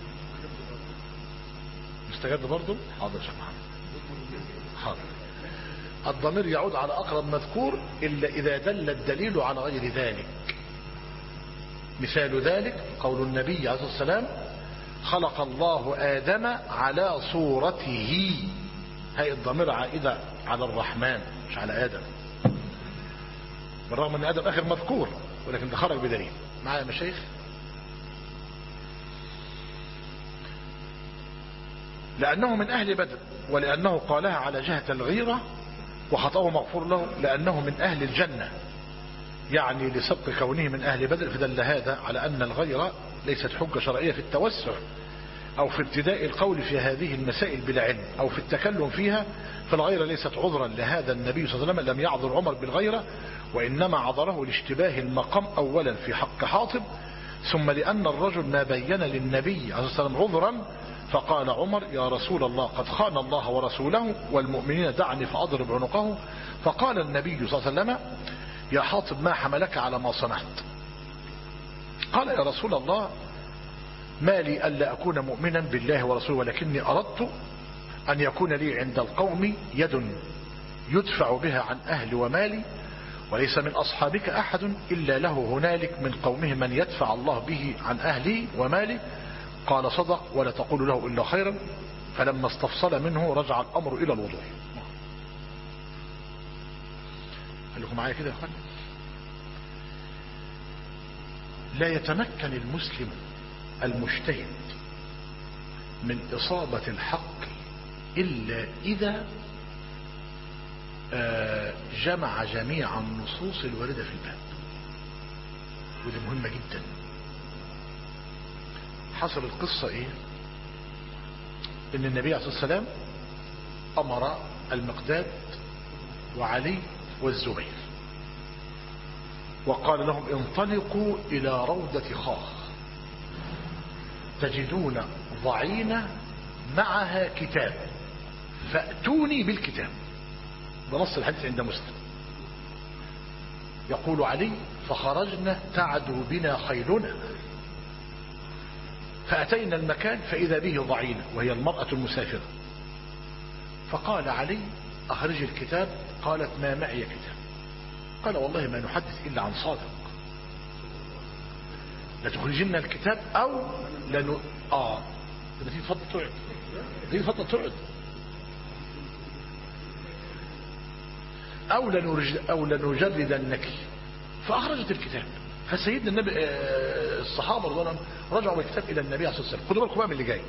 مستجد برضو؟ حاضر يا شيخ محمد. حاضر. الضمير يعود على أقرب مذكور إلا إذا دل الدليل على غير ذلك. مثال ذلك قول النبي عليه الصلاة والسلام خلق الله آدم على صورته. هاي الضمير عائدة على الرحمن مش على آدم، بالرغم أن آدم آخر مذكور ولكن ده خرج بدليل. معايا يا مشايخ؟ لأنه من أهل بدر، ولأنه قالها على جهة الغيرة، وخطأه مغفور له لأنه من أهل الجنة، يعني لسبق كونه من أهل بدر. فدل هذا على أن الغيرة ليست حجة شرعية في التوسع أو في ابتداء القول في هذه المسائل بلا علم أو في التكلم فيها. فالغيرة ليست عذرا لهذا. النبي صلى الله عليه وسلم لم يعذر عمر بالغيرة، وإنما عذره لاشتباه المقام أولا في حق حاطب، ثم لأن الرجل ما بين للنبي عليه الصلاة والسلام عذرا، فقال عمر يا رسول الله قد خان الله ورسوله والمؤمنين دعني فأضرب عنقه. فقال النبي صلى الله عليه وسلم يا حاطب ما حملك على ما صنعت؟ قال يا رسول الله ما لي ألا أكون مؤمنا بالله ورسوله، ولكني أردت أن يكون لي عند القوم يد يدفع بها عن أهل ومالي، وليس من أصحابك أحد إلا له هنالك من قومه من يدفع الله به عن أهلي ومالي. قال صدق ولا تقول له إلا خيرا. فلما استفصل منه رجع الأمر إلى الوضوح. قال لكم معايا كده يا أخوان؟ لا يتمكن المسلم المجتهد من إصابة الحق إلا إذا جمع جميع النصوص الواردة في الباب. ودي مهمة جدا. حصل القصة ايه؟ ان النبي عليه الصلاة والسلام امر المقداد وعلي والزبير وقال لهم انطلقوا الى روضة خاخ تجدون ضعينة معها كتاب فأتوني بالكتاب. بنص الحديث عند مسلم. يقول علي فخرجنا تعدو بنا خيلنا فأتينا المكان فإذا به ضعينة وهي المرأة المسافرة. فقال علي أخرج الكتاب. قالت ما معي كتاب. قال والله ما نحدث إلا عن صادق. لتخرجنا الكتاب أو لن تيجي تفضل تقعد. تيجي تفضل تقعد. أو لنجردنك. فأخرجت الكتاب. فسيدنا النبي الصحابة رضي الله عنهم رجعوا بالكتاب إلى النبي عليه الصلاة والسلام. خدوا بالكم بقى من اللي جاي.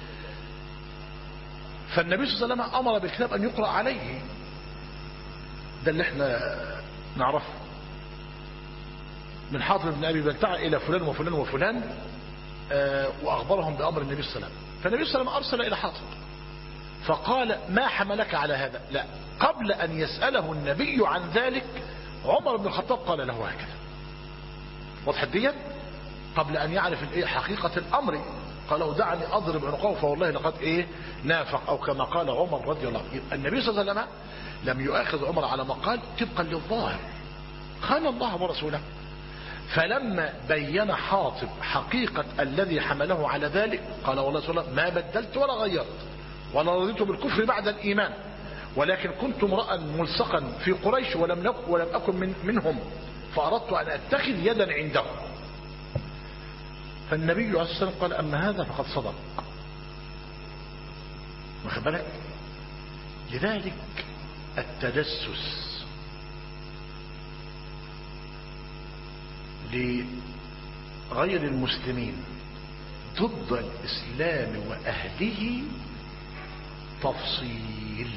فالنبي صلى الله عليه وسلم أمر بالكتاب أن يقرأ عليه. ده اللي احنا نعرفه من حاطب بن أبي بلتعة إلى فلان وفلان وفلان، وأخبرهم بأمر النبي صلى الله عليه وسلم. فالنبي صلى الله عليه وسلم أرسل إلى حاطب فقال ما حملك على هذا؟ لا، قبل أن يسأله النبي عن ذلك عمر بن الخطاب قال له هكذا. واضح ديت؟ قبل أن يعرف حقيقة الأمر قال له دعني أضرب عنقه فوالله لقد نافق، أو كما قال عمر رضي الله عنه. النبي صلى الله عليه وسلم لم يؤاخذ عمر على ما قال طبقا للظاهر، خان الله ورسوله. فلما بين حاطب حقيقة الذي حمله على ذلك قال والله رسول الله ما بدلت ولا غيرت ولا رضيت بالكفر بعد الإيمان، ولكن كنت امرأ ملصقا في قريش ولم أكن منهم، فأردت أن أتخذ يدا عندهم. فالنبي عليه الصلاة والسلام قال أما هذا فقد صدق. واخد بالك؟ لذلك التجسس لغير المسلمين ضد الإسلام وأهله تفصيل.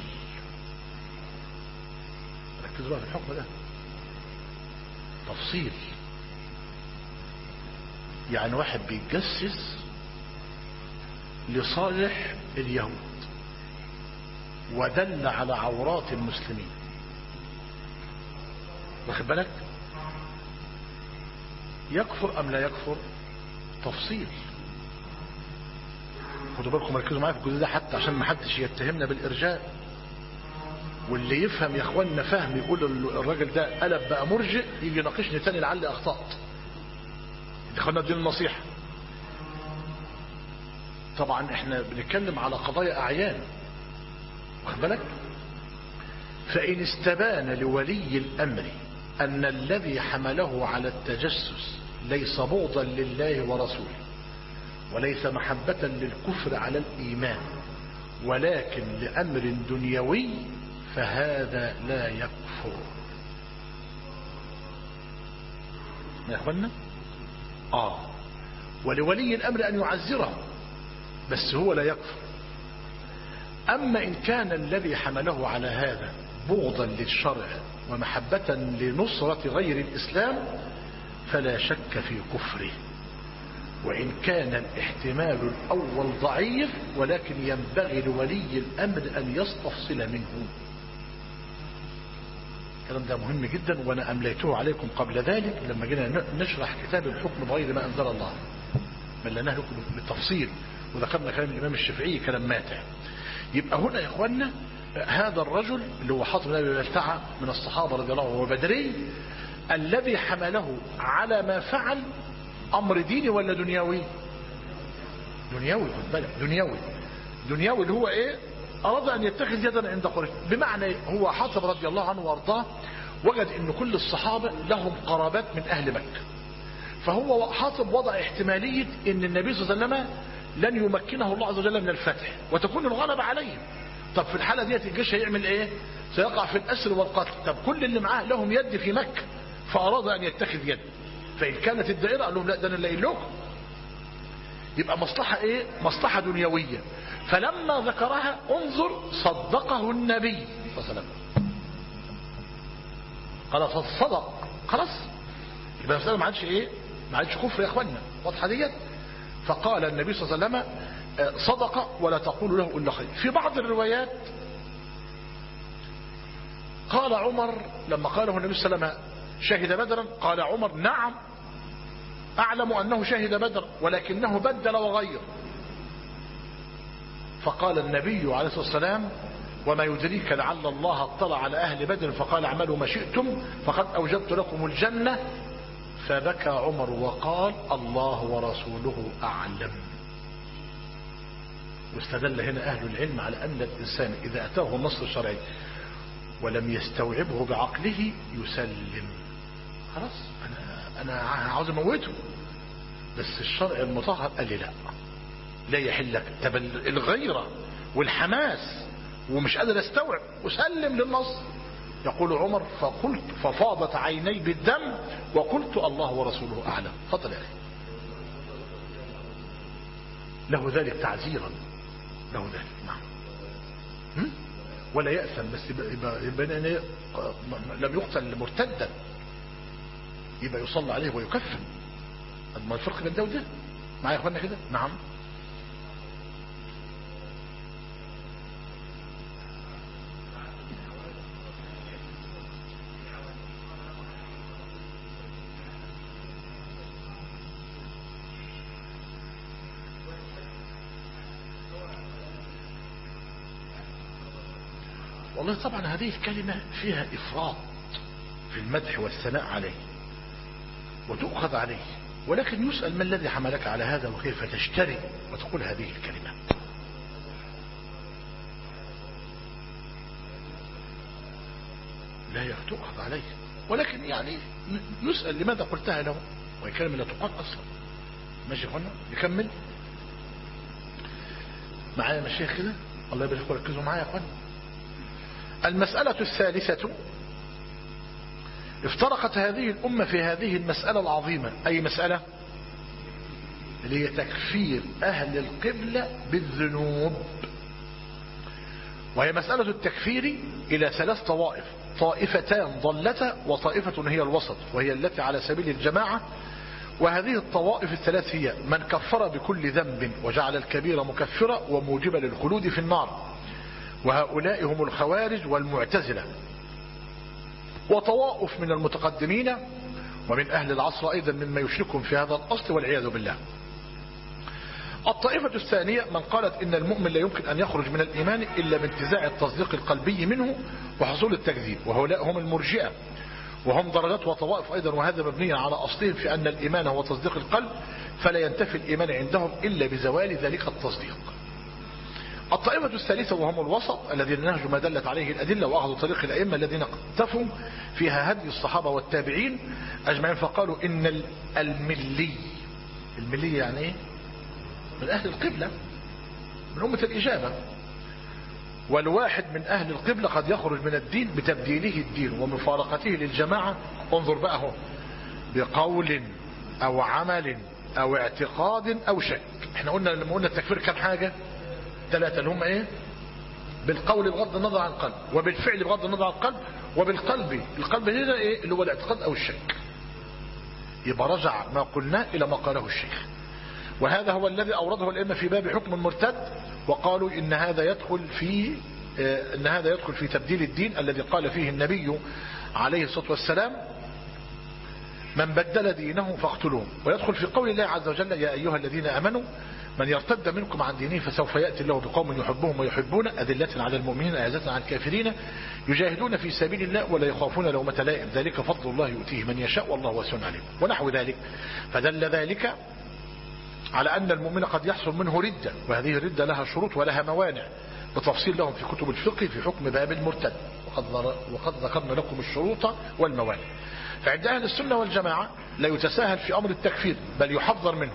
ركزوا بقى في الحكم ده، تفصيل. يعني واحد بيتجسس لصالح اليهود ودل على عورات المسلمين، واخد بالك؟ يكفر ام لا يكفر؟ تفصيل. خدوا بالكم، ركزوا معايا في الجزء ده حتى عشان ما حدش يتهمنا بالارجاء. واللي يفهم يا اخواننا فهم يقول الراجل ده قلب بقى مرجئ يجي يناقشني تاني لعلي اخطأت. اخوانا دي النصيحة. طبعا احنا بنتكلم على قضايا اعيان، واخد بالك؟ فإن استبان لولي الأمر أن الذي حمله على التجسس ليس بغضا لله ورسوله وليس محبة للكفر على الإيمان ولكن لأمر دنيوي فهذا لا يكفر. ما يخبرنا؟ ولولي الأمر أن يعزره بس هو لا يكفر. أما إن كان الذي حمله على هذا بغضا للشرع ومحبة لنصرة غير الإسلام فلا شك في كفره، وإن كان الاحتمال الأول ضعيف ولكن ينبغي لولي الأمر أن يستفصل منه. الكلام ده مهم جدا، وأنا أمليته عليكم قبل ذلك لما جينا نشرح كتاب الحكم بغير ما أنزل الله، ملناه لكم بالتفصيل وذكرنا كلام الإمام الشافعي كلام ماتع. يبقى هنا يا إخواننا هذا الرجل اللي هو حاطب بن أبي بلتعة من الصحابة رضي الله عنه وبدري، الذي حمله على ما فعل أمر ديني ولا دنيوي؟ دنيوي. خد بالك، دنيوي اللي هو إيه؟ أراد أن يتخذ يدا عند قريش. بمعنى هو حاطب رضي الله عنه وارضاه وجد أن كل الصحابة لهم قرابات من أهل مكة، فهو حاطب وضع احتمالية أن النبي صلى الله عليه وسلم لن يمكنه الله عز وجل من الفتح وتكون الغلبة عليهم. طب في الحالة ديت الجيش هيعمل ايه؟ سيقع في الأسر والقتل. طب كل اللي معاه لهم يد في مكة فأراد أن يتخذ يد، فإن كانت الدائرة قال لهم لا ده أنا اللي قايل لكم. يبقى مصلحة ايه؟ مصلحة دنيوية. فلما ذكرها انظر صدقه النبي صلى الله عليه وسلم، قال صدق خلاص. يبقى المسألة ما عادش ايه؟ ما عادش كفر يا اخوانا، واضحة ديت. فقال النبي صلى الله عليه وسلم صدق ولا تقول له إلا خير. في بعض الروايات قال عمر لما قاله النبي صلى الله عليه وسلم شهد بدرا، قال عمر نعم أعلم أنه شهد بدرا ولكنه بدل وغير. فقال النبي عليه الصلاة والسلام وما يدريك لعل الله اطلع على أهل بدر فقال اعملوا ما شئتم فقد أوجبت لكم الجنة. فبكى عمر وقال الله ورسوله أعلم. واستدل هنا أهل العلم على أن الإنسان إذا أتاه النص الشرعي ولم يستوعبه بعقله يسلم. خلاص أنا عاوز أموته بس الشرع المطهر قال لي لا يحل لك. طب الغيرة والحماس ومش قادر استوعب وسلم للنص. يقول عمر فقلت ففاضت عيني بالدم وقلت الله ورسوله أعلم. فضل يا أخي، له ذلك تعزيرا، له ذلك نعم. ولا يأثم بس يبقى لم يقتل مرتدا يبقى يصلى عليه ويكفن. ما الفرق بين ده وده؟ معايا يا اخوانا كده؟ نعم. والله طبعا هذه الكلمة فيها إفراط في المدح والثناء عليه وتؤخذ عليه، ولكن يسأل ما الذي حملك على هذا وكيف تشتري وتقول هذه الكلمة. لا تؤخذ عليه، ولكن يعني يسأل لماذا قلتها له، وهي كلمة لا تقال أصلا. ماشي يا اخوانا، نكمل معايا مشايخ كده، الله يبارك فيكم، ركزوا معايا يا اخوانا. المسألة الثالثة، افترقت هذه الأمة في هذه المسألة العظيمة. أي مسألة؟ اللي هي تكفير أهل القبلة بالذنوب، وهي مسألة التكفير إلى 3 طوائف: طائفتان ضلتا، وطائفة هي الوسط وهي التي على سبيل الجماعة. وهذه الطوائف ال3 هي: من كفر بكل ذنب وجعل الكبير مكفرة وموجبة للخلود في النار، وهؤلاء هم الخوارج والمعتزلة. وطوائف من المتقدمين ومن أهل العصر أيضا مما يشركهم في هذا الأصل والعياذ بالله. الطائفة الثانية من قالت إن المؤمن لا يمكن أن يخرج من الإيمان إلا بانتزاع التصديق القلبي منه وحصول التكذيب، وهؤلاء هم المرجئة، وهم درجات وطوائف أيضا، وهذا مبني على أصلهم في أن الإيمان هو تصديق القلب، فلا ينتفي الإيمان عندهم إلا بزوال ذلك التصديق. الطائفة الثالثة وهم الوسط الذين نهجوا ما دلت عليه الأدلة وأخذوا طريق الأئمة الذين اقتفوا فيها هدي الصحابة والتابعين أجمعين، فقالوا إن الملي يعني إيه؟ من أهل القبلة، من أمة الإجابة. والواحد من أهل القبلة قد يخرج من الدين بتبديله الدين ومفارقته للجماعة. انظر بقى هو، بقول أو عمل أو اعتقاد أو شك. احنا قلنا لما قلنا التكفير كم حاجة؟ 3 اللي هم ايه؟ بالقول بغض النظر عن القلب، وبالفعل بغض النظر عن القلب، وبالقلب. القلب هنا ايه؟ اللي هو الاعتقاد او الشك. يبقى رجع ما قلناه الى ما قاله الشيخ، وهذا هو الذي اورده الائمه في باب حكم المرتد، وقالوا ان هذا يدخل في تبديل الدين الذي قال فيه النبي عليه الصلاة والسلام: من بدل دينه فاقتلوه. ويدخل في قول الله عز وجل: يا ايها الذين امنوا من يرتد منكم عن دينه فسوف يأتي الله بقوم يحبهم ويحبون أذلة على المؤمنين أعزة على الكافرين يجاهدون في سبيل الله ولا يخافون لومة لائم ذلك فضل الله يؤتيه من يشاء والله واسع عليم، ونحو ذلك. فدل ذلك على أن المؤمن قد يحصل منه ردة، وهذه الردة لها شروط ولها موانع بتفصيل لهم في كتب الفقه في حكم باب المرتد، وقد ذكرنا لكم الشروط والموانع. فعند أهل السنة والجماعة لا يتساهل في أمر التكفير، بل يحذر منه.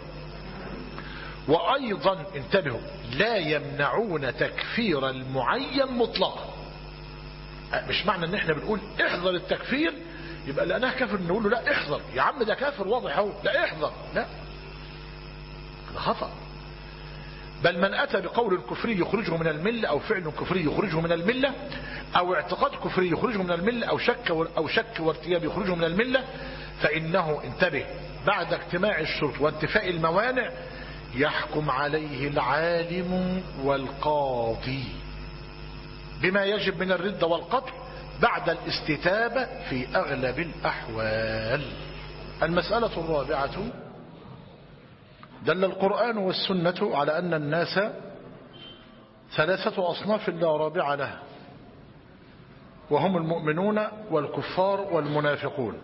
وأيضا انتبهوا، لا يمنعون تكفير المعين مطلقا. مش معنى ان احنا بنقول احذر التكفير يبقى لأنها كافر نقول له لا احذر يا عم ده كافر واضح اهو، لا احذر، لا، هذا خطأ. بل من أتى بقول كفري يخرجه من الملة أو فعل كفري يخرجه من الملة أو اعتقاد كفري يخرجه من الملة أو شك وارتياب يخرجه من الملة، فإنه انتبه بعد اجتماع الشروط وانتفاء الموانع يحكم عليه العالم والقاضي بما يجب من الردة والقتل بعد الاستتابة في أغلب الأحوال. المسألة الرابعة: دل القرآن والسنة على أن الناس 3 أصناف لا رابع لها، وهم المؤمنون والكفار والمنافقون.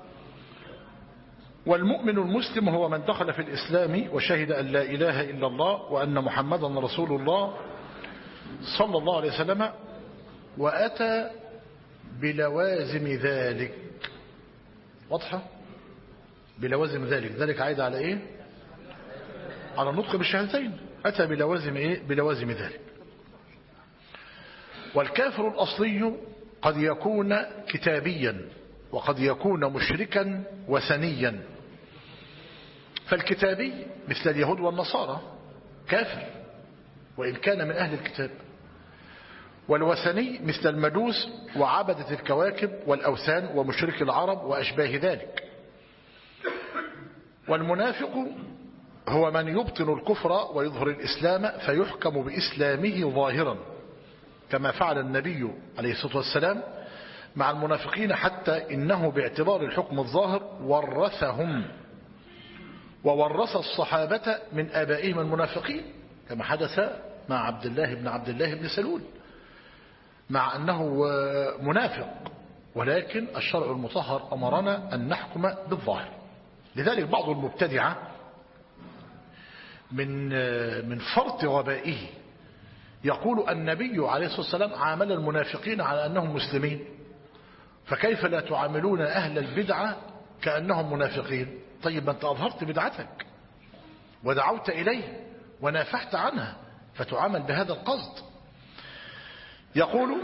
والمؤمن المسلم هو من دخل في الإسلام وشهد أن لا إله إلا الله وأن محمدا رسول الله صلى الله عليه وسلم، وأتى بلوازم ذلك. واضحة؟ بلوازم ذلك، ذلك عايد على إيه؟ على النطق بالشهادتين. أتى بلوازم إيه؟ بلوازم ذلك. والكافر الأصلي قد يكون كتابيا وقد يكون مشركا وثنيا. فالكتابي مثل اليهود والنصارى كافر وإن كان من أهل الكتاب، والوثني مثل المجوس وعبدة الكواكب والأوثان ومشرك العرب وأشباه ذلك. والمنافق هو من يبطن الكفر ويظهر الإسلام فيحكم بإسلامه ظاهرا، كما فعل النبي عليه الصلاة والسلام مع المنافقين، حتى إنه باعتبار الحكم الظاهر ورثهم وورث الصحابة من آبائهم المنافقين، كما حدث مع عبد الله بن سلول، مع أنه منافق، ولكن الشرع المطهر أمرنا أن نحكم بالظاهر. لذلك بعض المبتدعة من فرط غبائه يقول النبي عليه الصلاة والسلام عامل المنافقين على أنهم مسلمين، فكيف لا تعاملون أهل البدعة كأنهم منافقين؟ طيب ما أنت أظهرت بدعتك ودعوت إليه ونافحت عنها، فتعامل بهذا القصد. يقول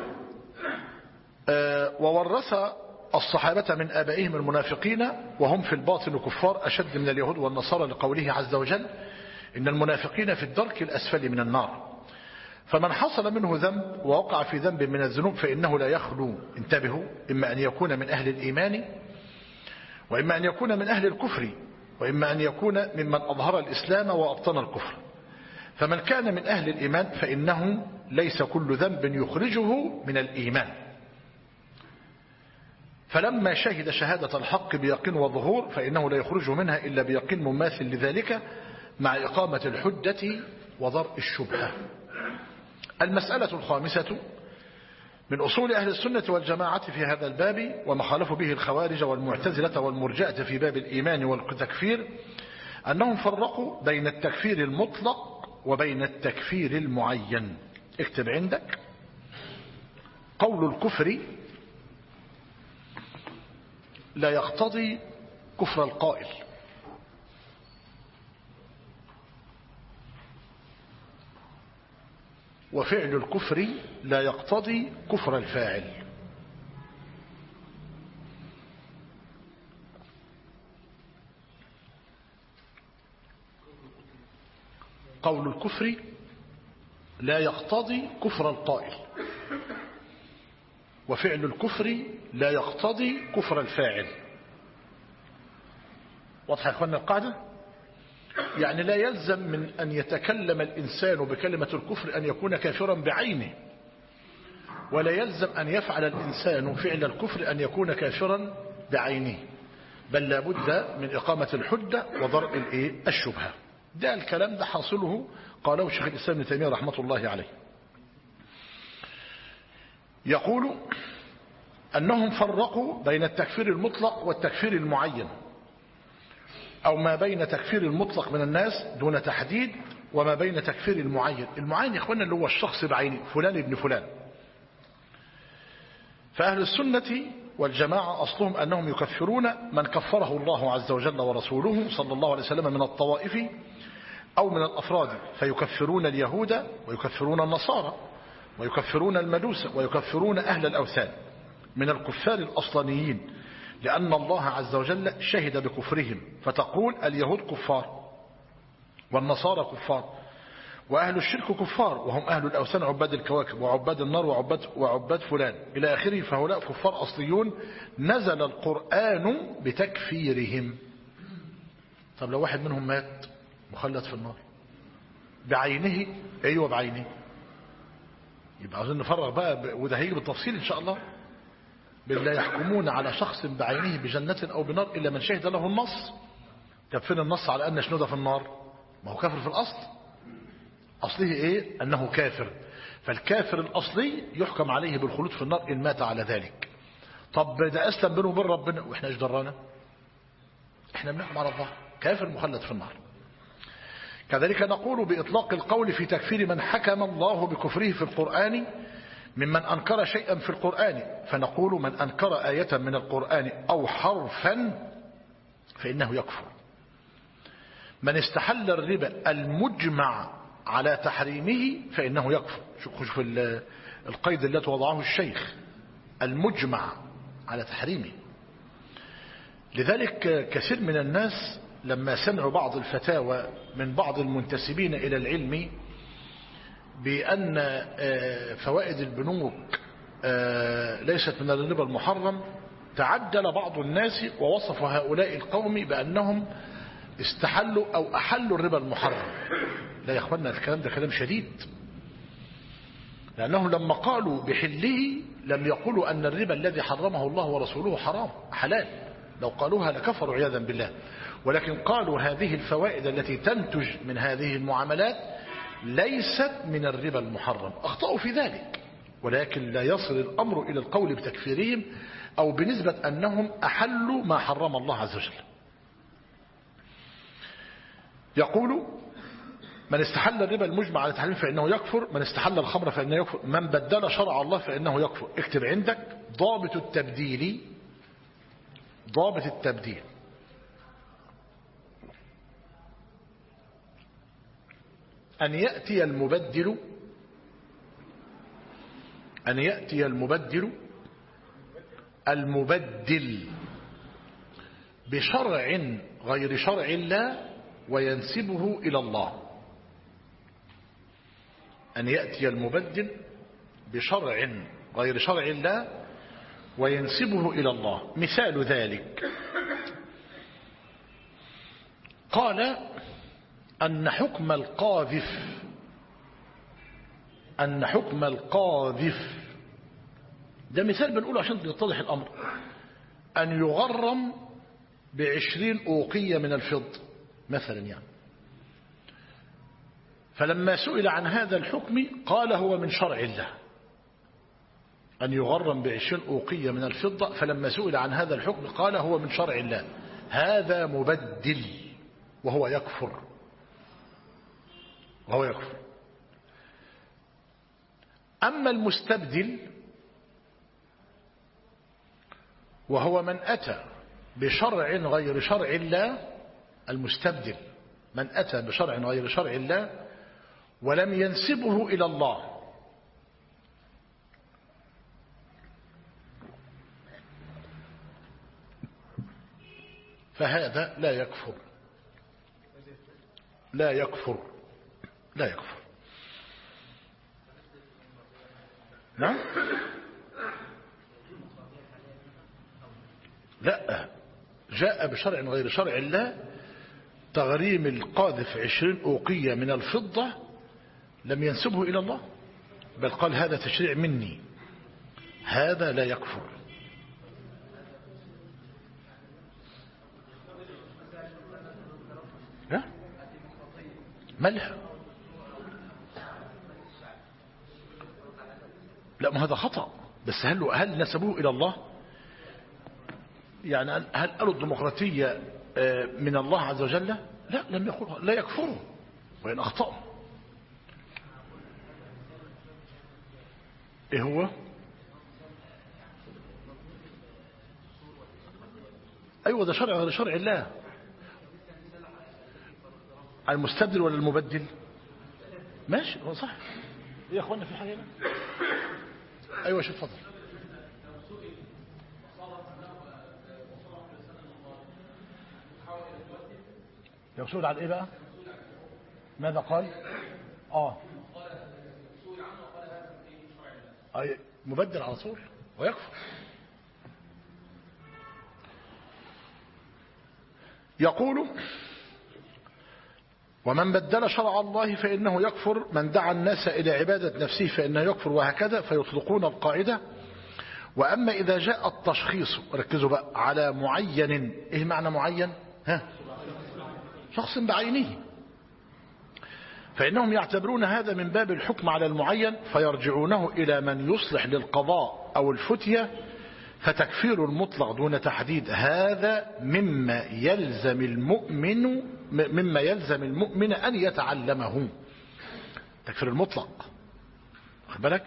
وورث الصحابة من آبائهم المنافقين وهم في الباطن كفار أشد من اليهود والنصارى، لقوله عز وجل إن المنافقين في الدرك الأسفل من النار. فمن حصل منه ذنب ووقع في ذنب من الذنوب فإنه لا يخلو، انتبهوا، إما أن يكون من أهل الإيمان وإما أن يكون من أهل الكفر وإما أن يكون ممن أظهر الإسلام وأبطن الكفر. فمن كان من أهل الإيمان فإنه ليس كل ذنب يخرجه من الإيمان، فلما شهد شهادة الحق بيقين وظهور فإنه لا يخرجه منها إلا بيقين مماثل لذلك مع إقامة الحجة وضرء الشبهة. المسألة الخامسة من أصول أهل السنة والجماعة في هذا الباب وما خالفوا به الخوارج والمعتزلة والمرجئة في باب الإيمان والتكفير أنهم فرقوا بين التكفير المطلق وبين التكفير المعين. اكتب عندك: قول الكفر لا يقتضي كفر القائل، وفعل الكفر لا يقتضي كفر الفاعل. قول الكفر لا يقتضي كفر القائل، وفعل الكفر لا يقتضي كفر الفاعل. واضح يا اخوانا القاعدة؟ يعني لا يلزم من أن يتكلم الإنسان بكلمة الكفر أن يكون كافرا بعينه، ولا يلزم أن يفعل الإنسان فعل الكفر أن يكون كافرا بعينه، بل لابد من إقامة الحجة وضرء الشبهة. ده الكلام ده حاصله قاله شيخ الإسلام ابن تيمية رحمة الله عليه. يقول أنهم فرقوا بين التكفير المطلق والتكفير المعين، أو ما بين تكفير المطلق من الناس دون تحديد وما بين تكفير المعين. المعين يا إخوانا اللي هو الشخص بعينه، فلان ابن فلان. فأهل السنة والجماعة أصلهم أنهم يكفرون من كفره الله عز وجل ورسوله صلى الله عليه وسلم من الطوائف أو من الأفراد، فيكفرون اليهود ويكفرون النصارى ويكفرون المجوس ويكفرون أهل الأوثان من الكفار الأصلانيين، لأن الله عز وجل شهد بكفرهم، فتقول اليهود كفار والنصارى كفار وأهل الشرك كفار وهم أهل الأوثان عباد الكواكب وعباد النار وعباد فلان إلى آخره، فهؤلاء كفار أصليون نزل القرآن بتكفيرهم. طب لو واحد منهم مات مخلد في النار بعينه، أيوة بعينه، يبقى عاوزين نفرغ بقى، وده هيجي بالتفصيل إن شاء الله. بالله يحكمون على شخص بعينه بجنة أو بنار إلا من شهد له النص. طب فين النص على أن شنودة في النار؟ ما هو كافر في الأصل، أصله إيه؟ أنه كافر. فالكافر الأصلي يحكم عليه بالخلود في النار إن مات على ذلك. طب ده أسلم بينه وبين ربنا وإحنا إيش درانا؟ إحنا بنحكم على الله كافر مخلد في النار. كذلك نقول بإطلاق القول في تكفير من حكم الله بكفره في القرآن ممن أنكر شيئا في القرآن، فنقول من أنكر آية من القرآن أو حرفا فإنه يكفر. من استحل الربا المجمع على تحريمه فإنه يكفر. شوف القيد التي وضعه الشيخ، المجمع على تحريمه. لذلك كثير من الناس لما سمعوا بعض الفتاوى من بعض المنتسبين إلى العلم بأن فوائد البنوك ليست من الربا المحرم، تعجل بعض الناس ووصف هؤلاء القوم بأنهم استحلوا أو أحلوا الربا المحرم. لا يا أخوانا، الكلام ده كلام شديد، لأنهم لما قالوا بحله لم يقولوا أن الربا الذي حرمه الله ورسوله حرام حلال، لو قالوها لكفروا عياذا بالله، ولكن قالوا هذه الفوائد التي تنتج من هذه المعاملات ليست من الربا المحرم. أخطأوا في ذلك، ولكن لا يصل الأمر إلى القول بتكفيرهم أو بنسبة أنهم أحلوا ما حرم الله عز وجل. يقول من استحل الربا المجمع على تحريمه فإنه يكفر، من استحل الخمر فإنه يكفر، من بدل شرع الله فإنه يكفر. اكتب عندك ضابط التبديل، ضابط التبديل أن يأتي المبدل بشرع غير شرع الله وينسبه إلى الله. أن يأتي المبدل بشرع غير شرع الله وينسبه إلى الله. مثال ذلك قال أن حكم القاذف ده مثال بنقوله عشان يتضح الأمر، أن يغرم ب20 أوقية من الفضة مثلا يعني. فلما سئل عن هذا الحكم قال هو من شرع الله، أن يغرم ب20 أوقية من الفضة، فلما سئل عن هذا الحكم قال هو من شرع الله. هذا مبدل وهو يكفر، أما المستبدل وهو من أتى بشرع غير شرع الله، المستبدل من أتى بشرع غير شرع الله ولم ينسبه إلى الله، فهذا لا يكفر. نعم لا، جاء بشرع غير شرع الله تغريم القاذف 20 أوقية من الفضة، لم ينسبه إلى الله بل قال هذا تشريع مني، هذا لا يكفر. لا ملها، لا ما هذا خطأ، بس هل نسبوه إلى الله؟ يعني هل قالوا الديمقراطية من الله عز وجل؟ لا، لم يقولها، لا يكفروا وإن أخطأوا. إيه هو؟ أيوة ده شرع غير شرع الله. المستبدل ولا المبدل؟ ماشي هو صح. إيه يا أخوانا في حاجة هنا؟ أيوة شوف فضل. لو سئل عن ايه بقى؟ ماذا قال؟ اي مبدل على طول ويكفر. يقول ومن بدل شرع الله فإنه يكفر، من دعا الناس إلى عبادة نفسه فإنه يكفر، وهكذا فيطلقون القاعدة. وأما إذا جاء التشخيص، ركزوا بقى، على معين. إيه معنى معين؟ شخص بعينه، فإنهم يعتبرون هذا من باب الحكم على المعين، فيرجعونه إلى من يصلح للقضاء أو الفتية، فتكفير المطلق دون تحديد هذا مما يلزم المؤمن أن يتعلمه. تكفير المطلق، خد بالك،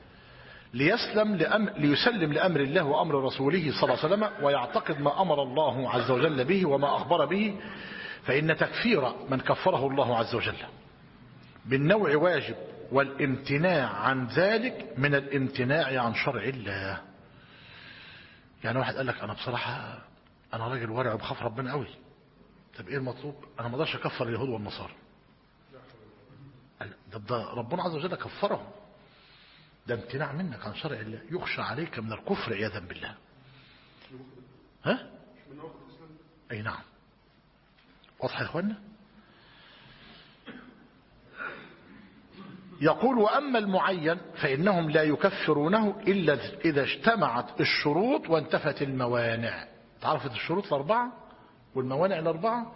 ليسلم لأمر الله وأمر رسوله صلى الله عليه وسلم، ويعتقد ما أمر الله عز وجل به وما أخبر به. فإن تكفير من كفره الله عز وجل بالنوع واجب، والامتناع عن ذلك من الامتناع عن شرع الله. يعني واحد قال لك أنا بصراحة أنا راجل ورع وبخاف ربنا قوي، طب إيه المطلوب؟ أنا ما اقدرش أكفر اليهود والنصارى. ده ربنا عز وجل كفرهم، ده امتناع منك عن شرع الله، يخشى عليك من الكفر عياذا بالله. ها؟ أي نعم. واضح يا اخوانا؟ يقول وأما المعين فإنهم لا يكفرونه إلا إذا اجتمعت الشروط وانتفت الموانع. تعرفت الشروط الأربعة والموانع الأربعة.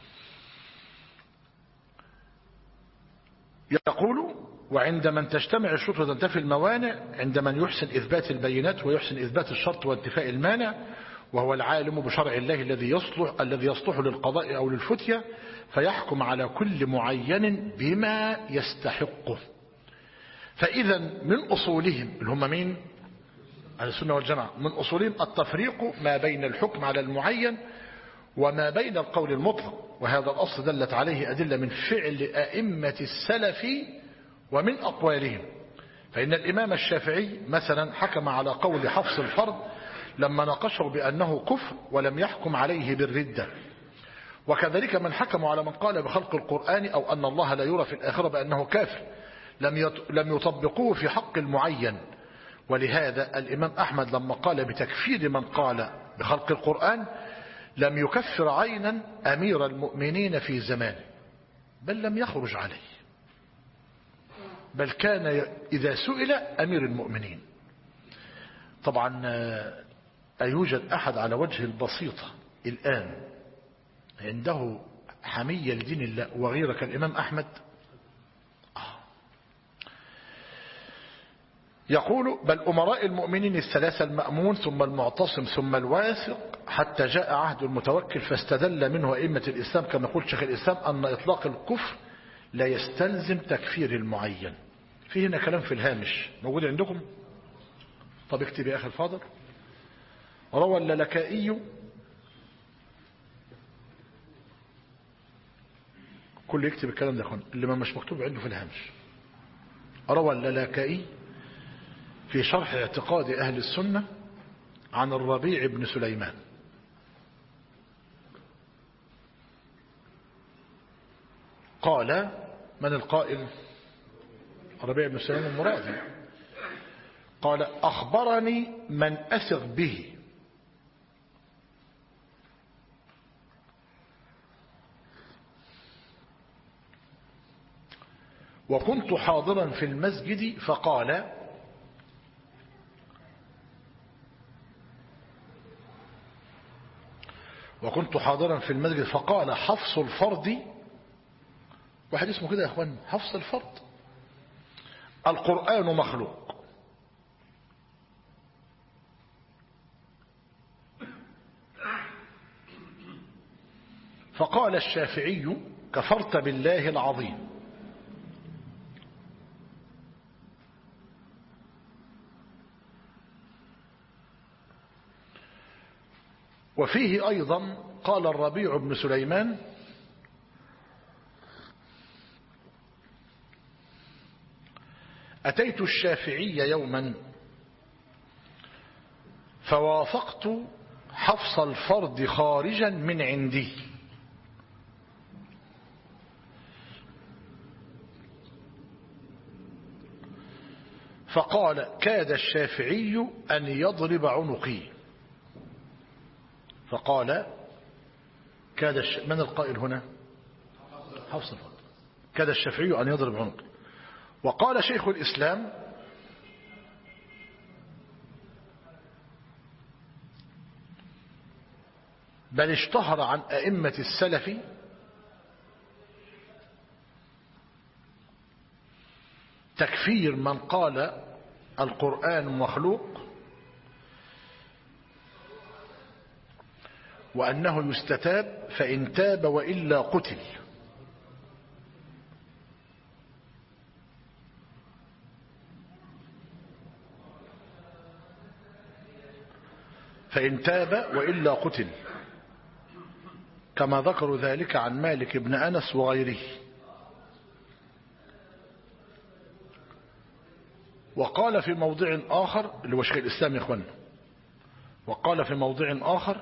يقول وعند من تجتمع الشروط وتنتفي الموانع، عند من يحسن إثبات البينات ويحسن إثبات الشرط وانتفاء المانع، وهو العالم بشرع الله الذي يصلح للقضاء أو للفتية، فيحكم على كل معين بما يستحقه. فإذا من أصولهم اللي هم مين؟ أهل السنة والجماعة، من أصولهم التفريق ما بين الحكم على المعين وما بين القول المطلق، وهذا الأصل دلت عليه أدلة من فعل أئمة السلف ومن أقوالهم. فإن الإمام الشافعي مثلا حكم على قول حفص الفرد لما ناقشه بأنه كفر ولم يحكم عليه بالردة. وكذلك من حكم على من قال بخلق القرآن أو أن الله لا يرى في الآخرة بأنه كافر لم يطبقوه في حق المعين. ولهذا الإمام أحمد لما قال بتكفير من قال بخلق القرآن لم يكفر عينا أمير المؤمنين في زمانه، بل لم يخرج عليه، بل كان إذا سئل أمير المؤمنين. طبعا أيوجد أحد على وجه البسيطة الآن عنده حمية لدين الله وغيره كالإمام أحمد؟ يقول بل أمراء المؤمنين الثلاثة المأمون ثم المعتصم ثم الواثق حتى جاء عهد المتوكل، فاستدل منه أئمة الإسلام كما يقول شيخ الإسلام أن إطلاق الكفر لا يستلزم تكفير المعين. في هنا كلام في الهامش موجود عندكم؟ طب اكتب يا أخي الفاضل. روى اللالكائي، كل يكتب الكلام ده يا اخوان اللي ما مش مكتوب عنده في الهامش. روى اللالكائي في شرح اعتقاد أهل السنة عن الربيع بن سليمان قال، من القائل؟ الربيع بن سليمان المرادي. قال أخبرني من أثق به وكنت حاضرا في المسجد فقال حفص الفرد، واحد اسمه كده يا اخوان حفص الفرد، القرآن مخلوق. فقال الشافعي كفرت بالله العظيم. وفيه أيضا قال الربيع بن سليمان أتيت الشافعي يوما فوافقت حفص الفرد خارجا من عندي فقال كاد الشافعي أن يضرب عنقي. فقال من القائل هنا؟ حفص الفرد. كاد الشافعي أن يضرب عنقي. وقال شيخ الإسلام بل اشتهر عن أئمة السلف تكفير من قال القرآن مخلوق وأنه يستتاب فإن تاب وإلا قتل. فإن تاب وإلا قتل كما ذكروا ذلك عن مالك بن أنس وغيره. وقال في موضع آخر اللي هو شيخ الإسلام يا إخوانا، وقال في موضع آخر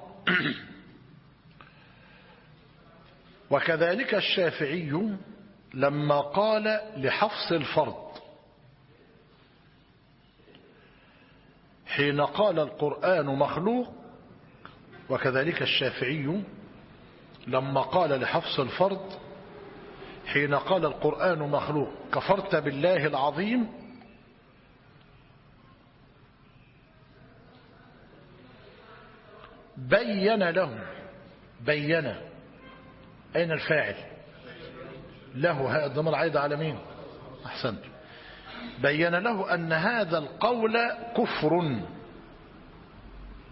وكذلك الشافعي لما قال لحفص الفرد حين قال القرآن مخلوق، وكذلك الشافعي لما قال لحفص الفرد حين قال القرآن مخلوق كفرت بالله العظيم، بين له أين الفاعل؟ له، هذا الضمير عايد على مين؟ أحسنت. بين له أن هذا القول كفر،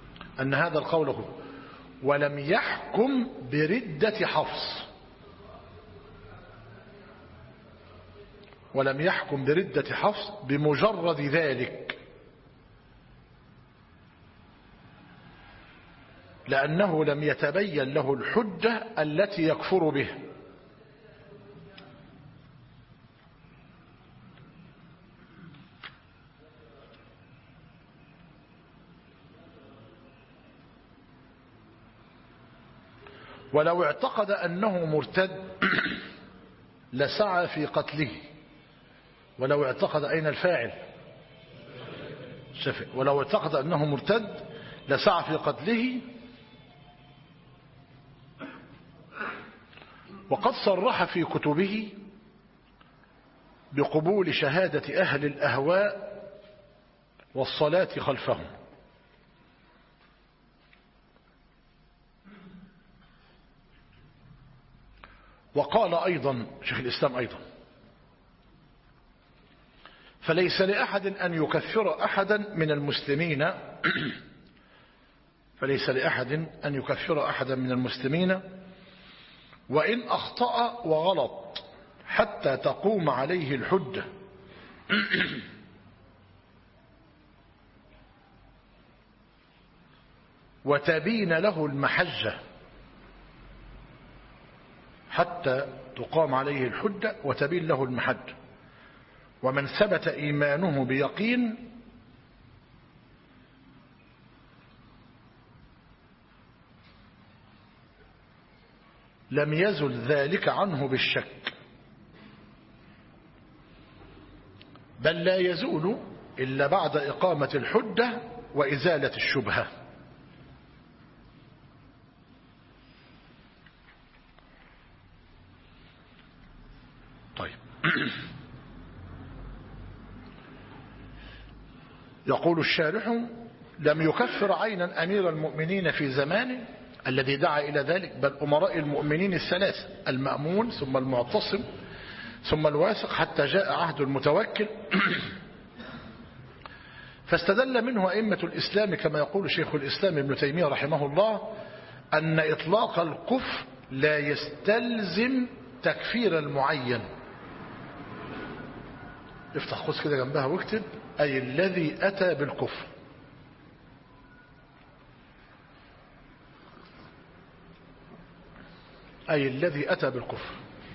ولم يحكم بردة حفص. ولم يحكم بردة حفص بمجرد ذلك، لأنه لم يتبين له الحجة التي يكفر بها. ولو اعتقد أنه مرتد لسعى في قتله. ولو اعتقد، أين الفاعل؟ شفع. ولو اعتقد أنه مرتد لسعى في قتله. وقد صرح في كتبه بقبول شهادة أهل الأهواء والصلاة خلفهم. وقال أيضا شيخ الإسلام أيضا: فليس لأحد أن يكفر أحدا من المسلمين فليس لأحد أن يكفر أحدا من المسلمين وإن أخطأ وغلط حتى تقوم عليه الحجة. وتبين له المحجة، حتى تقام عليه الحجة وتبين له المحجة. ومن ثبت إيمانه بيقين لم يزل ذلك عنه بالشك، بل لا يزول إلا بعد إقامة الحجة وإزالة الشبهة. طيب. يقول الشارح: لم يكفر عينا أمير المؤمنين في زمانه الذي دعا إلى ذلك، بل أمراء المؤمنين الثلاثة: المأمون ثم المعتصم ثم الواثق، حتى جاء عهد المتوكل. فاستدل منه أئمة الإسلام كما يقول شيخ الإسلام ابن تيمية رحمه الله أن إطلاق الكفر لا يستلزم تكفير المعين. افتح قوس كده جنبها واكتب: أي الذي أتى بالكفر. أي الذي أتى بالكفر.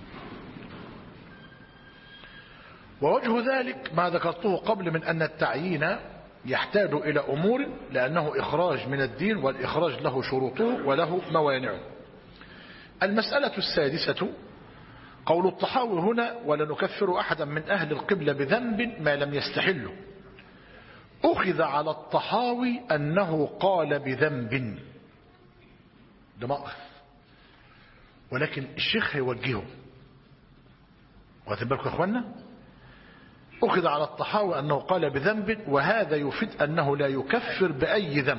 ووجه ذلك ما ذكرته قبل من أن التعيين يحتاج إلى أمور، لأنه إخراج من الدين، والإخراج له شروطه وله موانعه. المسألة السادسة قول الطحاوي هنا: ولا نكفر أحدا من أهل القبلة بذنب ما لم يستحله. أخذ على الطحاوي أنه قال بذنب، ده مأخذ، ولكن الشيخ هيوجهه. واخدين بالكم يا اخوانا؟ أخذ على الطحاوي أنه قال بذنب، وهذا يفيد أنه لا يكفر بأي ذنب.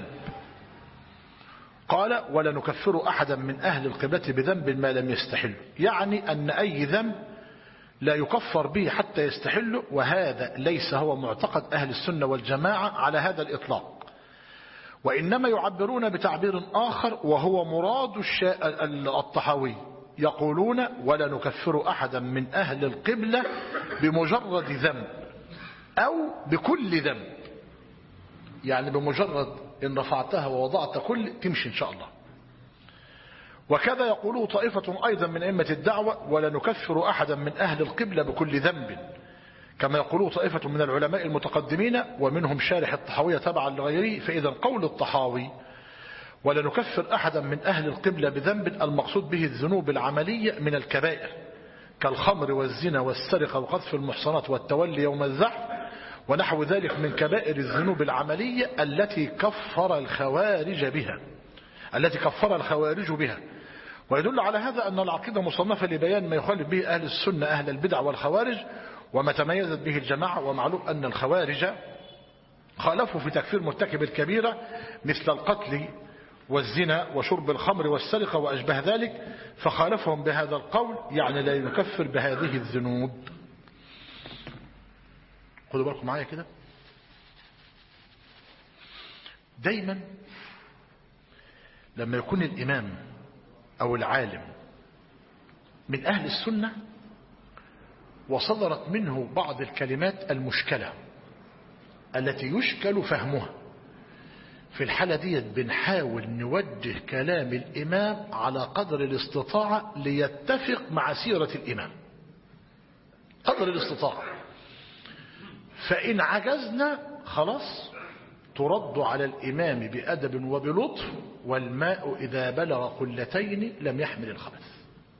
قال: ولا نكفر أحدا من أهل القبلة بذنب ما لم يستحله، يعني أن أي ذنب لا يكفر به حتى يستحله، وهذا ليس هو معتقد أهل السنة والجماعة على هذا الإطلاق، وإنما يعبرون بتعبير آخر وهو مراد الطحاوي. يقولون: ولا نكفر أحدا من أهل القبلة بمجرد ذنب أو بكل ذنب، يعني بمجرد إن رفعتها ووضعت كل تمشي إن شاء الله. وكذا يقوله طائفة أيضا من أئمة الدعوة: ولا نكفر أحدا من أهل القبلة بكل ذنب، كما يقوله طائفة من العلماء المتقدمين ومنهم شارح الطحاوية تبعا لغيره. فإذا قول الطحاوي ولا نكفر أحدا من أهل القبلة بذنب المقصود به الذنوب العملية من الكبائر كالخمر والزنا والسرقة وقذف المحصنات والتولي يوم الزحف ونحو ذلك من كبائر الذنوب العملية التي كفر الخوارج بها. ويدل على هذا أن العقيدة مصنفة لبيان ما يخالف به أهل السنة أهل البدع والخوارج وما تميزت به الجماعة. ومعلوم أن الخوارج خالفوا في تكفير مرتكب الكبيرة مثل القتل والزنا وشرب الخمر والسرقة وأشبه ذلك، فخالفهم بهذا القول، يعني لا يكفر بهذه الذنوب. خذوا بالكم معايا كده. دايما لما يكون الإمام أو العالم من أهل السنة وصدرت منه بعض الكلمات المشكلة التي يشكل فهمها، في الحالة دي بنحاول نوجه كلام الإمام على قدر الاستطاعة ليتفق مع سيرة الإمام قدر الاستطاعة. فإن عجزنا خلاص ترد على الإمام بأدب وبلطف، والماء إذا بلغ قلتين لم يحمل الخبث.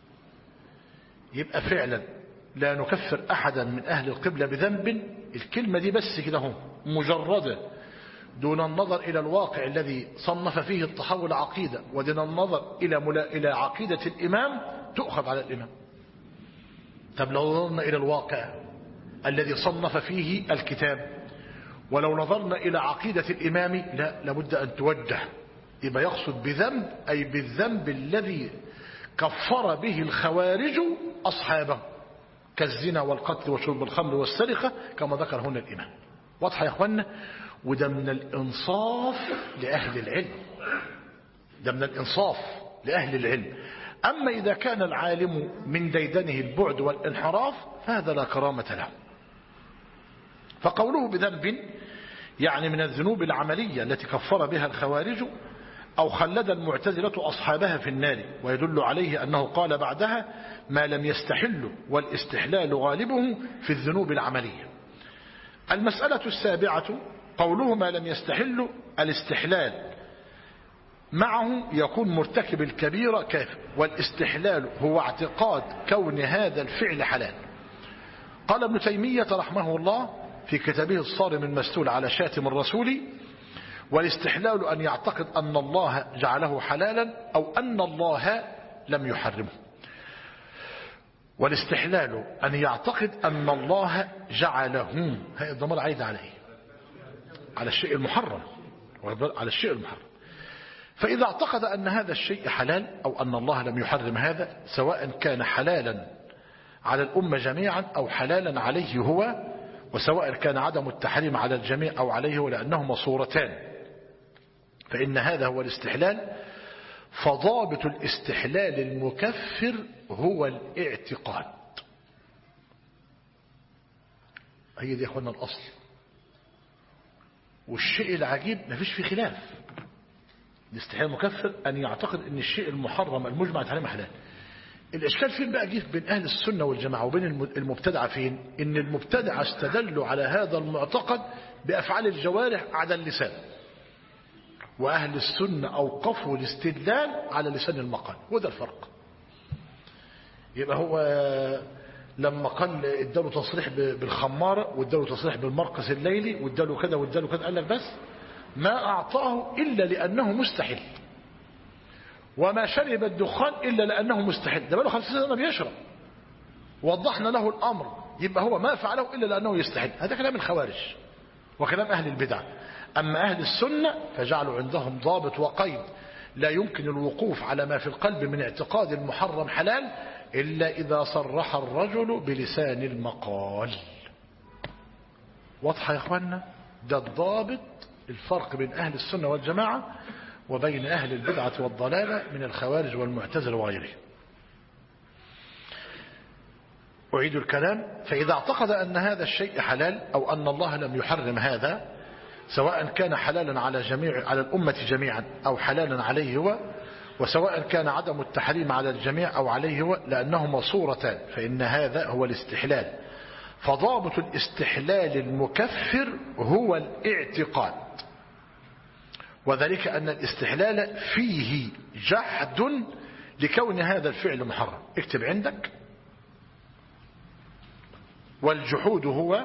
يبقى فعلا لا نكفر أحدا من أهل القبلة بذنب، الكلمة دي بس كده هم مجردة دون النظر إلى الواقع الذي صنف فيه الطحاوي العقيدة، ودون النظر إلى عقيدة الإمام تؤخذ على الإمام. طب لو نظرنا إلى الواقع الذي صنف فيه الكتاب، ولو نظرنا إلى عقيدة الإمام، لا، لابد أن توجه. يبقى يقصد بذنب أي بالذنب الذي كفر به الخوارج أصحابه كالزنا والقتل وشرب الخمر والسرقة كما ذكر هنا الإمام. واضحة يا أخوانا؟ وده من الإنصاف لأهل العلم، ده من الإنصاف لأهل العلم. أما إذا كان العالم من ديدنه البعد والانحراف فهذا لا كرامة له. فقوله بذنب يعني من الذنوب العملية التي كفر بها الخوارج أو خلد المعتزلة أصحابها في النار، ويدل عليه أنه قال بعدها ما لم يستحل، والاستحلال غالبه في الذنوب العملية. المسألة السابعة قوله ما لم يستحل، الاستحلال معه يكون مرتكب الكبيرة كافر، والاستحلال هو اعتقاد كون هذا الفعل حلال. قال ابن تيمية رحمه الله في كتابه الصارم المسلول على شاتم الرسول: والاستحلال أن يعتقد أن الله جعله حلالا أو أن الله لم يحرمه. والاستحلال أن يعتقد أن الله جعله، هذا الضمير عايد عليه على الشيء المحرم، على الشيء المحرم. فإذا اعتقد أن هذا الشيء حلال أو أن الله لم يحرم هذا، سواء كان حلالا على الأمة جميعا أو حلالا عليه هو، وسواء كان عدم التحريم على الجميع أو عليه هو، لأنهما صورتان، فإن هذا هو الاستحلال. فضابط الاستحلال المكفر هو الاعتقاد. هي دي يا اخوانا الأصل. والشيء العجيب ما فيش فيه خلاف، الاستحلال المكفر أن يعتقد أن الشيء المحرم المجمع عليه حلال. الإشكال فين بقى جه بين أهل السنة والجماعة وبين المبتدعة؟ فين؟ إن المبتدعة استدلوا على هذا المعتقد بأفعال الجوارح على اللسان، وأهل السنة أوقفوا الاستدلال على لسان المقال، وده الفرق. يبقى هو لما قال اداله تصريح بالخمارة واداله تصريح بالمرقس الليلي واداله كذا واداله كذا، قال لك بس ما أعطاه إلا لأنه مستحيل، وما شرب الدخان إلا لأنه مستحيل. ده بقى له 50 سنة بيشرب، وضحنا له الأمر، يبقى هو ما فعله إلا لأنه يستحيل. هذا كلام الخوارج وكلام أهل البدع. أما أهل السنة فجعلوا عندهم ضابط وقيد: لا يمكن الوقوف على ما في القلب من اعتقاد المحرم حلال إلا إذا صرح الرجل بلسان المقال. واضحة يا إخوانا؟ ده الضابط، الفرق بين أهل السنة والجماعة وبين أهل البدعة والضلالة من الخوارج والمعتزلة وغيرهم. أعيد الكلام: فإذا اعتقد أن هذا الشيء حلال أو أن الله لم يحرم هذا، سواء كان حلالا على الأمة جميعا أو حلالا عليه هو، وسواء كان عدم التحريم على الجميع أو عليه هو، لأنهما صورتان، فإن هذا هو الاستحلال. فضابط الاستحلال المكفر هو الاعتقاد، وذلك أن الاستحلال فيه جحد لكون هذا الفعل محرم. اكتب عندك: والجحود هو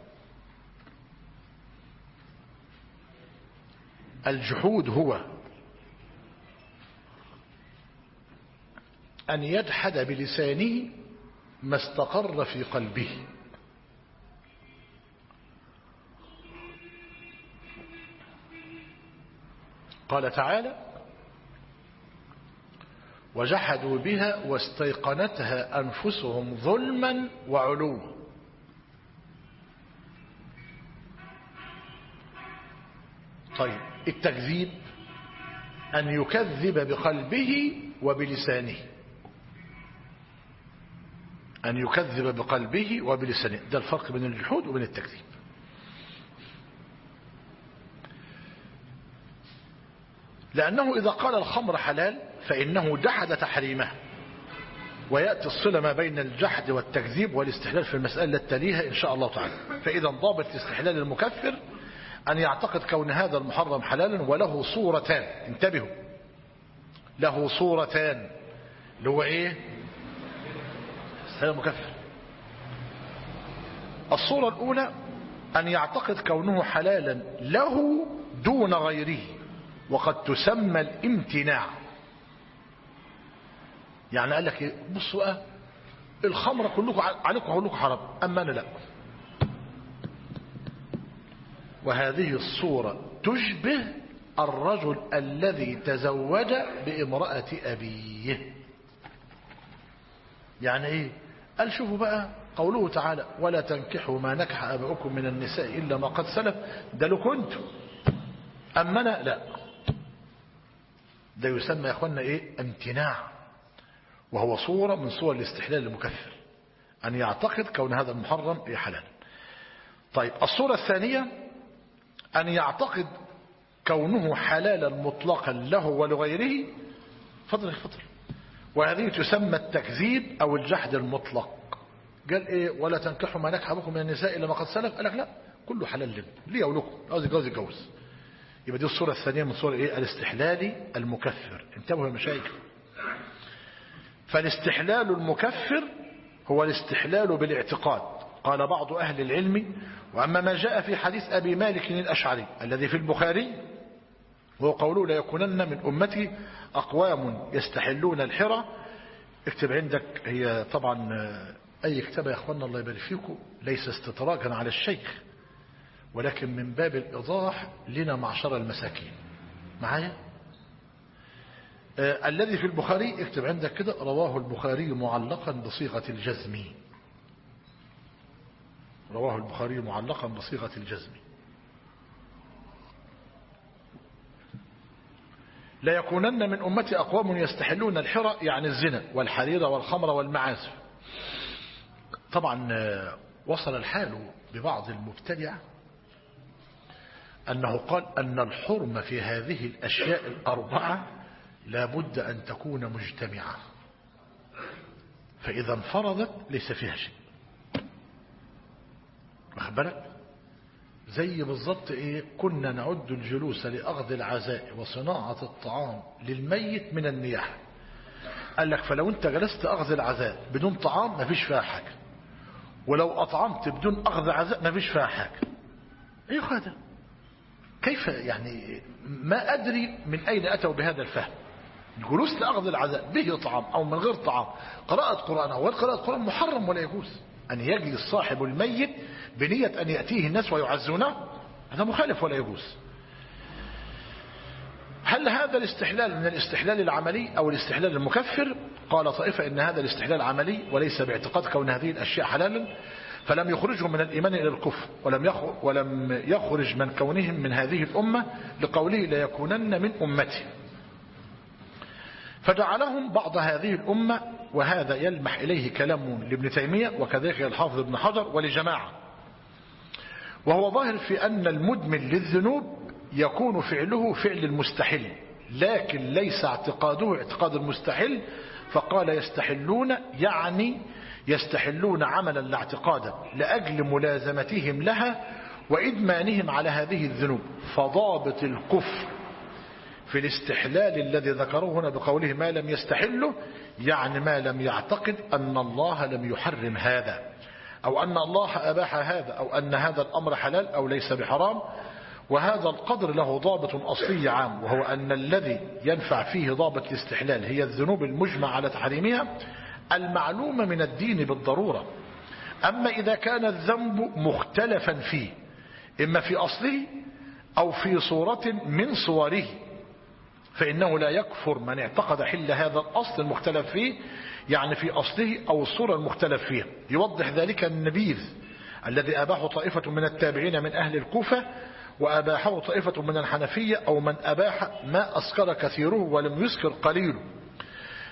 أن يجحد بلسانه ما استقر في قلبه. قال تعالى: وجحدوا بها واستيقنتها أنفسهم ظلما وعلوا. طيب، التكذيب أن يكذب بقلبه وبلسانه. أن يكذب بقلبه وبلسانه. ده الفرق بين الجحود وبين التكذيب. لأنه إذا قال الخمر حلال فإنه جحد تحريمه، ويأتي الصلة ما بين الجحد والتكذيب والاستحلال في المسألة التالية إن شاء الله تعالى. فإذا ضابط الاستحلال المكفر أن يعتقد كون هذا المحرم حلالا وله صورتان. انتبهوا، له صورتان، اللي هو إيه؟ استحلال المكفر. الصورة الأولى أن يعتقد كونه حلالا له دون غيره، وقد تسمى الامتناع. يعني قال لك بصوا الخمر كلكم عليكم هقول لكم حرام، أما أنا لا. وهذه الصورة تشبه الرجل الذي تزوج بامرأة أبيه. يعني إيه؟ قال شوفوا بقى قوله تعالى ولا تنكحوا ما نكح آباؤكم من النساء إلا ما قد سلف، ده لو كنتم، أما أنا لا. ده يسمى يا أخوانا إيه؟ امتناع، وهو صورة من صور الاستحلال المكفر، أن يعتقد كون هذا المحرم إيه؟ حلال. طيب الصورة الثانية أن يعتقد كونه حلالا مطلقا له ولغيره. فضل. وهذه تسمى التكذيب أو الجحد المطلق. قال إيه؟ ولا تنكحوا ما نكح أبوكم من النساء إلا ما قد سلف. قال لك لا، كله حلال لنا، ليه ولكم، عاوز يتجوز. يبقى دي الصورة الثانية من صور إيه؟ الاستحلال المكفر. انتبهوا يا مشايخ. فالاستحلال المكفر هو الاستحلال بالاعتقاد. قال بعض أهل العلم وأما ما جاء في حديث أبي مالك الأشعري الذي في البخاري وهو قوله لا يكونن من أمتي أقوام يستحلون الحرى. اكتب عندك، هي طبعا أي كتاب يا أخوانا الله يبارك فيكم ليس استطراقا على الشيخ، ولكن من باب الإيضاح لنا معشر المساكين. معايا؟ الذي في البخاري اكتب عندك كده رواه البخاري معلقا بصيغة الجزم. رواه البخاري معلقا بصيغة الجزم. لا يكونن من أمتي أقوام يستحلون الحرى، يعني الزنا والحرير والخمر والمعازف. طبعا وصل الحال ببعض المبتدع أنه قال أن الحرمة في هذه الأشياء الأربعة لا بد أن تكون مجتمعة، فإذا انفرضت ليس فيها شيء. واخد بالك؟ زي بالضبط ايه؟ كنا نعد الجلوس لأخذ العزاء وصناعة الطعام للميت من النياحة. قال لك فلو انت جلست أخذ العزاء بدون طعام ما فيش فيها حاجة، ولو أطعمت بدون أخذ عزاء ما فيش فيها حاجة. ايه هذا؟ كيف يعني؟ ما أدري من أين أتوا بهذا الفهم. الجلوس لأخذ العزاء به طعام أو من غير طعام، قراءة قرآن أو غير قراءة قرآن محرم ولا يجوز. أن يجلس صاحب الميت بنية أن يأتيه الناس ويعزونه، هذا مخالف ولا يجوز. هل هذا الاستحلال من الاستحلال العملي أو الاستحلال المكفر؟ قال طائفة إن هذا الاستحلال عملي وليس باعتقاد كون هذه الأشياء حلالا، فلم يخرجهم من الإيمان إلى الكفر، ولم يخرج من كونهم من هذه الأمة لقوله لا يكونن من أمتي، فجعلهم بعض هذه الأمة. وهذا يلمح إليه كلام لابن تيمية وكذلك الحافظ ابن حجر ولجماعة. وهو ظاهر في أن المدمن للذنوب يكون فعله فعل المستحل، لكن ليس اعتقاده اعتقاد المستحل. فقال يستحلون، يعني يستحلون عملا لا اعتقادا لأجل ملازمتهم لها وإدمانهم على هذه الذنوب. فضابط الكفر في الاستحلال الذي ذكروه هنا بقوله ما لم يستحله، يعني ما لم يعتقد أن الله لم يحرم هذا، أو أن الله أباح هذا، أو أن هذا الأمر حلال أو ليس بحرام. وهذا القدر له ضابط أصلي عام، وهو أن الذي ينفع فيه ضابط الاستحلال هي الذنوب المجمع على تحريمها المعلومة من الدين بالضرورة. أما إذا كان الذنب مختلفا فيه إما في أصله أو في صورة من صوره، فإنه لا يكفر من اعتقد حل هذا الأصل المختلف فيه، يعني في أصله أو الصورة المختلف فيها. يوضح ذلك النبيذ الذي أباحه طائفة من التابعين من أهل الكوفة، وأباحه طائفة من الحنفية، أو من أباح ما أسكر كثيره ولم يسكر قليله.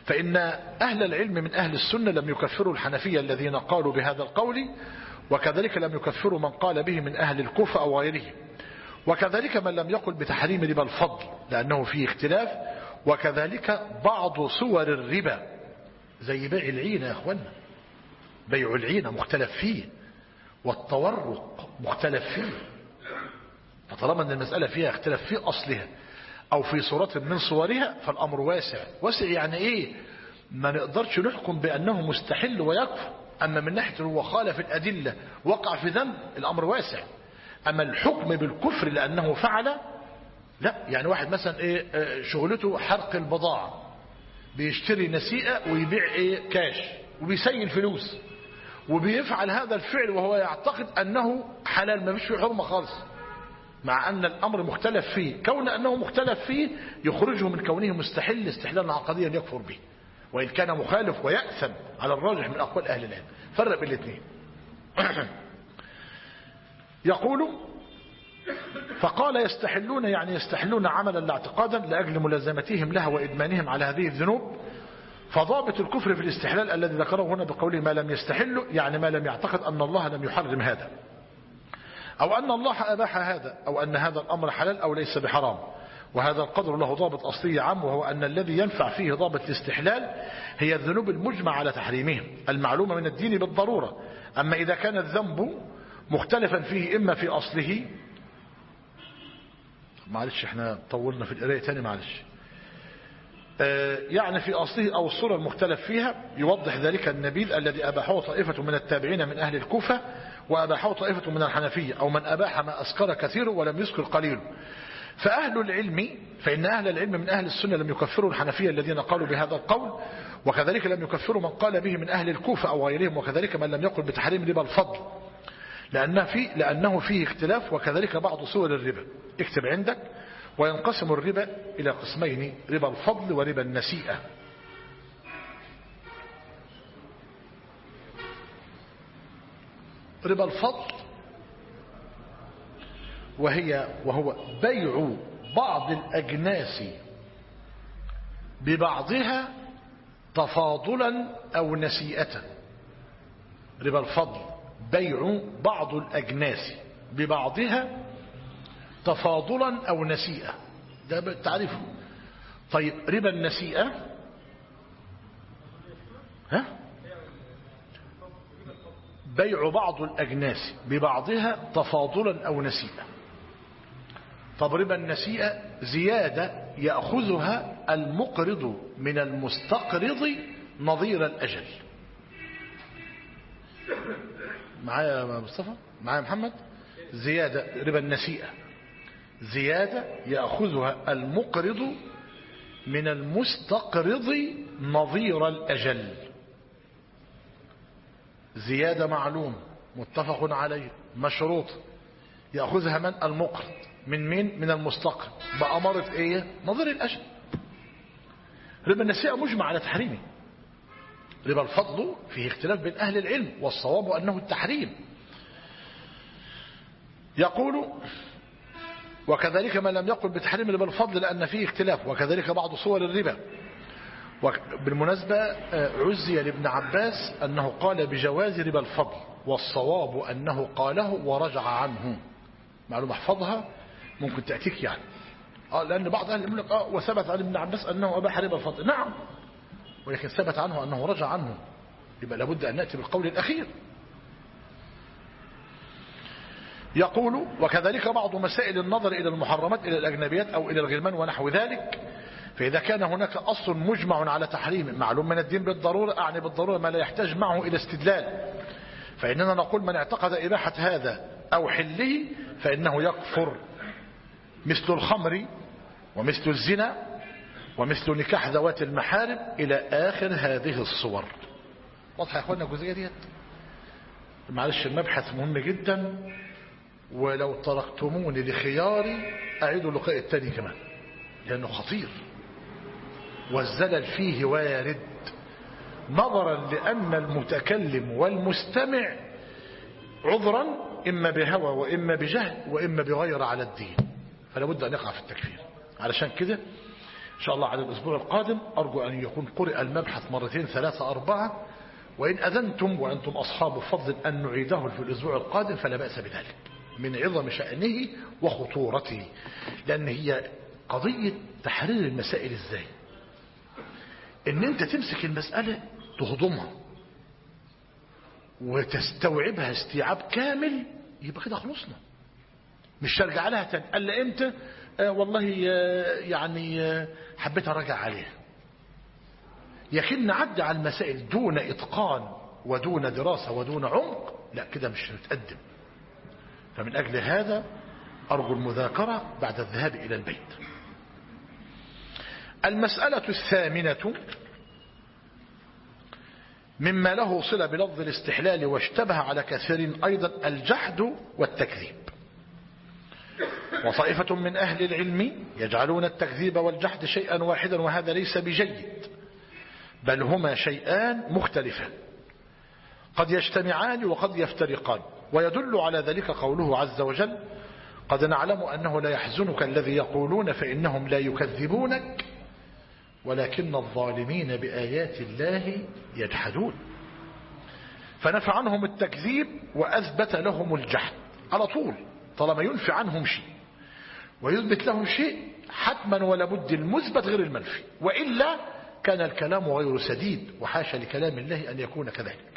فإن أهل العلم من أهل السنة لم يكفروا الحنفية الذين قالوا بهذا القول، وكذلك لم يكفروا من قال به من أهل الكوفة أو غيره، وكذلك من لم يقل بتحريم ربا الفضل لأنه فيه اختلاف، وكذلك بعض صور الربا زي بيع العينة يا أخوانا، بيع العينة مختلف فيه، والتورق مختلف فيه. فطالما أن المسألة فيها اختلاف في أصلها أو في صورة من صورها فالأمر واسع. واسع يعني إيه؟ ما نقدرش نحكم بأنه مستحل ويكفر، أما من ناحية هو خالف الأدلة وقع في ذنب الأمر واسع. أما الحكم بالكفر لأنه فعل لا. يعني واحد مثلا إيه شغلته حرق البضاعة، بيشتري نسيئة ويبيع إيه كاش وبيسيل فلوس، وبيفعل هذا الفعل وهو يعتقد أنه حلال ما فيش فيه حرمة خالص، مع أن الأمر مختلف فيه. كون أنه مختلف فيه يخرجه من كونه مستحل استحلالا عقديا يكفر به، وإن كان مخالف ويأثم على الراجح من أقوال أهل العلم. فرق بين الاثنين. يقول فقال يستحلون يعني يستحلون عملا لا اعتقادا لأجل ملازمتهم لها وإدمانهم على هذه الذنوب. فضابط الكفر في الاستحلال الذي ذكره هنا بقوله ما لم يستحله، يعني ما لم يعتقد أن الله لم يحرم هذا، أو أن الله أباح هذا، أو أن هذا الأمر حلال أو ليس بحرام. وهذا القدر له ضابط أصلي عام، وهو أن الذي ينفع فيه ضابط الاستحلال هي الذنوب المجمع على تحريمه المعلومة من الدين بالضرورة. أما إذا كان الذنب مختلفا فيه إما في أصله، معلش احنا طولنا في القراءة تاني معلش، يعني في أصله أو الصورة المختلف فيها، يوضح ذلك النبيذ الذي أباحه طائفة من التابعين من أهل الكوفة، وأباحه طائفة من الحنفية، أو من أباح ما أسكر كثير ولم يسكر قليل. فأهل العلم فإن أهل العلم من أهل السنة لم يكفروا الحنفية الذين قالوا بهذا القول، وكذلك لم يكفروا من قال به من أهل الكوفة أو غيرهم، وكذلك من لم يقل بتحريم ربا الفضل لأنه فيه اختلاف، وكذلك بعض صور الربا. اكتب عندك. وينقسم الربا إلى قسمين: ربا الفضل وربا النسيئة. ربا الفضل وهو بيع بعض الأجناس ببعضها تفاضلا أو نسيئة. ربا الفضل بيع بعض الأجناس ببعضها تفاضلا أو نسيئة، ده تعرفه. طيب ربا النسيئة بيع بعض الأجناس ببعضها تفاضلا أو نسيئة. طب ربا النسيئة زيادة يأخذها المقرض من المستقرض نظير الأجل. معايا يا مصطفى؟ معايا محمد؟ زيادة ربا النسيئة زيادة يأخذها المقرض من المستقرض نظير الأجل. زيادة معلوم متفق عليه مشروط، يأخذها من المقرض من المستقرض بأمارة ايه؟ نظير الأجل. ربا النسيئة مجمع على تحريمه. ربا الفضل فيه اختلاف بين أهل العلم، والصواب أنه التحريم. يقول وكذلك من لم يقل بتحريم ربا الفضل لأن فيه اختلاف، وكذلك بعض صور الربا. بالمناسبة عزي لابن عباس أنه قال بجواز ربا الفضل، والصواب أنه قاله ورجع عنه. معلومة احفظها ممكن تأتيك يعني. لأن بعض أهل يقول لك وثبت عن ابن عباس أنه أباح ربا الفضل، نعم، ولكن ثبت عنه أنه رجع عنه، يبقى لابد أن نأتي بالقول الأخير. يقول وكذلك بعض مسائل النظر إلى المحرمات إلى الأجنبيات أو إلى الغلمان ونحو ذلك. فإذا كان هناك أصل مجمع على تحريم معلوم من الدين بالضرورة، أعني بالضرورة ما لا يحتاج معه إلى استدلال، فإننا نقول من اعتقد إباحة هذا أو حله فإنه يكفر، مثل الخمر ومثل الزنا ومثل نكاح ذوات المحارم إلى آخر هذه الصور. واضح يا أخوانا الجزئية ديت؟ معلش المبحث مهم جدا، ولو تركتموني لخياري أعيدوا اللقاء الثاني كمان، لأنه خطير والزلل فيه وارد، نظرا لأن المتكلم والمستمع عذرا إما بهوى وإما بجهل وإما بغير على الدين، فلا بد أن يقع في التكفير. علشان كده شاء الله على الأسبوع القادم أرجو أن يكون قرئ المبحث مرتين 3 4، وإن أذنتم وأنتم أصحاب فضل أن نعيده في الأسبوع القادم فلا بأس بذلك، من عظم شأنه وخطورته، لأن هي قضية تحرير المسائل إزاي، إن أنت تمسك المسألة تهضمها وتستوعبها استيعاب كامل، يبقى كده خلصنا. مش ترجع لها تاني. قال لي امتى؟ والله يعني حبيت اراجع عليها. لكن نعدي على المسائل دون اتقان ودون دراسة ودون عمق، لا كده مش هنتقدم. فمن اجل هذا ارجو المذاكرة بعد الذهاب الى البيت. المسألة الثامنة مما له صلة بلفظ الاستحلال واشتبه على كثير أيضا الجحد والتكذيب. وطائفة من أهل العلم يجعلون التكذيب والجحد شيئا واحدا، وهذا ليس بجيد، بل هما شيئان مختلفان قد يجتمعان وقد يفترقان. ويدل على ذلك قوله عز وجل: قد نعلم أنه لا يحزنك الذي يقولون فإنهم لا يكذبونك ولكن الظالمين بآيات الله يجحدون. فنفى عنهم التكذيب وأثبت لهم الجحد على طول، طالما ينفي عنهم شيء ويثبت لهم شيء حتما ولا بد المثبت غير المنفي، وإلا كان الكلام غير سديد، وحاشا لكلام الله أن يكون كذلك.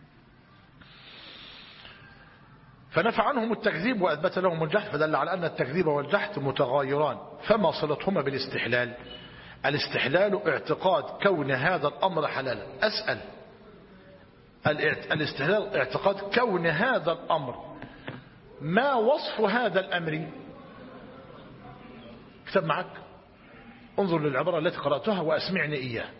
فنفى عنهم التكذيب وأثبت لهم الجحد، فدل على أن التكذيب والجحد متغايران. فما صلتهما بالاستحلال؟ الاستحلال اعتقاد كون هذا الأمر حلالا. أسأل، الاستحلال اعتقاد كون هذا الأمر، ما وصف هذا الأمر؟ اكتب معك، انظر للعبارة التي قرأتها وأسمعني إياه.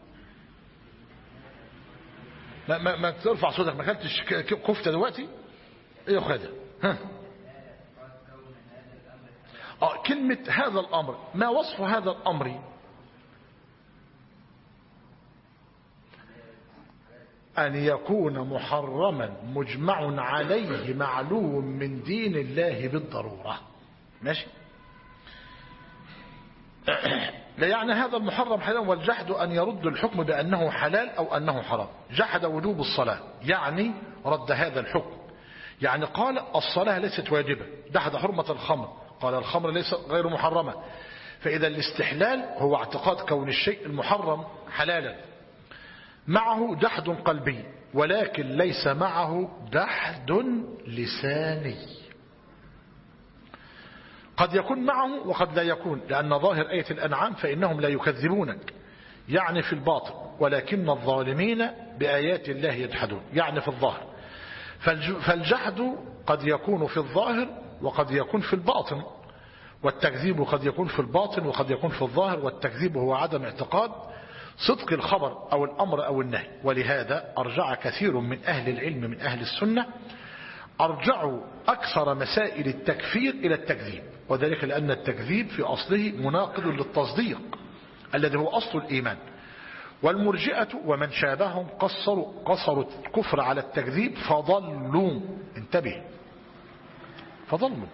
ما ترفع صوتك، ما كنتش كفتة دلوقتي. ايه خدها؟ ها، كلمة هذا الأمر، ما وصف هذا الأمر؟ أن يكون محرما مجمع عليه معلوم من دين الله بالضرورة. ماشي؟ لا يعني هذا المحرم حلال، والجحد أن يرد الحكم بأنه حلال أو أنه حرام. جحد وجوب الصلاة يعني رد هذا الحكم، يعني قال الصلاة ليست واجبة. جحد حرمة الخمر، قال الخمر ليس غير محرمة. فإذا الاستحلال هو اعتقاد كون الشيء المحرم حلالا، معه جحد قلبي، ولكن ليس معه جحد لساني. قد يكون معه وقد لا يكون، لأن ظاهر آية الأنعام فإنهم لا يكذبونك يعني في الباطن، ولكن الظالمين بآيات الله يجحدون يعني في الظاهر. فالجحد قد يكون في الظاهر وقد يكون في الباطن، والتكذيب قد يكون في الباطن وقد يكون في الظاهر. والتكذيب هو عدم اعتقاد صدق الخبر أو الأمر أو النهي. ولهذا أرجع كثير من أهل العلم من أهل السنة، أرجعوا أكثر مسائل التكفير إلى التكذيب، وذلك لأن التكذيب في أصله مناقض للتصديق الذي هو أصل الإيمان. والمرجئة ومن شابههم قصروا الكفر على التكذيب فضلوا. انتبه، فضلوا.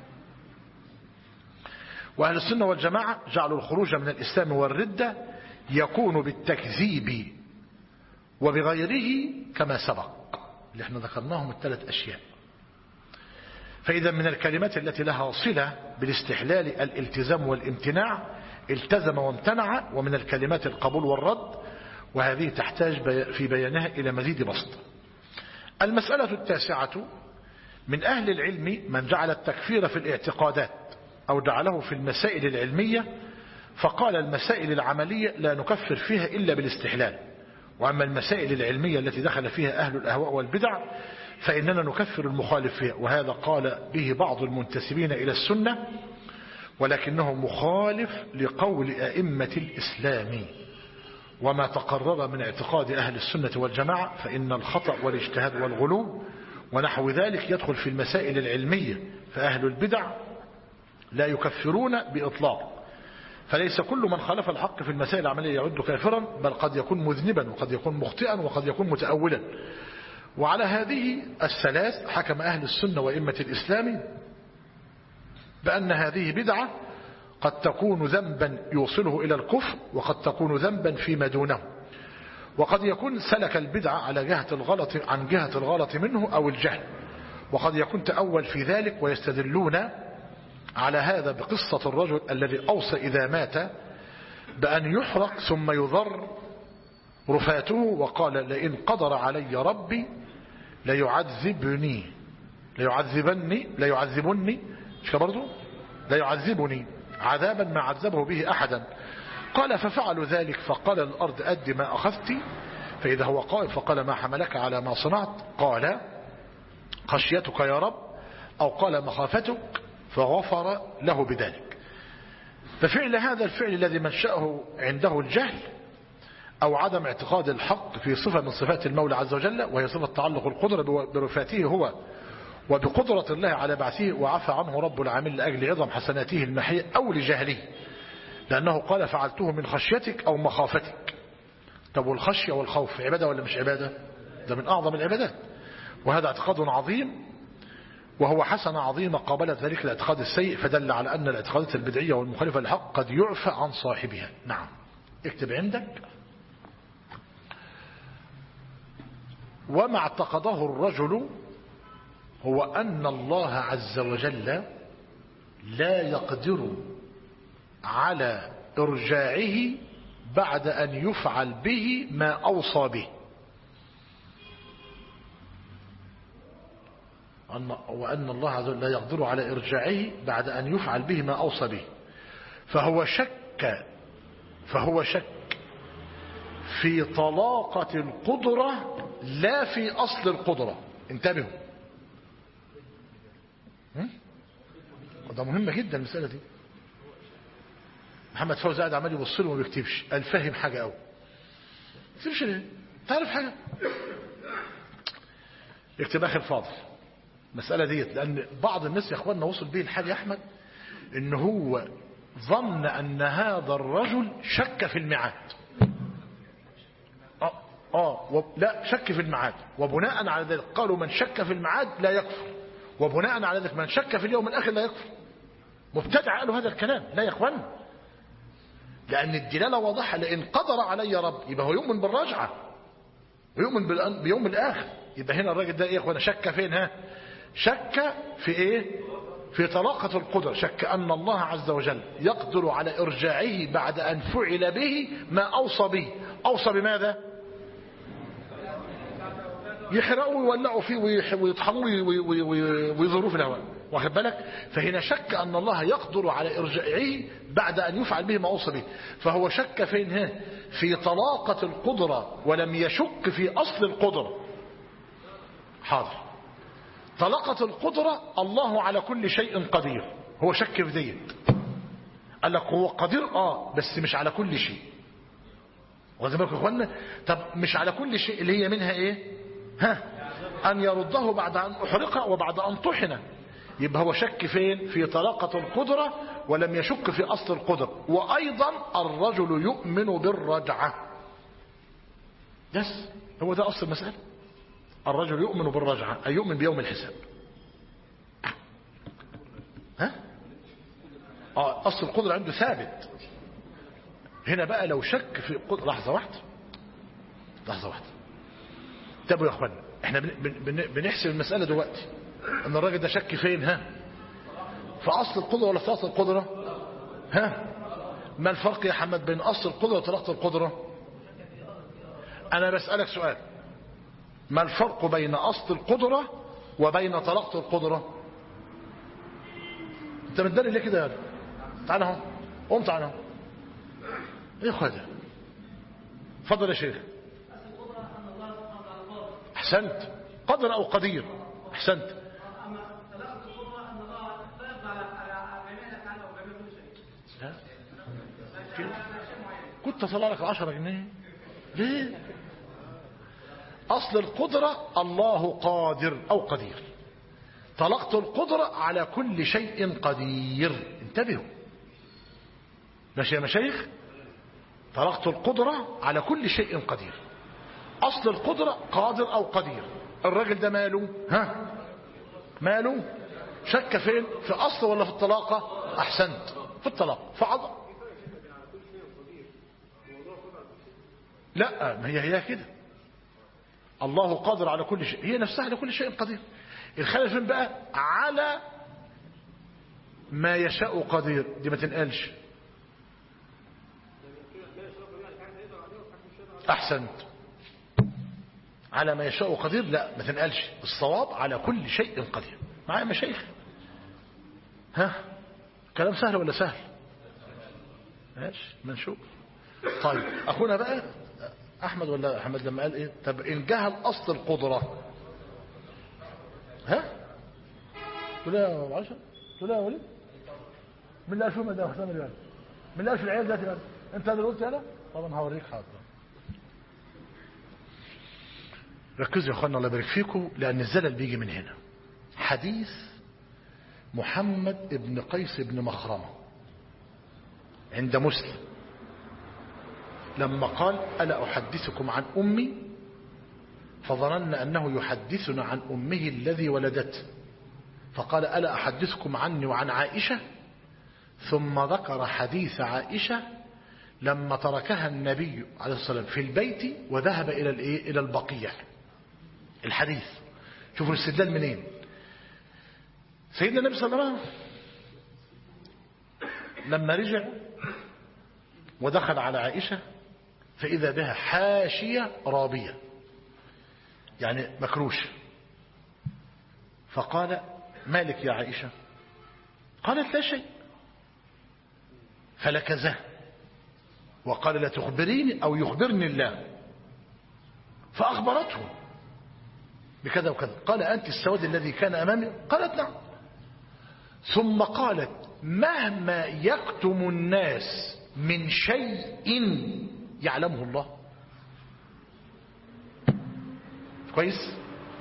وأهل السنة والجماعة جعلوا الخروج من الإسلام والردة يكون بالتكذيب وبغيره كما سبق، اللي احنا ذكرناهم الثلاث أشياء. فإذا من الكلمات التي لها صلة بالاستحلال الالتزام والامتناع، التزم وامتنع، ومن الكلمات القبول والرد، وهذه تحتاج في بيانها إلى مزيد بسط. المسألة التاسعة من أهل العلم من جعل التكفير في الاعتقادات أو جعله في المسائل العلمية، فقال المسائل العملية لا نكفر فيها إلا بالاستحلال، وأما المسائل العلمية التي دخل فيها أهل الأهواء والبدع فإننا نكفر المخالف فيها. وهذا قال به بعض المنتسبين إلى السنة، ولكنه مخالف لقول أئمة الإسلام وما تقرر من اعتقاد أهل السنة والجماعة، فإن الخطأ والاجتهاد والغلو ونحو ذلك يدخل في المسائل العلمية، فأهل البدع لا يكفرون بإطلاق. فليس كل من خالف الحق في المسائل العملية يعد كافرا، بل قد يكون مذنبا وقد يكون مخطئا وقد يكون متأولا. وعلى هذه الثلاث حكم أهل السنة وأئمة الإسلام بأن هذه بدعة قد تكون ذنبا يوصله إلى الكفر، وقد تكون ذنبا فيما دونه، وقد يكون سلك البدعة على جهة الغلط عن جهة الغلط منه أو الجهل، وقد يكون تأول في ذلك. ويستدلون على هذا بقصة الرجل الذي أوصى إذا مات بأن يحرق ثم يضر رفاته، وقال لئن قدر علي ربي ليعذبني مش برضه لا يعذبني عذابا ما عذبه به أحدا. قال ففعلوا ذلك، فقال الأرض أد ما أخذت، فإذا هو قائم فقال ما حملك على ما صنعت؟ قال خشيتك يا رب، أو قال مخافتك، فغفر له بذلك. ففعل هذا الفعل الذي منشأه عنده الجهل أو عدم اعتقاد الحق في صفة من صفات المولى عز وجل، وهي صفة تعلق القدرة برفاته هو وبقدرة الله على بعثه، وعفى عنه رب العالمين لأجل عظم حسناته المحية أو لجهله، لأنه قال فعلته من خشيتك أو مخافتك. طب والخشية والخوف عبادة ولا مش عبادة؟ ده من أعظم العبادات، وهذا اعتقاد عظيم، وهو حسنة عظيمة قابلت ذلك الاعتقاد السيء، فدل على أن الاعتقادات البدعية والمخالفة للحق قد يعفى عن صاحبها. نعم، اكتب عندك: وما اعتقده الرجل هو أن الله عز وجل لا يقدر على إرجاعه بعد أن يفعل به ما أوصى به، وأن الله عز وجل لا يقدر على إرجاعه بعد أن يفعل به ما أوصى به، فهو شك في طلاقة القدرة لا في أصل القدرة. انتبهوا، ده مهمة جدا المسألة دي. محمد فوزي قاعد عمال يبص له وما بيكتبش، قال فاهم حاجة قوي. ما تكتبش ليه؟ تعرف حاجة؟ اكتب آخر فاضل المسألة ديت، لأن بعض الناس يا اخواننا وصل به الحال يا أحمد إن هو ظن أن هذا الرجل شك في الميعاد. لا، شك في الميعاد، وبناء على ذلك قالوا من شك في الميعاد لا يكفر، وبناء على ذلك من شك في اليوم الآخر لا يكفر. مبتدع قالوا هذا الكلام. لا يا اخوان، لأن الدلالة واضحة، لئن قدر علي رب، يبقى هو يؤمن بالرجعة ويؤمن بيوم الآخر. يبقى هنا الراجل ده ايه يا اخوانا؟ شك فين؟ شك في ايه؟ في طلاقة القدر، شك أن الله عز وجل يقدر على إرجاعه بعد أن فعل به ما أوصى به. أوصى بماذا؟ يحرقوا ويولعوا فيه ويطحنوه ويظهروه في الهواء، واخد بالك؟ فهنا شك أن الله يقدر على إرجاعه بعد أن يفعل به ما أوصى به، فهو شك فين؟ في طلاقة القدرة، ولم يشك في أصل القدرة. حاضر، طلاقة القدرة الله على كل شيء قدير، هو شك في ديت. قال لك هو قدير بس مش على كل شيء. واخد بالك يا اخوانا؟ طب مش على كل شيء اللي هي منها ايه؟ أن يرده بعد أن أحرق وبعد أن طحن. يبقى هو شك فين؟ في طلاقة القدرة، ولم يشك في أصل القدرة. وأيضا الرجل يؤمن بالرجعة. بس هو ده أصل المسألة. الرجل يؤمن بالرجعة، أي يؤمن بيوم الحساب. أصل القدرة عنده ثابت. هنا بقى لو شك في قدرة، لحظة واحدة انتبهوا يا اخوانا، احنا بنحسب المسألة دلوقتي ان الراجل ده شك فين؟ في اصل القدرة ولا في اصل القدرة؟ ما الفرق يا حمد بين اصل القدرة وطلاقة القدرة؟ انا بسألك سؤال، ما الفرق بين اصل القدرة وبين طلاقة القدرة؟ انت متدري ليه كده؟ تعال اهو، قوم تعال اهو. ايه خدها؟ اتفضل يا شيخ. احسنت، قدر او قدير، احسنت. لا كنت اطلع لك 10 جنيه ليه؟ اصل القدرة الله قادر او قدير، طلقت القدرة على كل شيء قدير. انتبهوا ماشي يا مشايخ؟ طلقت القدرة على كل شيء قدير، أصل القدرة قادر أو قدير. الراجل ده ماله؟ ماله؟ شك فين؟ في أصل ولا في الطلاقة؟ أحسنت، في الطلاق لا، ما هي كده. الله قادر على كل شيء، هي نفسها على كل شيء قدير. الخلل فين بقى؟ على ما يشاء قدير، دي ما تنقلش. احسنت. على ما يشاء قدير لا ما تنقلش، الصواب على كل شيء قدير. معايا مشايخ؟ ها كلام سهل ولا سهل؟ ماشي ما نشوف. طيب اخونا بقى احمد ولا احمد لما قال ايه؟ طب ان جهل اصل القدره، ها تقول يا عائشه، تقول يا وليد من اللي اشوف ده حسام الريال، من اللي اشوف العيال ذاتي بقى انت اللي قلت انا. طبعا هوريك حاضر. ركزوا يا اخوانا الله يبارك فيكم، لان الزلل بيجي من هنا. حديث محمد بن قيس بن مخرمه عند مسلم لما قال ألا أحدثكم عن أمي، فظننا أنه يحدثنا عن أمه الذي ولدته، فقال ألا أحدثكم عني وعن عائشة، ثم ذكر حديث عائشة لما تركها النبي عليه الصلاة والسلام في البيت وذهب إلى البقيع. الحديث شوفوا الاستدلال منين. سيدنا النبي صلى الله عليه وسلم لما رجع ودخل على عائشة فإذا بها حاشية رابية يعني مكروش، فقال مالك يا عائشة؟ قالت لا شيء، فلكزه وقال لا تخبريني أو يخبرني الله، فأخبرته بكذا وكذا. قال أنت السواد الذي كان أمامي؟ قالت نعم. ثم قالت مهما يكتم الناس من شيء يعلمه الله. كويس؟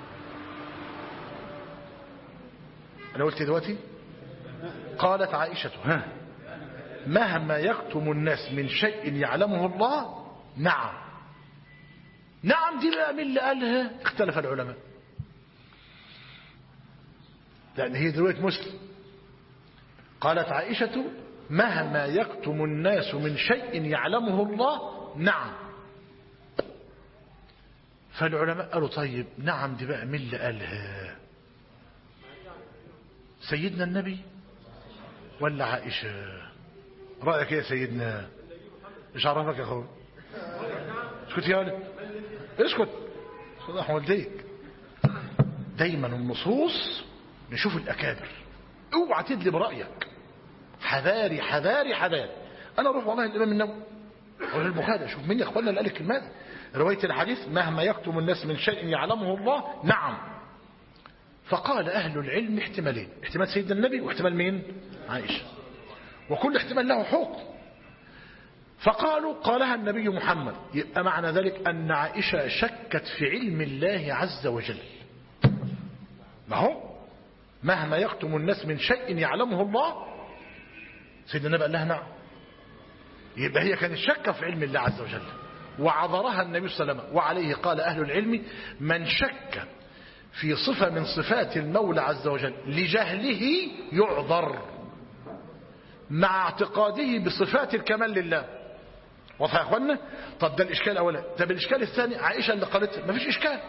أنا قلت دلوقتي قالت عائشة مهما يكتم الناس من شيء يعلمه الله نعم. نعم دي بقى من اللي قالها اختلف العلماء، لأن هي دلوقتي مسلم. قالت عائشة مهما يكتم الناس من شيء يعلمه الله نعم. فالعلماء قالوا طيب نعم دي بقى من اللي قالها؟ سيدنا النبي ولا عائشة؟ رأيك يا سيدنا؟ ايش عرفك يا اخوي؟ اسكت يا ولد اسكت، صدق والديك. دايما النصوص نشوف الأكابر، اوعى تدلي برأيك، حذاري حذاري حذاري. انا اروح والله الامام النووي او البخاري اشوف مين يا اخوانا اللي قال الكلمات دي. روايه الحديث مهما يكتم الناس من شيء يعلمه الله نعم. فقال اهل العلم احتمالين، احتمال سيدنا النبي واحتمال مين؟ عائشه، وكل احتمال له حكم. فقالوا قالها النبي محمد، يبقى معنى ذلك ان عائشه شكت في علم الله عز وجل. ما هو مهما يكتم الناس من شيء يعلمه الله، سيدنا النبي قال لها نعم، يبقى هي كانت شاكه في علم الله عز وجل وعذرها النبي صلى الله عليه وسلم. وعليه قال أهل العلم من شك في صفة من صفات المولى عز وجل لجهله يعذر مع اعتقاده بصفات الكمال لله. واضح يا اخوانا؟ طب ده الاشكال الاولاني. طب الاشكال الثاني عائشه اللي قالت ما فيش اشكال،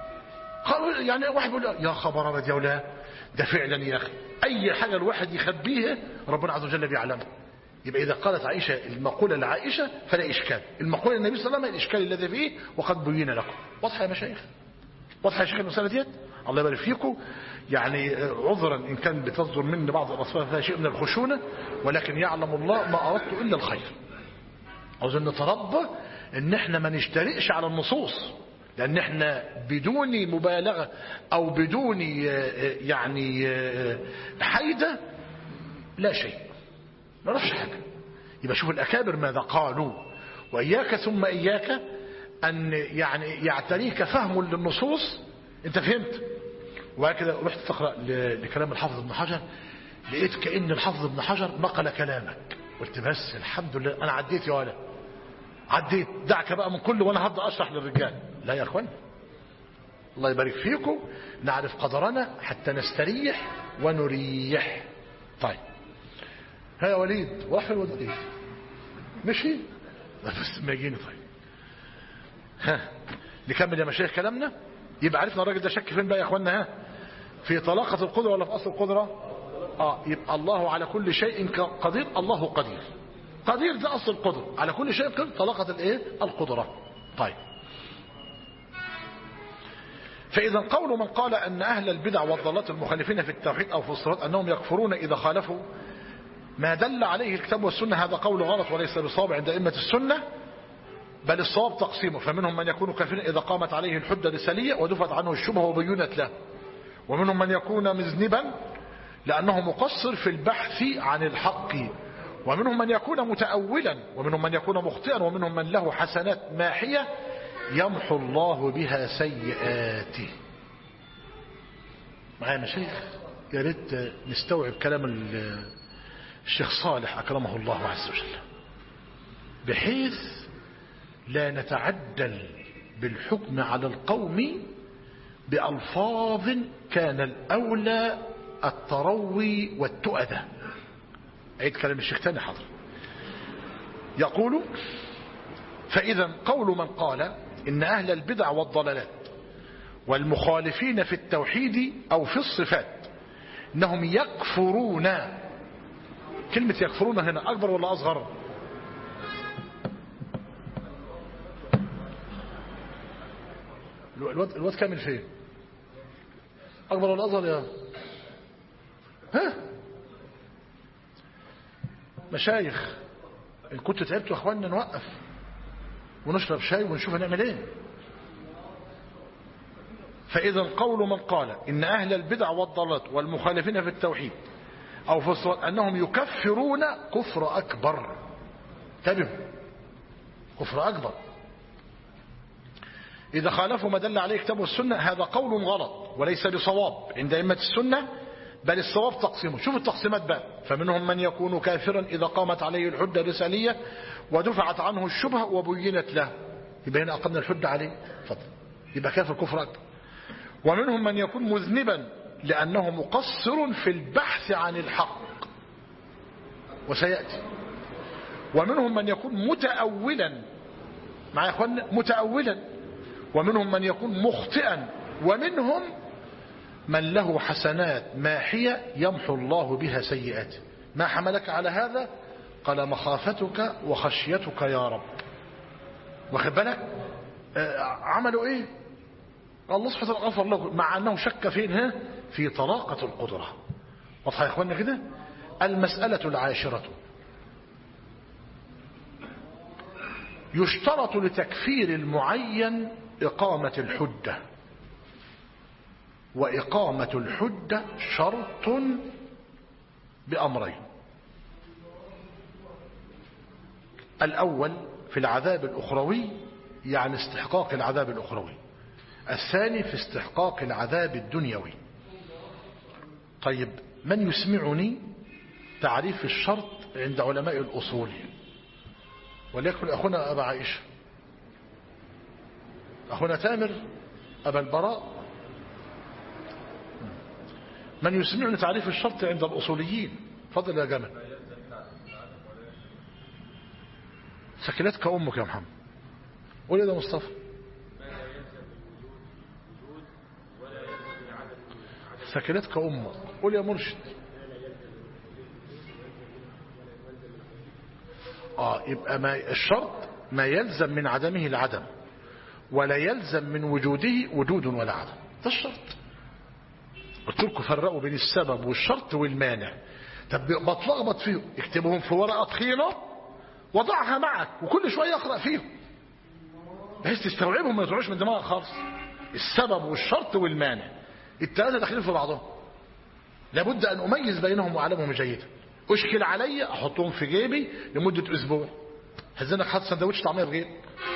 يعني واحد يقول يا خبر ابد يا ولا ده فعلا يا اخي اي حاجه الواحد يخبيها ربنا عز وجل بيعلمها. يبقى اذا قالت عائشه المقوله لعائشه فلا اشكال، المقوله للنبي صلى الله عليه وسلم الاشكال الذي فيه وقد بين لكم. واضحه يا مشايخ؟ واضحه يا شيخ المساله ديت؟ الله يبارك فيكم. يعني عذرا ان كان بتصدر مني بعض الاصوات فيها شيء من الخشونه، ولكن يعلم الله ما اردت الا الخير. عاوز نتربى ان احنا ما نجترئش على النصوص، لان احنا بدون مبالغه او بدون يعني حيده لا شيء، ما نعرفش حاجه. يبقى شوف الاكابر ماذا قالوا. واياك ثم اياك ان يعني يعتريك فهم للنصوص. انت فهمت؟ وهكذا رحت تقرا لكلام الحافظ ابن حجر، لقيت كأن الحافظ ابن حجر نقل كلامك، قلت بس الحمد لله انا عديت يا ولا عديت، دعك بقى من كل وانا هبدا اشرح للرجال. لا يا اخوان الله يبارك فيكم، نعرف قدرنا حتى نستريح ونريح. طيب ها يا وليد راح فين الوليد؟ مشي بس ما يجيني. طيب ها نكمل يا مشايخ كلامنا. يبقى عرفنا الراجل ده شك فين بقى يا اخوانا؟ ها في طلاقة القدرة ولا في اصل القدرة؟ يبقى الله على كل شيء قدير. الله قدير. قدير ده اصل القدرة، على كل شيء قدير طلاقة الايه؟ القدرة. طيب فإذا قول من قال أن أهل البدع والضلالات المخالفين في التوحيد أو في الصفات أنهم يكفرون إذا خالفوا ما دل عليه الكتاب والسنة، هذا قول غلط وليس بصواب عند أئمة السنة، بل الصواب تقسيمه. فمنهم من يكون كافرا إذا قامت عليه الحجة الرسالية ودفعت عنه الشبهة وبينت له، ومنهم من يكون مذنبا لأنه مقصر في البحث عن الحق، ومنهم من يكون متأولا، ومنهم من يكون مخطئا، ومنهم من له حسنات ماحية يمحو الله بها سيئاته. معايا مشايخ؟ يا ريت نستوعب كلام الشيخ صالح أكرمه الله عز وجل، بحيث لا نتعدل بالحكم على القوم بألفاظ كان الأولى التروي والتؤدة. عيد كلام الشيخ تاني حاضر. يقول فإذا قول من قال إن أهل البدع والضلالات والمخالفين في التوحيد أو في الصفات إنهم يكفرون. كلمة يكفرون هنا أكبر ولا أصغر؟ الواد كامل فين؟ أكبر ولا أصغر يا ها مشايخ؟ إن كنت تعبتوا يا أخواننا نوقف ونشرب شاي ونشوف هنعمل ايه. فإذا قول من قال إن أهل البدع والضلالات والمخالفين في التوحيد أو في الصلاة أنهم يكفرون كفر أكبر. انتبهوا، كفر أكبر إذا خالفوا ما دل عليه الكتاب والسنة، هذا قول غلط وليس بصواب عند أئمة السنة، بل الصواب تقسيمه. شوف التقسيمات بقى. فمنهم من يكون كافرا إذا قامت عليه الحجة الرسالية ودفعت عنه الشبهة وبينت له، يبقى هنا أقمنا الحجة عليه، فضل يبقى كافر كفر أكبر. ومنهم من يكون مذنبا لأنه مقصر في البحث عن الحق، وسيأتي. ومنهم من يكون متأولا، مع إخواننا متأولا. ومنهم من يكون مخطئا. ومنهم من له حسنات ماحية يمحو الله بها سيئاته. ما حملك على هذا؟ قال مخافتك وخشيتك يا رب. واخد بالك؟ عملوا ايه؟ الله سبحانه وتعالى غفر له، مع انه شك فين؟ في طلاقة القدرة. واضحة يا اخوانا كده؟ المسألة العاشرة، يشترط لتكفير المعين إقامة الحجة، وإقامة الحجة شرط بأمرين. الأول في العذاب الأخروي، يعني استحقاق العذاب الأخروي. الثاني في استحقاق العذاب الدنيوي. طيب من يسمعني تعريف الشرط عند علماء الأصول؟ وليكن أخونا أبا عائشة، أخونا تامر، أبا البراء. من يسمعني تعريف الشرط عند الأصوليين؟ فضل يا جمال. سكنتك أمك يا محمد. قول يا مصطفى. سكنتك أمك. قول يا مرشد. يبقى الشرط ما يلزم من عدمه العدم، ولا يلزم من وجوده وجود ولا عدم. ده الشرط. قلت لكم فرقوا بين السبب والشرط والمانع. طب بتلخبط فيهم، اكتبهم في ورقة طحينة وضعها معك وكل شوية اقرأ فيهم بحيث تستوعبهم، ما يطلعوش من دماغك خالص. السبب والشرط والمانع الثلاثة داخلين في بعضهم، لابد أن أميز بينهم وأعلمهم جيدا. أشكل علي أحطهم في جيبي لمدة أسبوع، هزنك حط سندوتش طعمية في جيب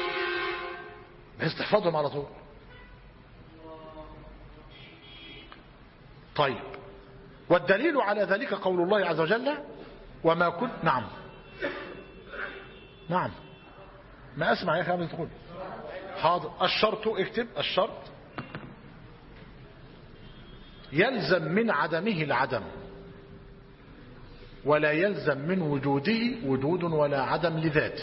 بحيث تحفظهم على طول. طيب، والدليل على ذلك قول الله عز وجل وما كنت. نعم ما أسمع يا أخي قبل تقول. حاضر. الشرط، اكتب الشرط يلزم من عدمه العدم، ولا يلزم من وجوده وجود ولا عدم لذاته.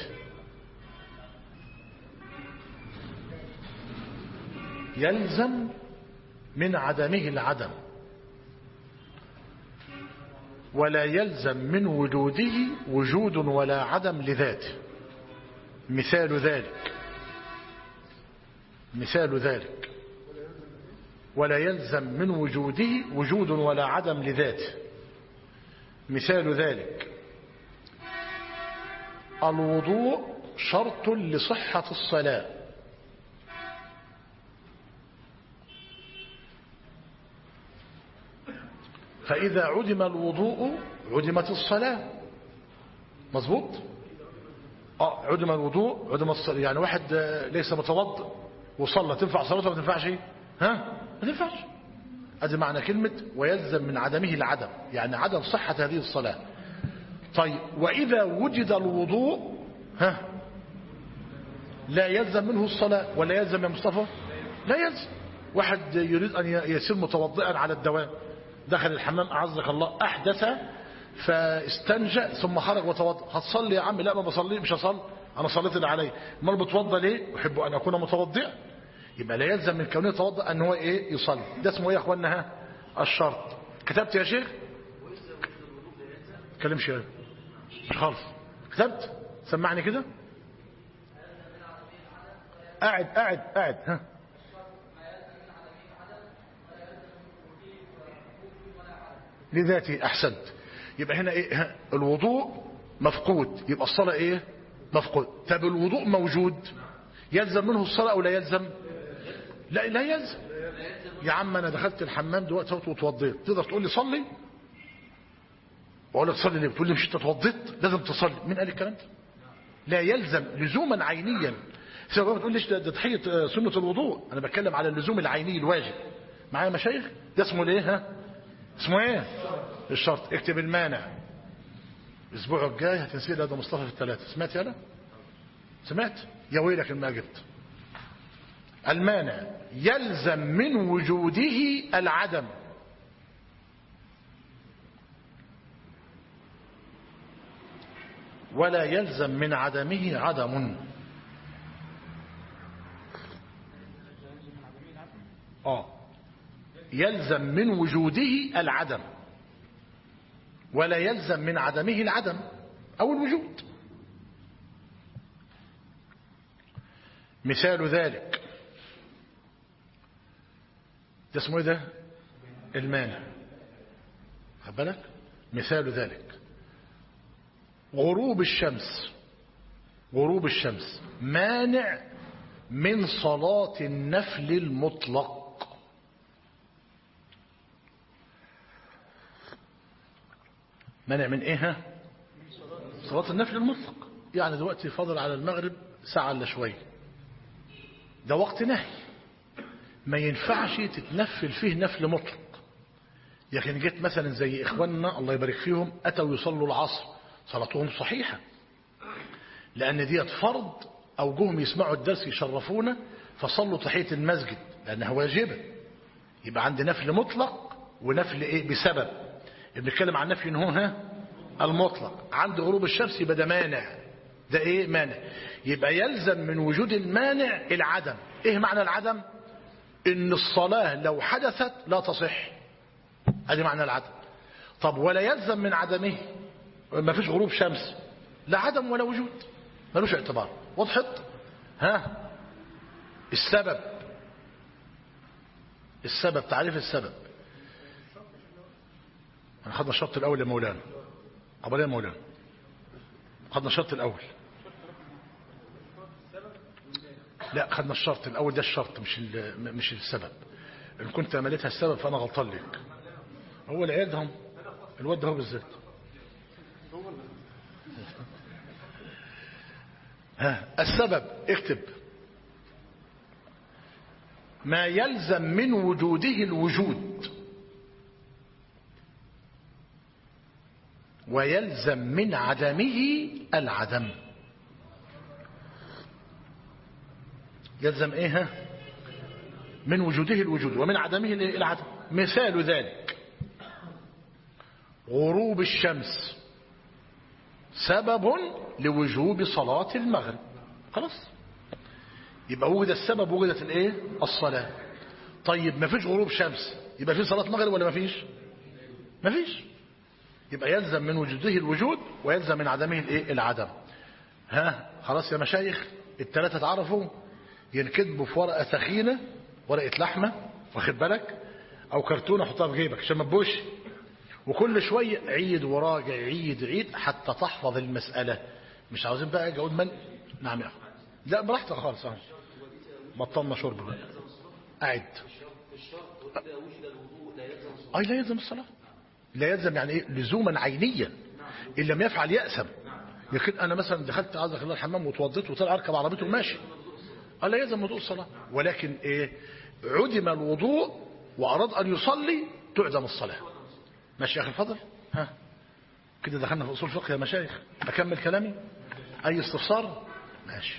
يلزم من عدمه العدم ولا يلزم من وجوده وجود ولا عدم لذاته. مثال ذلك ولا يلزم من وجوده وجود ولا عدم لذاته. مثال ذلك الوضوء شرط لصحة الصلاة. فإذا عدم الوضوء عدمت الصلاة. مظبوط؟ عدم الوضوء عدم الصلاة. يعني واحد ليس متوضئ وصلى، تنفع صلاته ما تنفعش؟ ما تنفعش. هذا معنى كلمة ويلزم من عدمه العدم، يعني عدم صحة هذه الصلاة. طيب وإذا وجد الوضوء لا يلزم منه الصلاة ولا يلزم يا مصطفى؟ لا يلزم. واحد يريد أن يصير متوضئا على الدوام، دخل الحمام أعزك الله، أحدث فاستنجى ثم خرج وتوضأ. هتصلي يا عم؟ لا ما بصلي، مش هصلي، أنا صليت اللي علي. امال بتوضأ ليه؟ أحب أن أكون متوضئا. يبقى لا يلزم من كونه يتوضأ أن هو يصلي. ده اسمه يا أخواننا الشرط. كتبت يا شيخ؟ كلمش يا مش خالص. كتبت؟ سمعني كده. قاعد لذاته. أحسنت. يبقى هنا الوضوء مفقود، يبقى الصلاة مفقود. طب الوضوء موجود، يلزم منه الصلاة أو لا يلزم؟ لا يلزم. يا عم أنا دخلت الحمام دلوقتي وتوضيت، تقدر تقول لي صلي؟ وأقول لك صلي ليه؟ بتقول لي مش تتوضيت لازم تصلي. مين قال الكلام ده؟ لا يلزم لزوما عينيا. سواء ما تقول ليش ده تحية سنة الوضوء، أنا بتكلم على اللزوم العيني الواجب. معايا مشايخ؟ ده اسمه ليه؟ اسمه الشرط. اكتب المانع. الاسبوع الجاي هتنسي ده مصطفى في 3. سمعت يالا؟ سمعت؟ يا ويلك ما جبت. المانع يلزم من وجوده العدم ولا يلزم من عدمه عدم. يلزم من وجوده العدم ولا يلزم من عدمه العدم أو الوجود. مثال ذلك ده اسمه ده المانع. خد بالك. مثال ذلك غروب الشمس مانع من صلاة النفل المطلق. منع من صلاة النفل المطلق. يعني دلوقتي فاضل على المغرب ساعة الا شوية، ده وقت نهي، ما ينفعش تتنفل فيه نفل مطلق. لكن جيت مثلا زي إخواننا الله يبارك فيهم أتوا يصلوا العصر، صلاتهم صحيحة لأن ديت فرض، أو جوهم يسمعوا الدرس يشرفونا فصلوا تحية المسجد لأنها واجبة. يبقى عندي نفل مطلق ونفل بسبب. بنتكلم عن نفي هو المطلق. عند غروب الشمس يبقى ده مانع. ده مانع. يبقى يلزم من وجود المانع العدم. معنى العدم؟ ان الصلاة لو حدثت لا تصح. ادي معنى العدم. طب ولا يلزم من عدمه؟ ما فيش غروب شمس، لا عدم ولا وجود، ملوش اعتبار. وضحت؟ السبب تعريف السبب. احنا خدنا الشرط الاول يا مولانا. قبل يا مولانا خدنا الشرط الاول. لا خدنا الشرط الاول، ده الشرط مش السبب. ان كنت مليتها السبب فانا غلطان لك. هو العيال ده الواد ده هو بالذات. السبب اكتب ما يلزم من وجوده الوجود ويلزم من عدمه العدم. يلزم من وجوده الوجود ومن عدمه العدم. مثال ذلك غروب الشمس سبب لوجوب صلاة المغرب. خلاص، يبقى وجد السبب، وجدت الايه؟ الصلاة. طيب ما فيش غروب شمس، يبقى في صلاة مغرب ولا ما فيش؟ ما فيش. يبقى يلزم من وجوده الوجود ويلزم من عدمه الايه؟ العدم. ها خلاص يا مشايخ، الثلاثة اتعرفوا، ينكتبوا في ورقة ثخينة، ورقة لحمة واخد بالك، او كرتونة حطها في جيبك عشان ما تبوش، وكل شوية عيد وراجع، عيد حتى تحفظ المسألة. مش عاوزين بقى اجي اقول من. نعم يا اخي، لا براحتك خالص، بطلنا شرب بقى. قاعد اي لا يلزم الصلاة، لا يلزم يعني ايه؟ لزوما عينيا، ان لم يفعل يأثم. لكن انا مثلا دخلت عايز اخلي الحمام وتوضيت وطلع اركب عربيته وماشي، لا يلزم وضوء الصلاة. ولكن ايه؟ عدم الوضوء واراد ان يصلي، تعدم الصلاة. ماشي يا اخي الفضل؟ ها كده دخلنا في اصول فقه يا مشايخ. اكمل كلامي؟ اي استفسار؟ ماشي.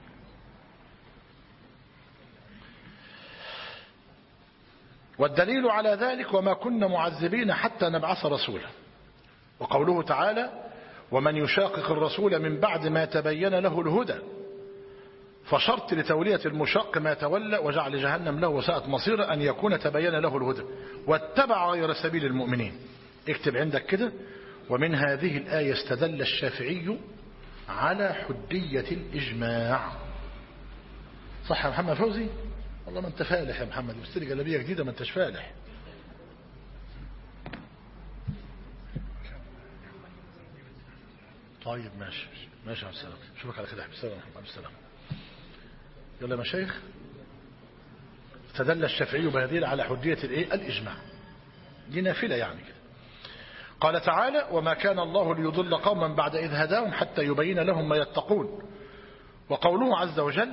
والدليل على ذلك وما كنا معذبين حتى نبعث رسولا، وقوله تعالى ومن يشاقق الرسول من بعد ما تبين له الهدى، فشرط لتولية المشاق ما تولى وجعل جهنم له وساءت مصيرا أن يكون تبين له الهدى واتبع غير سبيل المؤمنين. اكتب عندك كده، ومن هذه الآية استدل الشافعي على حجية الإجماع. صح يا محمد فوزي؟ والله ما انت فالح يا محمد، بستري جلابية جديدة ما انتش فالح. طيب ماشي ماشي يا عبد السلام، اشوفك على خير يا حبيبي. السلام عليكم. عبد السلام. يلا يا مشايخ، استدل الشافعي بهذه على حجية الايه؟ الإجماع. دي نافلة يعني كده. قال تعالى وما كان الله ليضل قوما بعد إذ هداهم حتى يبين لهم ما يتقون. وقوله عز وجل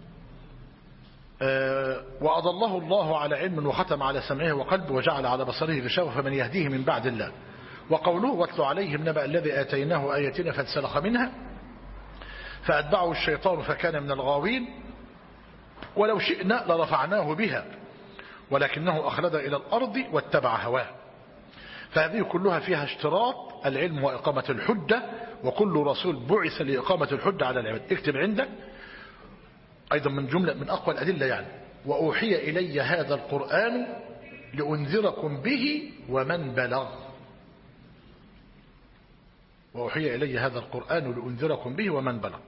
وأضله الله على علم وختم على سمعه وقلبه وجعل على بصره غشاوة فمن يهديه من بعد الله. وقوله واتل عليهم نبأ الذي آتيناه آياتنا فانسلخ منها فأتبعه الشيطان فكان من الغاوين ولو شئنا لرفعناه بها ولكنه أخلد إلى الأرض واتبع هواه. فهذه كلها فيها اشتراط العلم وإقامة الحجة، وكل رسول بعث لإقامة الحجة على العباد. اكتب عندك أيضا من جملة من أقوى الأدلة يعني وأوحي إلي هذا القرآن لأنذركم به ومن بلغ. وأوحي إلي هذا القرآن لأنذركم به ومن بلغ.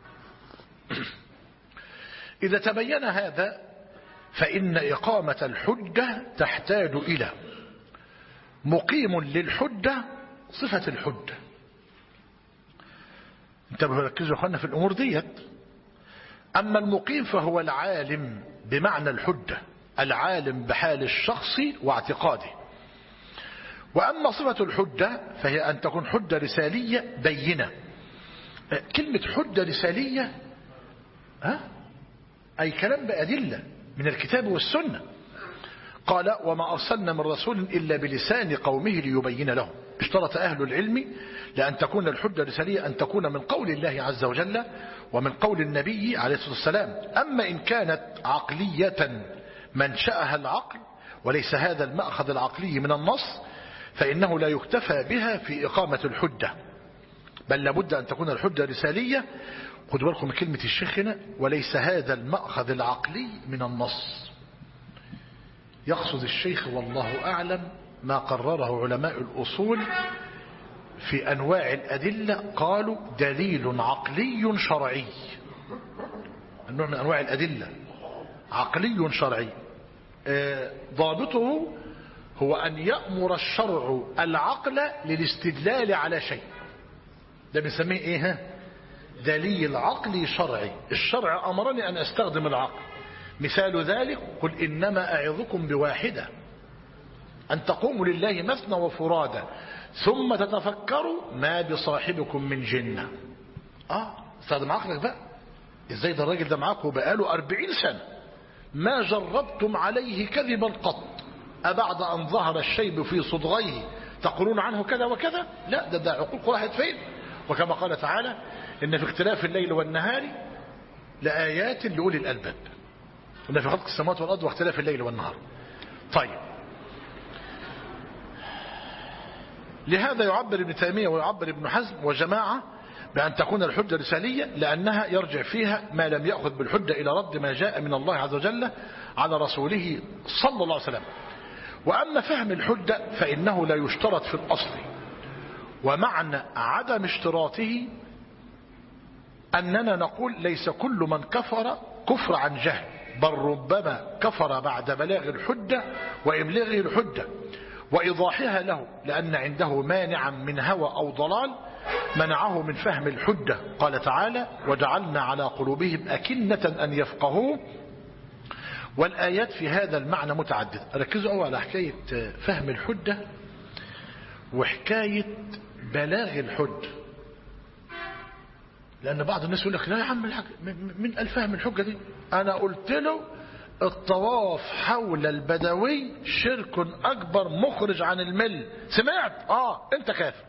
إذا تبين هذا فإن إقامة الحجة تحتاج إلى مقيم للحجة صفة الحجة. انتبهوا ركزوا اخوانا في الأمور ديت. أما المقيم فهو العالم بمعنى الحجة، العالم بحال الشخص واعتقاده. وأما صفة الحجة فهي أن تكون حجة رسالية بينة. كلمة حجة رسالية أي كلام بأدلة من الكتاب والسنة. قال وما أرسلنا من رسول إلا بلسان قومه ليبين لهم. اشترط أهل العلم لأن تكون الحجة الرسالية أن تكون من قول الله عز وجل ومن قول النبي عليه الصلاة والسلام. أما إن كانت عقلية منشأها العقل وليس هذا المأخذ العقلي من النص فإنه لا يكتفى بها في إقامة الحجة، بل لابد أن تكون الحجة رسالية. خدوا بالكم من كلمة الشيخ هنا وليس هذا المأخذ العقلي من النص. يقصد الشيخ والله أعلم ما قرره علماء الأصول في أنواع الأدلة. قالوا دليل عقلي شرعي، النوع من أنواع الأدلة عقلي شرعي. ضابطه هو أن يأمر الشرع العقل للاستدلال على شيء. ده بنسميه إيه؟ دليل عقلي شرعي. الشرع أمرني أن أستخدم العقل. مثال ذلك قل إنما أعظكم بواحدة أن تقوموا لله مثنى وفرادى ثم تتفكروا ما بصاحبكم من جنة. استخدم عقلك بقى. ازاي ده الراجل ده معاكم بقاله 40 سنة ما جربتم عليه كذبا قط، أبعد أن ظهر الشيب في صدغيه تقولون عنه كذا وكذا؟ لا، ده عقولكم راحت فين. وكما قال تعالى إن في اختلاف الليل والنهار لآيات لأولي الألباب، إن في خلق السماوات والأرض واختلاف الليل والنهار. طيب لهذا يعبر ابن تيمية ويعبر ابن حزم وجماعة بأن تكون الحجة رسالية، لأنها يرجع فيها ما لم يأخذ بالحجة إلى رد ما جاء من الله عز وجل على رسوله صلى الله عليه وسلم. وأما فهم الحجة فإنه لا يشترط في الأصل، ومعنى عدم اشتراطه أننا نقول ليس كل من كفر كفر عن جهل، بل ربما كفر بعد بلاغ الحجة وإبلاغه الحجة وإيضاحها له، لأن عنده مانعا من هوى أو ضلال منعه من فهم الحجة. قال تعالى: وجعلنا على قلوبهم أكنة أن يفقهوا. والآيات في هذا المعنى متعددة. ركزوا أول على حكاية فهم الحجة وحكاية بلاغ الحجة، لأن بعض الناس يقول لك لا يا عم من الفهم الحجة دي؟ أنا قلت له الطواف حول البدوي شرك أكبر مخرج عن المل. سمعت؟ أنت كافر.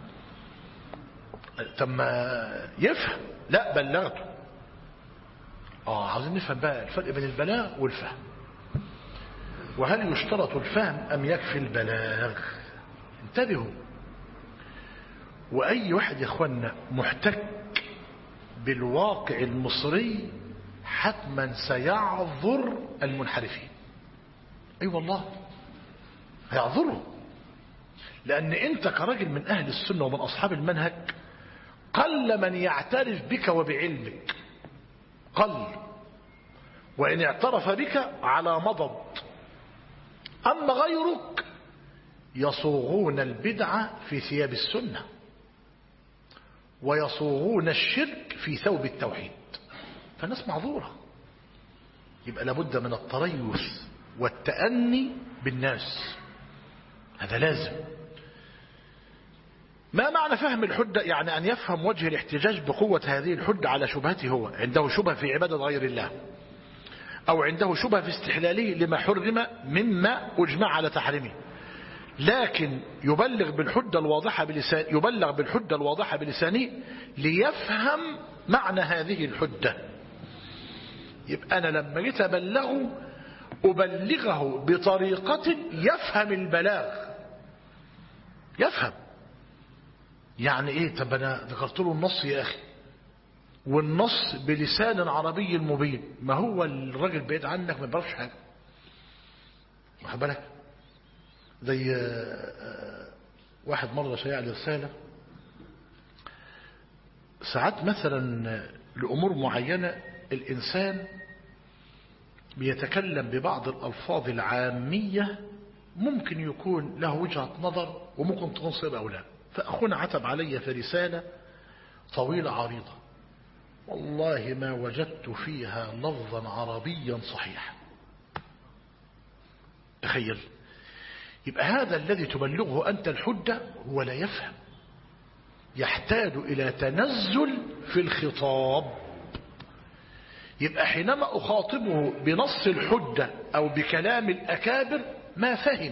طب ما يفهم. لا بلغته. عاوزين نفهم بقى الفرق بين البلاغ والفهم. وهل يشترط الفهم أم يكفي البلاغ؟ انتبهوا. وأي واحد يا اخوانا محتك بالواقع المصري حتما سيعذر المنحرفين. اي والله هيعذرهم، لأن أنت كراجل من أهل السنة ومن أصحاب المنهج قل من يعترف بك وبعلمك، قل، وإن اعترف بك على مضض. أما غيرك يصوغون البدعة في ثياب السنة ويصوغون الشرك في ثوب التوحيد، فالناس معذورة. يبقى لابد من التريث والتأني بالناس، هذا لازم. ما معنى فهم الحجة؟ يعني أن يفهم وجه الاحتجاج بقوة هذه الحجة على شبهته. هو عنده شبهة في عبادة غير الله، أو عنده شبهة في استحلاله لما حرم مما أجمع على تحريمه، لكن يبلغ بالحجة الواضحة بلسانه ليفهم معنى هذه الحجة. يبقى أنا لما جيت أبلغه بطريقة يفهم البلاغ، يفهم. يعني إيه؟ طب أنا ذكرت له النص يا أخي، والنص بلسان عربي مبين، ما هو الراجل بعيد عنك ما بيعرفش حاجة، واخد بالك؟ زي واحد مرة شيع لي رسالة، ساعات مثلا لأمور معينة الإنسان بيتكلم ببعض الألفاظ العامية ممكن يكون له وجهة نظر وممكن تكون صيغة أو لا. فأخونا عتب علي في رسالة طويلة عريضة، والله ما وجدت فيها لفظا عربيا صحيحا. تخيل. يبقى هذا الذي تبلغه أنت الحجة هو لا يفهم، يحتاج إلى تنزل في الخطاب. يبقى حينما أخاطبه بنص الحجة أو بكلام الأكابر ما فهم.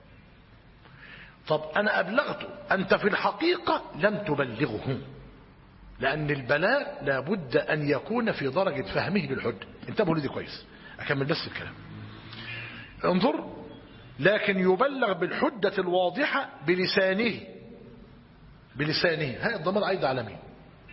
طب أنا أبلغته، أنت في الحقيقة لم تبلغه، لأن البلاغ لابد أن يكون في درجة فهمه للحجة. انتبهوا لدي كويس، أكمل بس الكلام. انظر، لكن يبلغ بالحجة الواضحة بلسانه. هاي الضمير عايد على مين؟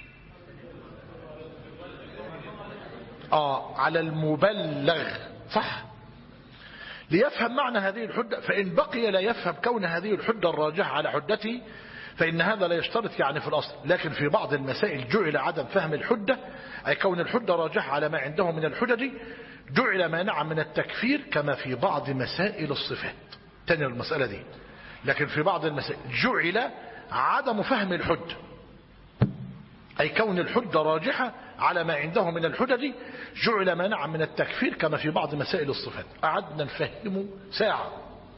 على المبلغ، صح، ليفهم معنى هذه الحجة. فإن بقي لا يفهم كون هذه الحجة الراجحة على حجته فإن هذا لا يشترط يعني في الأصل. لكن في بعض المسائل جعل عدم فهم الحجة، أي كون الحجة راجحة على ما عنده من الحجج، جعل مانعا من التكفير، كما في بعض مسائل الصفات. تاني المسألة دي، لكن في بعض المسائل جعل عدم فهم الحجة، أي كون الحجة راجحة على ما عنده من الحجج، جعل مانعا من التكفير، كما في بعض مسائل الصفات. قعدنا نفهمه ساعة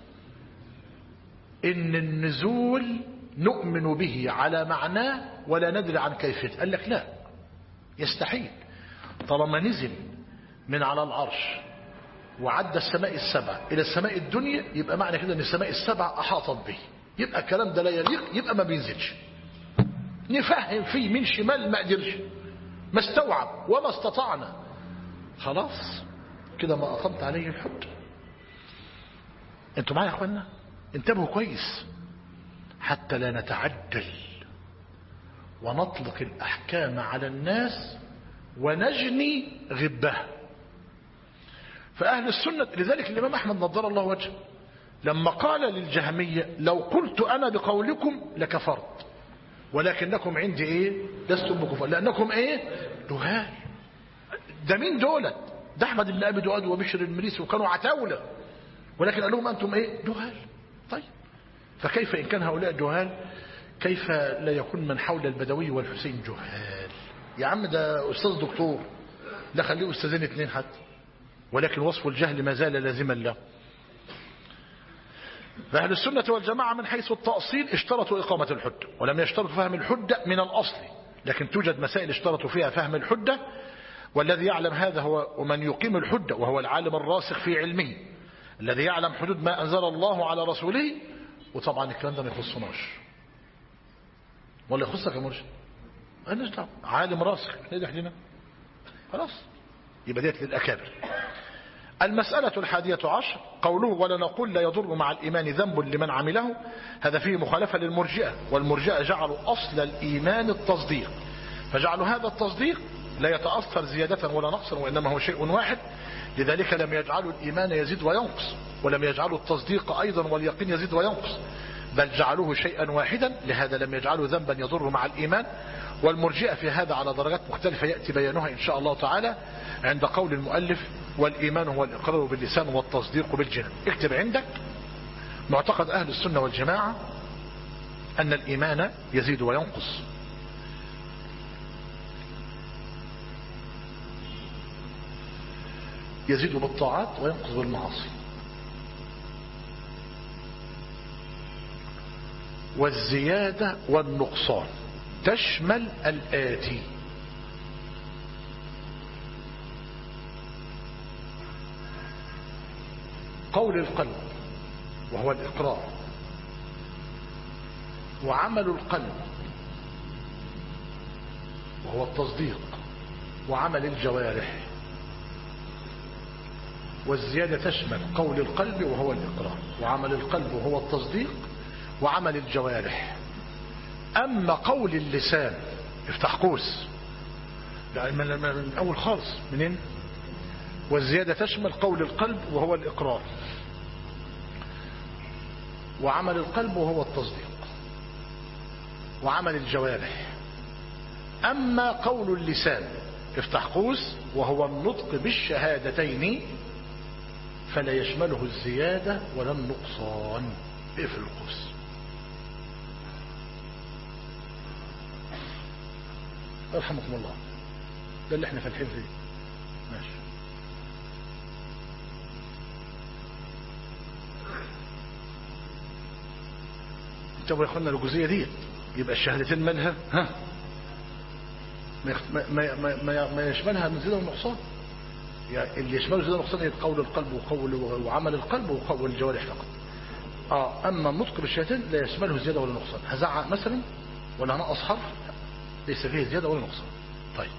إن النزول نؤمن به على معناه ولا ندري عن كيفيته. قال لك لا، يستحيل. طالما نزل من على العرش وعدى السماء السبع إلى السماء الدنيا، يبقى معنى كده أن السماء السبع أحاطت به، يبقى الكلام ده لا يليق، يبقى ما بينزلش. نفهم فيه من شمال ما قدرش، ما استوعب وما استطعنا، خلاص كده ما أقمت عليه الحجة. انتوا معايا يا اخوانا؟ انتبهوا كويس. حتى لا نتعجل ونطلق الأحكام على الناس ونجني غبها. فأهل السنة لذلك الإمام أحمد نضر الله وجهه لما قال للجهمية لو قلت أنا بقولكم لكفرت ولكنكم عندي إيه لستم بكفار لأنكم إيه جهال. ده مين دولت؟ ده أحمد بن أبي دؤاد وبشر المريسي وكانوا عتاولة ولكن قال لهم أنتم إيه جهال. طيب فكيف إن كان هؤلاء جهال كيف لا يكون من حول البدوي والحسين جهال؟ يا عم ده أستاذ دكتور لا خليه أستاذين اثنين حتى ولكن وصف الجهل ما زال لازما له. فأهل السنة والجماعة من حيث التأصيل اشترطوا إقامة الحجة ولم يشترطوا فهم الحجة من الأصل، لكن توجد مسائل اشترطوا فيها فهم الحجة والذي يعلم هذا هو ومن يقيم الحجة وهو العالم الراسخ في علمه الذي يعلم حدود ما أنزل الله على رسوله. وطبعا الكلام ده ما يخصناش ولا يخصك يا مرشد أنا عالم راسخ نقدح لنا خلاص يبقى ديت للأكابر. المسألة 11 قوله ولا نقول لا يضر مع الإيمان ذنب لمن عمله، هذا فيه مخالفة للمرجئة والمرجئة جعلوا أصل الإيمان التصديق فجعلوا هذا التصديق لا يتأثر زيادة ولا نقصا وإنما هو شيء واحد، لذلك لم يجعلوا الإيمان يزيد وينقص ولم يجعلوا التصديق أيضا واليقين يزيد وينقص بل جعلوه شيئا واحدا، لهذا لم يجعلوا ذنبا يضر مع الإيمان. والمرجئة في هذا على درجات مختلفة يأتي بيانها إن شاء الله تعالى عند قول المؤلف والإيمان هو الإقرار باللسان والتصديق بالجنان. اكتب عندك معتقد أهل السنة والجماعة أن الإيمان يزيد وينقص يزيد بالطاعات وينقص بالمعاصي. والزيادة والنقصان تشمل الآتي: قول القلب وهو الإقرار، وعمل القلب وهو التصديق، وعمل الجوارح. والزيادة تشمل قول القلب وهو الإقرار، وعمل القلب وهو التصديق، وعمل الجوارح. أما قول اللسان افتح قوس من الأول خالص منين؟ والزيادة تشمل قول القلب وهو الإقرار، وعمل القلب وهو التصديق، وعمل الجوارح. أما قول اللسان افتح قوس وهو النطق بالشهادتين فلا يشمله الزيادة ولا النقصان. اقفل القوس. ارحمكم الله، ده اللي احنا فالحين فيه. ماشي. انتبهوا يا اخوانا الجزئيه دي، يبقى الشهادتين مالها ما يشملها من زيادة والنقصان. يعني اللي يشمله زيادة والنقصان هي قول القلب وقول وعمل القلب وقول الجوارح فقط. اما النطق بالشهادتين لا يشمله زيادة ولا نقصان. هزعق مثلا ولا هنقص حرف ليس فيه زيادة ولا نقصان. طيب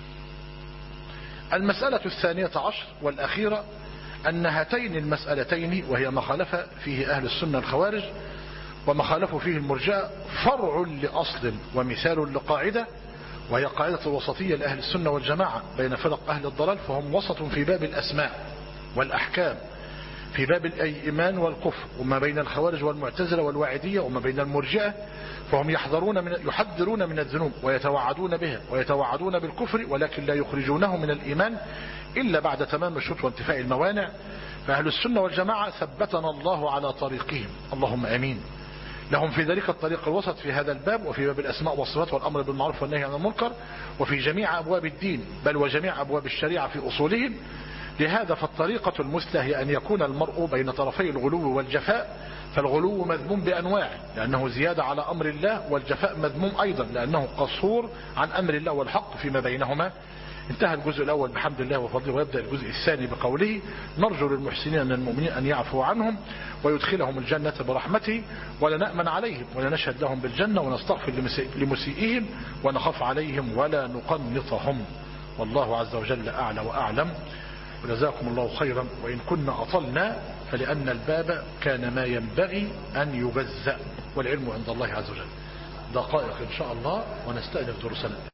المسألة 12 والأخيرة أن هاتين المسألتين وهي ما خالف فيه أهل السنة الخوارج وما خالفوا فيه المرجئة فرع لأصل ومثال لقاعدة، وهي قاعدة الوسطية لأهل السنة والجماعة بين فرق أهل الضلال، فهم وسط في باب الأسماء والأحكام في باب الإيمان والكفر، وما بين الخوارج والمعتزلة والواعدية وما بين المرجئة، فهم يحذرون من الذنوب ويتوعدون بها ويتوعدون بالكفر ولكن لا يخرجونه من الإيمان إلا بعد تمام الشروط وانتفاء الموانع. فأهل السنة والجماعة ثبتنا الله على طريقهم، اللهم آمين. لهم في ذلك الطريق الوسط في هذا الباب وفي باب الأسماء والصفات والأمر بالمعروف والنهي عن المنكر وفي جميع أبواب الدين بل وجميع أبواب الشريعة في أصولهم. لهذا فالطريقة المثلى هي أن يكون المرء بين طرفي الغلو والجفاء، فالغلو مذموم بأنواعه لأنه زيادة على أمر الله، والجفاء مذموم أيضا لأنه قصور عن أمر الله والحق فيما بينهما. انتهى الجزء الأول بحمد الله وفضله، ويبدأ الجزء الثاني بقوله نرجو للمحسنين من المؤمنين أن يعفوا عنهم ويدخلهم الجنة برحمته ولا نأمن عليهم ولا نشهد لهم بالجنة ونستغفر لمسيئهم ونخاف عليهم ولا نقنطهم. والله عز وجل أعلى وأعلم، وجزاكم الله خيرا. وإن كنا أطلنا فلأن الباب كان ما ينبغي أن يجزأ. والعلم عند الله عز وجل. دقائق إن شاء الله ونستأنف دروسنا.